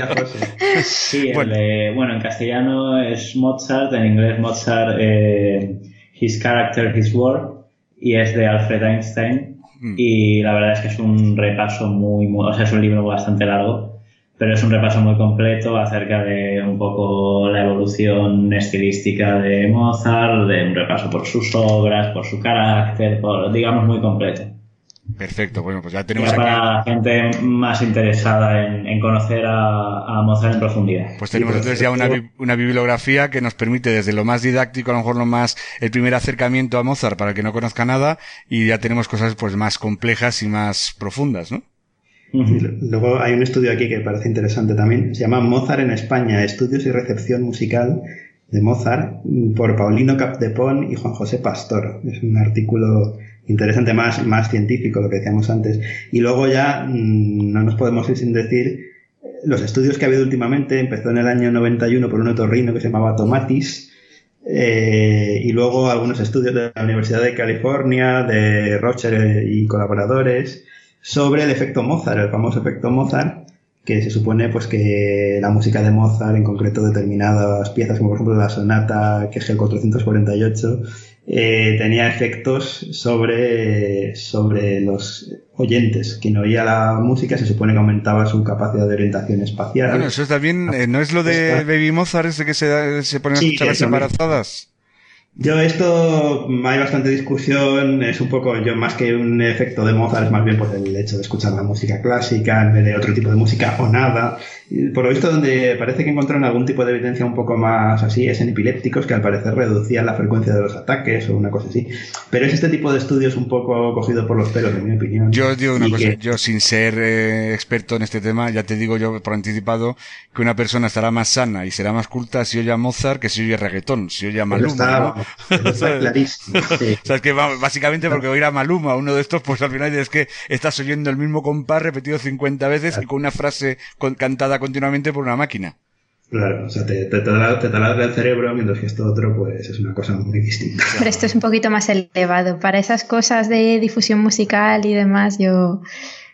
Sí, bueno, en castellano es Mozart, en inglés Mozart, His Character, His Work, y es de Alfred Einstein. Y la verdad es que es un repaso o sea, es un libro bastante largo, pero es un repaso muy completo acerca de un poco la evolución estilística de Mozart, de un repaso por sus obras, por su carácter, digamos muy completo. Perfecto, bueno, pues ya tenemos aquí... Para gente más interesada en conocer a Mozart en profundidad. Pues tenemos entonces ya una bibliografía que nos permite desde lo más didáctico, a lo mejor el primer acercamiento a Mozart para el que no conozca nada, y ya tenemos cosas pues más complejas y más profundas, ¿no? Y luego hay un estudio aquí que parece interesante también, se llama Mozart en España, estudios y recepción musical de Mozart, por Paulino Capdepón y Juan José Pastor. Es un artículo interesante, más científico, lo que decíamos antes. Y luego ya no nos podemos ir sin decir los estudios que ha habido últimamente. Empezó en el año 91 por un otorrino que se llamaba Tomatis, y luego algunos estudios de la Universidad de California, de Rocher y colaboradores, sobre el efecto Mozart, el famoso efecto Mozart, que se supone pues que la música de Mozart, en concreto determinadas piezas, como por ejemplo la sonata QG 448, tenía efectos sobre los oyentes. Quien oía la música se supone que aumentaba su capacidad de orientación espacial. Bueno, eso está bien. ¿No es lo de Baby Mozart ese que se ponen a escuchar las embarazadas? Yo hay bastante discusión, es un poco, más que un efecto de Mozart, es más bien por el hecho de escuchar la música clásica en vez de otro tipo de música o nada. Y por lo visto, donde parece que encontraron algún tipo de evidencia un poco más así es en epilépticos, que al parecer reducían la frecuencia de los ataques o una cosa así. Pero es este tipo de estudios un poco cogido por los pelos, en mi opinión. Yo os digo una cosa, yo sin ser experto en este tema, ya te digo yo por anticipado que una persona estará más sana y será más culta si oye a Mozart que si oye reggaetón, si oye a Maluma, ¿no? Está clarísimo. Sí. O sea, es que básicamente porque oír a Maluma, uno de estos, pues al final es que estás oyendo el mismo compás repetido 50 veces y con una frase cantada continuamente por una máquina. Claro, o sea, te taladra el cerebro, mientras que esto otro, pues es una cosa muy distinta. Pero esto es un poquito más elevado. Para esas cosas de difusión musical y demás, yo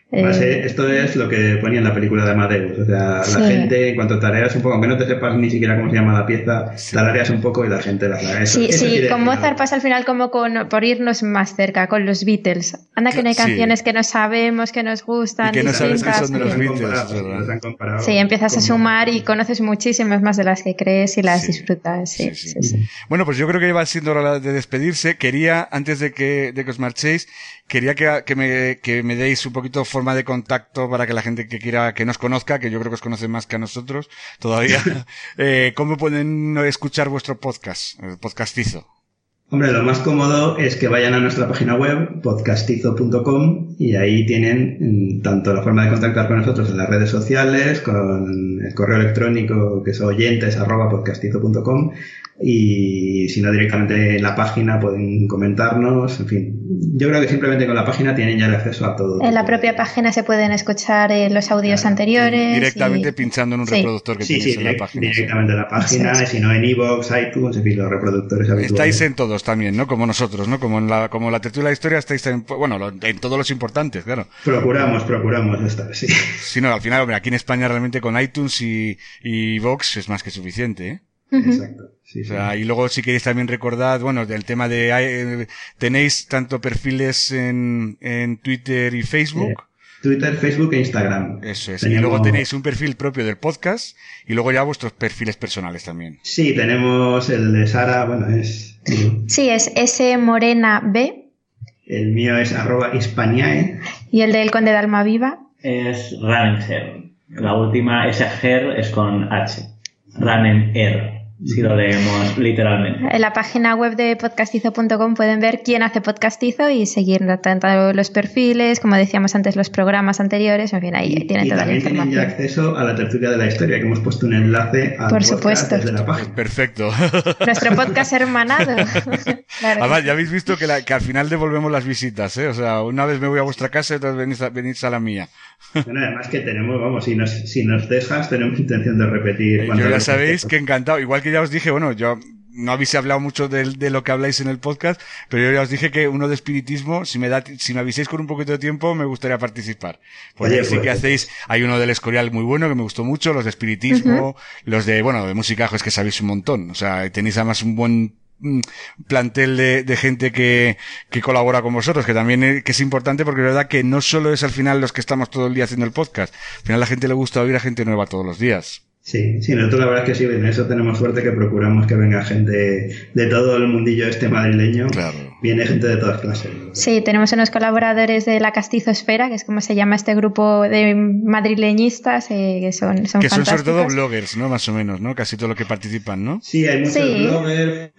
Esto es lo que ponía en la película de Amadeus. O sea, la gente, en cuanto tarareas un poco, aunque no te sepas ni siquiera cómo se llama la pieza, tarareas un poco y la gente la sabe. Sí, con Mozart pasa al final como por irnos más cerca, con los Beatles. Anda que no hay canciones que no sabemos, que nos gustan. Y que no sabes que son de los Beatles. Sí, empiezas a sumar y conoces muchísimas más de las que crees y las disfrutas. Sí. Bueno, pues yo creo que va siendo hora de despedirse. Quería, antes de que os marchéis, quería que me deis un poquito forma de contacto para que la gente que quiera que nos conozca, que yo creo que os conoce más que a nosotros todavía, ¿cómo pueden escuchar vuestro podcast, el Podcastizo? Hombre, lo más cómodo es que vayan a nuestra página web, podcastizo.com, y ahí tienen tanto la forma de contactar con nosotros en las redes sociales, con el correo electrónico que es oyentes@podcastizo.com, y si no directamente en la página pueden comentarnos, en fin. Yo creo que simplemente con la página tienen ya el acceso a todo. En la propia página se pueden escuchar los audios anteriores. Directamente pinchando en un reproductor que tenéis en la página. Directamente en la página, y si no en iVoox, iTunes, en fin, los reproductores habituales. Estáis en todos también, ¿no? Como nosotros, ¿no? Como la tertulia de la historia estáis en todos los importantes, claro. Procuramos estar, sí. Sí, no, al final, hombre, aquí en España realmente con iTunes y iVoox es más que suficiente, ¿eh? Exacto. Sí, o sea, y luego si queréis también recordar, bueno, del tema de tenéis tanto perfiles en Twitter y Facebook. Twitter, Facebook e Instagram. Eso es. Y luego tenéis un perfil propio del podcast y luego ya vuestros perfiles personales también. Sí, tenemos el de Sara, es... Sí, es smorena_b. El mío es @hispaniae. Y el del Conde de Almaviva es Ranenger. La última, ese Ger es con H. Ranenger. Si lo leemos literalmente. En la página web de podcastizo.com pueden ver quién hace Podcastizo y seguir tanto los perfiles, como decíamos antes, los programas anteriores, en fin, ahí tienen toda la información. Y también tienen ya acceso a la tertulia de la historia, que hemos puesto un enlace al podcast desde la página. Perfecto. Nuestro podcast hermanado. Claro. Además, ya habéis visto que al final devolvemos las visitas, ¿eh? O sea, una vez me voy a vuestra casa y otra vez venís a la mía. Bueno, además que tenemos, si nos dejas, tenemos intención de repetir. Yo ya sabéis que encantado. Igual que ya os dije, bueno, yo no habéis hablado mucho de lo que habláis en el podcast, pero yo ya os dije que uno de espiritismo, si me avisáis con un poquito de tiempo, me gustaría participar. Porque sí que hacéis, hay uno del Escorial muy bueno que me gustó mucho, los de espiritismo, los de música, es que sabéis un montón. O sea, tenéis además un buen plantel de gente que colabora con vosotros, que también que es importante, porque es verdad que no solo es al final los que estamos todo el día haciendo el podcast, al final a la gente le gusta oír a gente nueva todos los días. Sí, nosotros la verdad es que sí, en eso tenemos suerte, que procuramos que venga gente de todo el mundillo madrileño. Claro. Viene gente de todas clases. Sí, tenemos unos colaboradores de la Castizosfera, que es como se llama este grupo de madrileñistas, que son que fantásticos. Son sobre todo bloggers, ¿no? Más o menos, ¿no? Casi todo lo que participan, ¿no? Sí, hay muchos bloggers,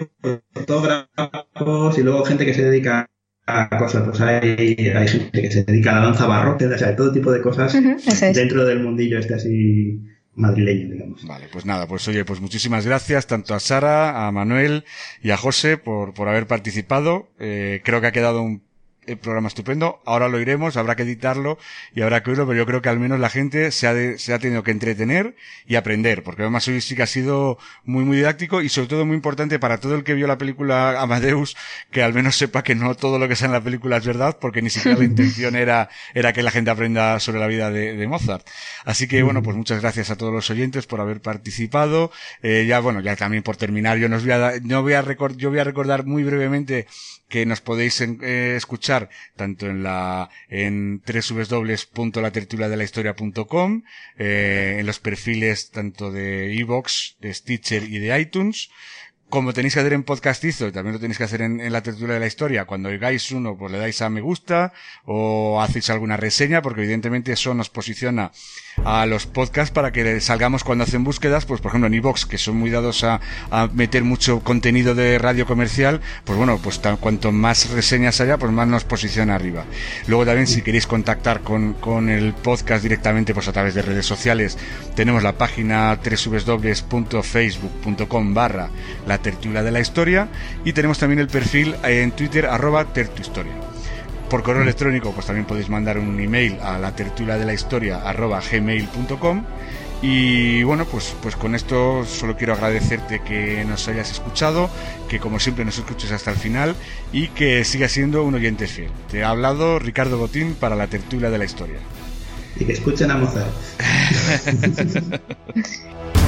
fotógrafos y luego gente que se dedica a cosas, pues hay gente que se dedica a la danza barroca, o sea, todo tipo de cosas dentro del mundillo así madrileño, digamos. Vale, pues nada, pues oye, pues muchísimas gracias tanto a Sara, a Manuel y a José por haber participado. Creo que ha quedado un programa estupendo. Ahora lo iremos, habrá que editarlo y habrá que oírlo, pero yo creo que al menos la gente se ha tenido que entretener y aprender, porque además hoy sí que ha sido muy muy didáctico y sobre todo muy importante para todo el que vio la película Amadeus, que al menos sepa que no todo lo que sale en la película es verdad, porque ni siquiera la intención era que la gente aprenda sobre la vida de Mozart. Así que bueno, pues muchas gracias a todos los oyentes por haber participado. Ya también por terminar, yo voy a recordar muy brevemente que nos podéis escuchar tanto en www.latertuliadelahistoria.com, en los perfiles tanto de iVoox, de Stitcher y de iTunes, como tenéis que hacer en Podcastizo, y también lo tenéis que hacer en la tertulia de la historia. Cuando oigáis uno, pues le dais a me gusta o hacéis alguna reseña, porque evidentemente eso nos posiciona a los podcasts para que salgamos cuando hacen búsquedas, pues por ejemplo en iVoox, que son muy dados a meter mucho contenido de radio comercial, pues bueno, pues cuanto más reseñas haya, pues más nos posiciona arriba. Luego también, si queréis contactar con el podcast directamente, pues a través de redes sociales, tenemos la página www.facebook.com/la tertulia de la historia, y tenemos también el perfil en Twitter @tertuhistoria. Por correo electrónico, pues también podéis mandar un email a la tertulia de la historia @gmail.com, Y bueno, pues con esto solo quiero agradecerte que nos hayas escuchado, que como siempre nos escuches hasta el final y que sigas siendo un oyente fiel. Te ha hablado Ricardo Botín para la tertulia de la historia. Y que escuchen a Mozart.